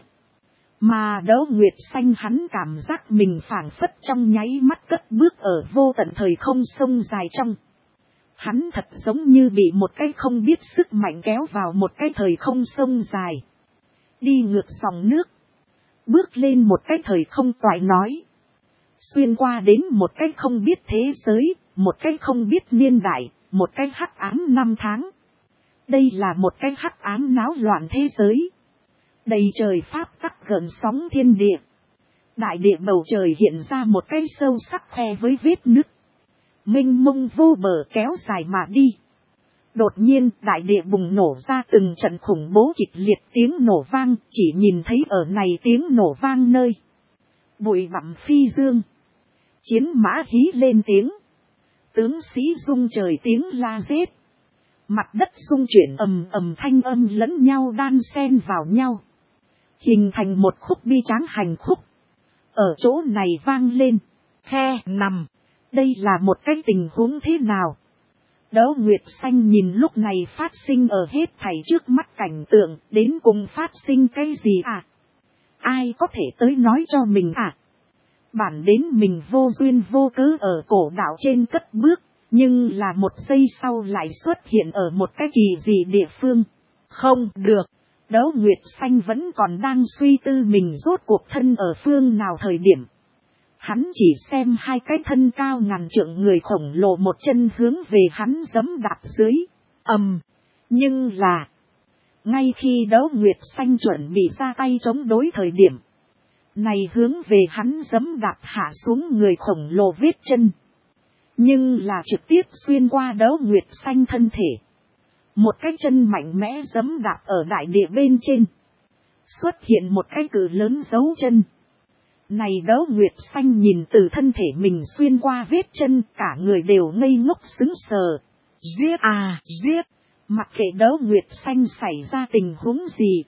Mà Đấu Nguyệt Xanh hắn cảm giác mình phảng phất trong nháy mắt cất bước ở vô tận thời không sông dài trong. Hắn thật giống như bị một cái không biết sức mạnh kéo vào một cái thời không sông dài. Đi ngược dòng nước. Bước lên một cái thời không toại nói. Xuyên qua đến một cái không biết thế giới, một cái không biết niên đại, một cái hắc ám năm tháng. Đây là một cái hắc ám náo loạn thế giới. Đầy trời pháp tắc gần sóng thiên địa. Đại địa bầu trời hiện ra một cái sâu sắc khe với vết nứt. Mênh mông vô bờ kéo dài mà đi. Đột nhiên đại địa bùng nổ ra từng trận khủng bố kịch liệt tiếng nổ vang, chỉ nhìn thấy ở này tiếng nổ vang nơi. Bụi bặm phi dương. Chiến mã hí lên tiếng. Tướng sĩ rung trời tiếng la giết. Mặt đất rung chuyển ầm ầm, thanh âm lẫn nhau đan xen vào nhau, hình thành một khúc bi tráng hành khúc. Ở chỗ này vang lên, khe nằm, đây là một cái tình huống thế nào? Đỗ Nguyệt Xanh nhìn lúc này phát sinh ở hết thảy trước mắt cảnh tượng, đến cùng phát sinh cái gì à? Ai có thể tới nói cho mình à? Bản đến mình vô duyên vô cớ ở cổ đạo trên cất bước, nhưng là một giây sau lại xuất hiện ở một cái kỳ dị địa phương. Không được, Đỗ Nguyệt Xanh vẫn còn đang suy tư mình rốt cuộc thân ở phương nào thời điểm. Hắn chỉ xem hai cái thân cao ngàn trượng người khổng lồ một chân hướng về hắn giẫm đạp dưới. Ầm, nhưng là, ngay khi Đỗ Nguyệt Xanh chuẩn bị ra tay chống đối thời điểm, này hướng về hắn giẫm đạp hạ xuống người khổng lồ vết chân. Nhưng là trực tiếp xuyên qua Đỗ Nguyệt Xanh thân thể. Một cái chân mạnh mẽ giẫm đạp ở đại địa bên trên. Xuất hiện một cái cự lớn dấu chân. Này Đỗ Nguyệt Xanh nhìn từ thân thể mình xuyên qua vết chân, cả người đều ngây ngốc sững sờ. Giết à, giết! Mặc kệ Đỗ Nguyệt Xanh xảy ra tình huống gì.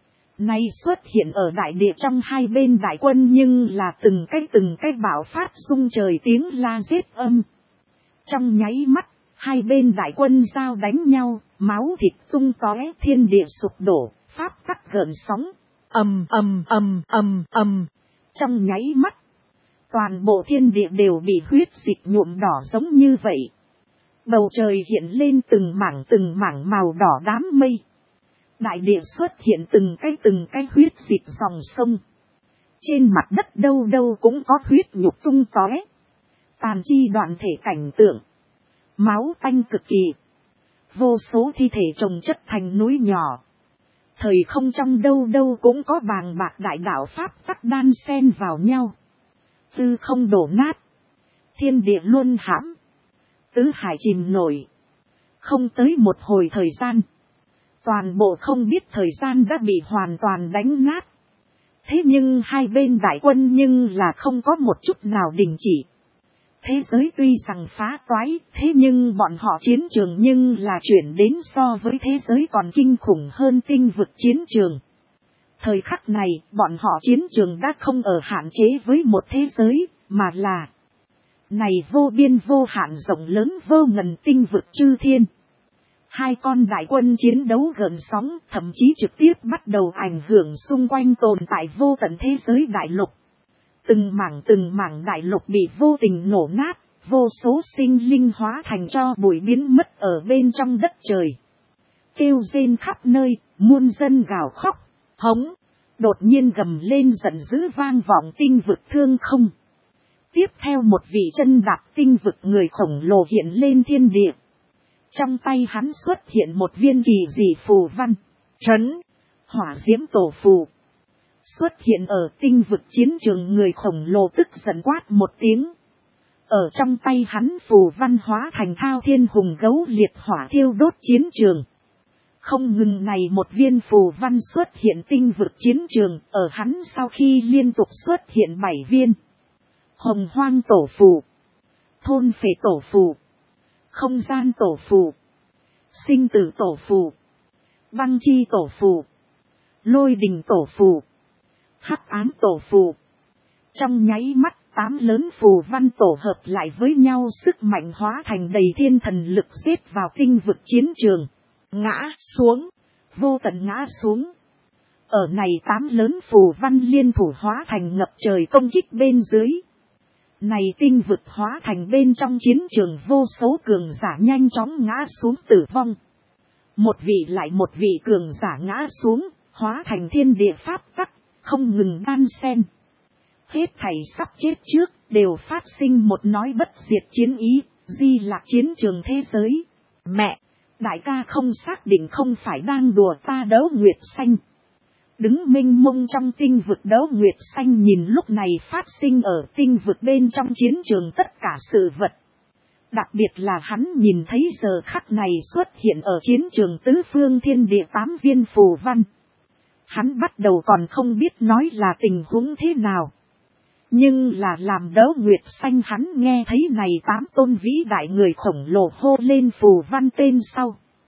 Nay xuất hiện ở đại địa trong hai bên đại quân, nhưng là từng cái từng cái bạo phát rung trời tiếng la giết âm. Trong nháy mắt, hai bên đại quân giao đánh nhau, máu thịt tung tóe, thiên địa sụp đổ, pháp tắc gợn sóng. Ầm ầm ầm ầm ầm. Trong nháy mắt, toàn bộ thiên địa đều bị huyết dịch nhuộm đỏ giống như vậy. Bầu trời hiện lên từng mảng từng mảng màu đỏ đám mây. Đại địa xuất hiện từng cái từng cái huyết dịch dòng sông. Trên mặt đất đâu đâu cũng có huyết nhục tung tóe. Tàn chi đoạn thể cảnh tượng. Máu tanh cực kỳ. Vô số thi thể chồng chất thành núi nhỏ. Thời không trong đâu đâu cũng có bàng bạc đại đạo pháp tắc đan xen vào nhau. Tư không đổ nát. Thiên địa luân hãm. Tứ hải chìm nổi. Không tới một hồi thời gian. Toàn bộ không biết thời gian đã bị hoàn toàn đánh nát. Thế nhưng hai bên đại quân nhưng là không có một chút nào đình chỉ. Thế giới tuy rằng phá toái, thế nhưng bọn họ chiến trường nhưng là chuyển đến so với thế giới còn kinh khủng hơn tinh vực chiến trường. Thời khắc này, bọn họ chiến trường đã không ở hạn chế với một thế giới, mà là này vô biên vô hạn rộng lớn vô ngần tinh vực chư thiên. Hai con đại quân chiến đấu gần sóng, thậm chí trực tiếp bắt đầu ảnh hưởng xung quanh tồn tại vô tận thế giới đại lục. Từng mảng từng mảng đại lục bị vô tình nổ nát, vô số sinh linh hóa thành cho bụi biến mất ở bên trong đất trời. Kêu rên khắp nơi, muôn dân gào khóc, hống, đột nhiên gầm lên giận dữ vang vọng tinh vực thương không. Tiếp theo một vị chân đạp tinh vực người khổng lồ hiện lên thiên địa. Trong tay hắn xuất hiện một viên kỳ dị phù văn, trấn, hỏa diễm tổ phù. Xuất hiện ở tinh vực chiến trường, người khổng lồ tức giận quát một tiếng. Ở trong tay hắn phù văn hóa thành thao thiên hùng gấu liệt hỏa thiêu đốt chiến trường. Không ngừng này một viên phù văn xuất hiện tinh vực chiến trường, ở hắn sau khi liên tục xuất hiện bảy viên. Hồng hoang tổ phù, thôn phệ tổ phù, không gian tổ phù, sinh tử tổ phù, băng chi tổ phù, lôi đình tổ phù, hắc ám tổ phù. Trong nháy mắt, tám lớn phù văn tổ hợp lại với nhau, sức mạnh hóa thành đầy thiên thần lực xếp vào tinh vực chiến trường. Ngã xuống, vô tận ngã xuống. Ở này tám lớn phù văn liên thủ hóa thành ngập trời công kích bên dưới. Này tinh vực hóa thành bên trong chiến trường, vô số cường giả nhanh chóng ngã xuống tử vong. Một vị lại một vị cường giả ngã xuống, hóa thành thiên địa pháp tắc, không ngừng đan xen. Hết thảy sắp chết trước, đều phát sinh một nói bất diệt chiến ý, di lạc chiến trường thế giới. Mẹ, đại ca không xác định không phải đang đùa ta. Đỗ Nguyệt Xanh đứng mênh mông trong tinh vực. Đỗ Nguyệt Xanh nhìn lúc này phát sinh ở tinh vực bên trong chiến trường tất cả sự vật. Đặc biệt là hắn nhìn thấy giờ khắc này xuất hiện ở chiến trường tứ phương thiên địa tám viên phù văn. Hắn bắt đầu còn không biết nói là tình huống thế nào. Nhưng là làm Đỗ Nguyệt Xanh hắn nghe thấy này tám tôn vĩ đại người khổng lồ hô lên phù văn tên sau.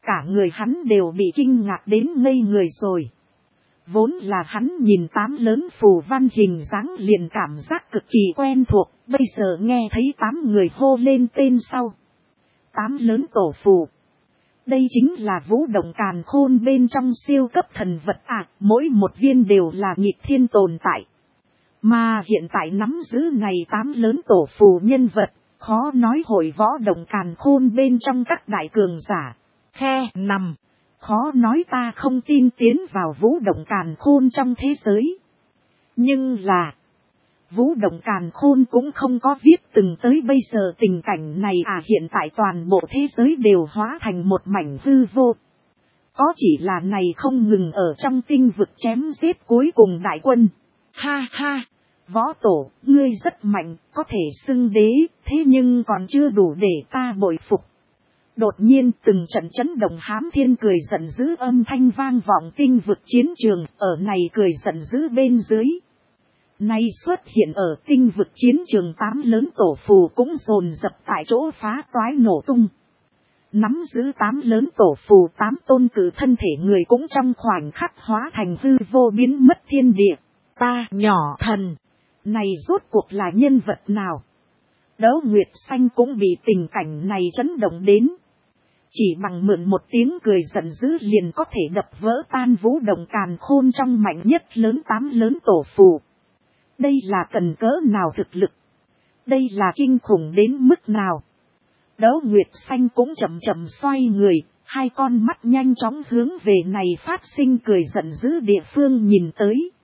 Cả người hắn đều bị kinh ngạc đến ngây người rồi. Vốn là hắn nhìn tám lớn phù văn hình dáng liền cảm giác cực kỳ quen thuộc, bây giờ nghe thấy tám người hô lên tên sau. Tám lớn tổ phù. Đây chính là vũ động càn khôn bên trong siêu cấp thần vật à, mỗi một viên đều là nghịch thiên tồn tại. Mà hiện tại nắm giữ này tám lớn tổ phù nhân vật, khó nói hội võ động càn khôn bên trong các đại cường giả. Khe nằm. Khó nói ta không tin tiến vào vũ động càn khôn trong thế giới. Nhưng là, vũ động càn khôn cũng không có viết từng tới bây giờ tình cảnh này à, hiện tại toàn bộ thế giới đều hóa thành một mảnh hư vô. Có chỉ là này không ngừng ở trong tinh vực chém giết cuối cùng đại quân. Ha ha, võ tổ, ngươi rất mạnh, có thể xưng đế, thế nhưng còn chưa đủ để ta bội phục. Đột nhiên từng trận chấn động hám thiên cười giận dữ âm thanh vang vọng tinh vực chiến trường, ở này cười giận dữ bên dưới. Nay xuất hiện ở tinh vực chiến trường tám lớn tổ phù cũng dồn dập tại chỗ phá toái nổ tung. Nắm giữ tám lớn tổ phù tám tôn cử thân thể người cũng trong khoảnh khắc hóa thành hư vô biến mất thiên địa. Ta nhỏ thần, này rốt cuộc là nhân vật nào? Đấu Nguyệt Xanh cũng bị tình cảnh này chấn động đến. Chỉ bằng mượn một tiếng cười giận dữ liền có thể đập vỡ tan vũ động càn khôn trong mạnh nhất lớn tám lớn tổ phù. Đây là cần cỡ nào thực lực? Đây là kinh khủng đến mức nào? Đấu Nguyệt Xanh cũng chậm chậm xoay người, hai con mắt nhanh chóng hướng về này phát sinh cười giận dữ địa phương nhìn tới.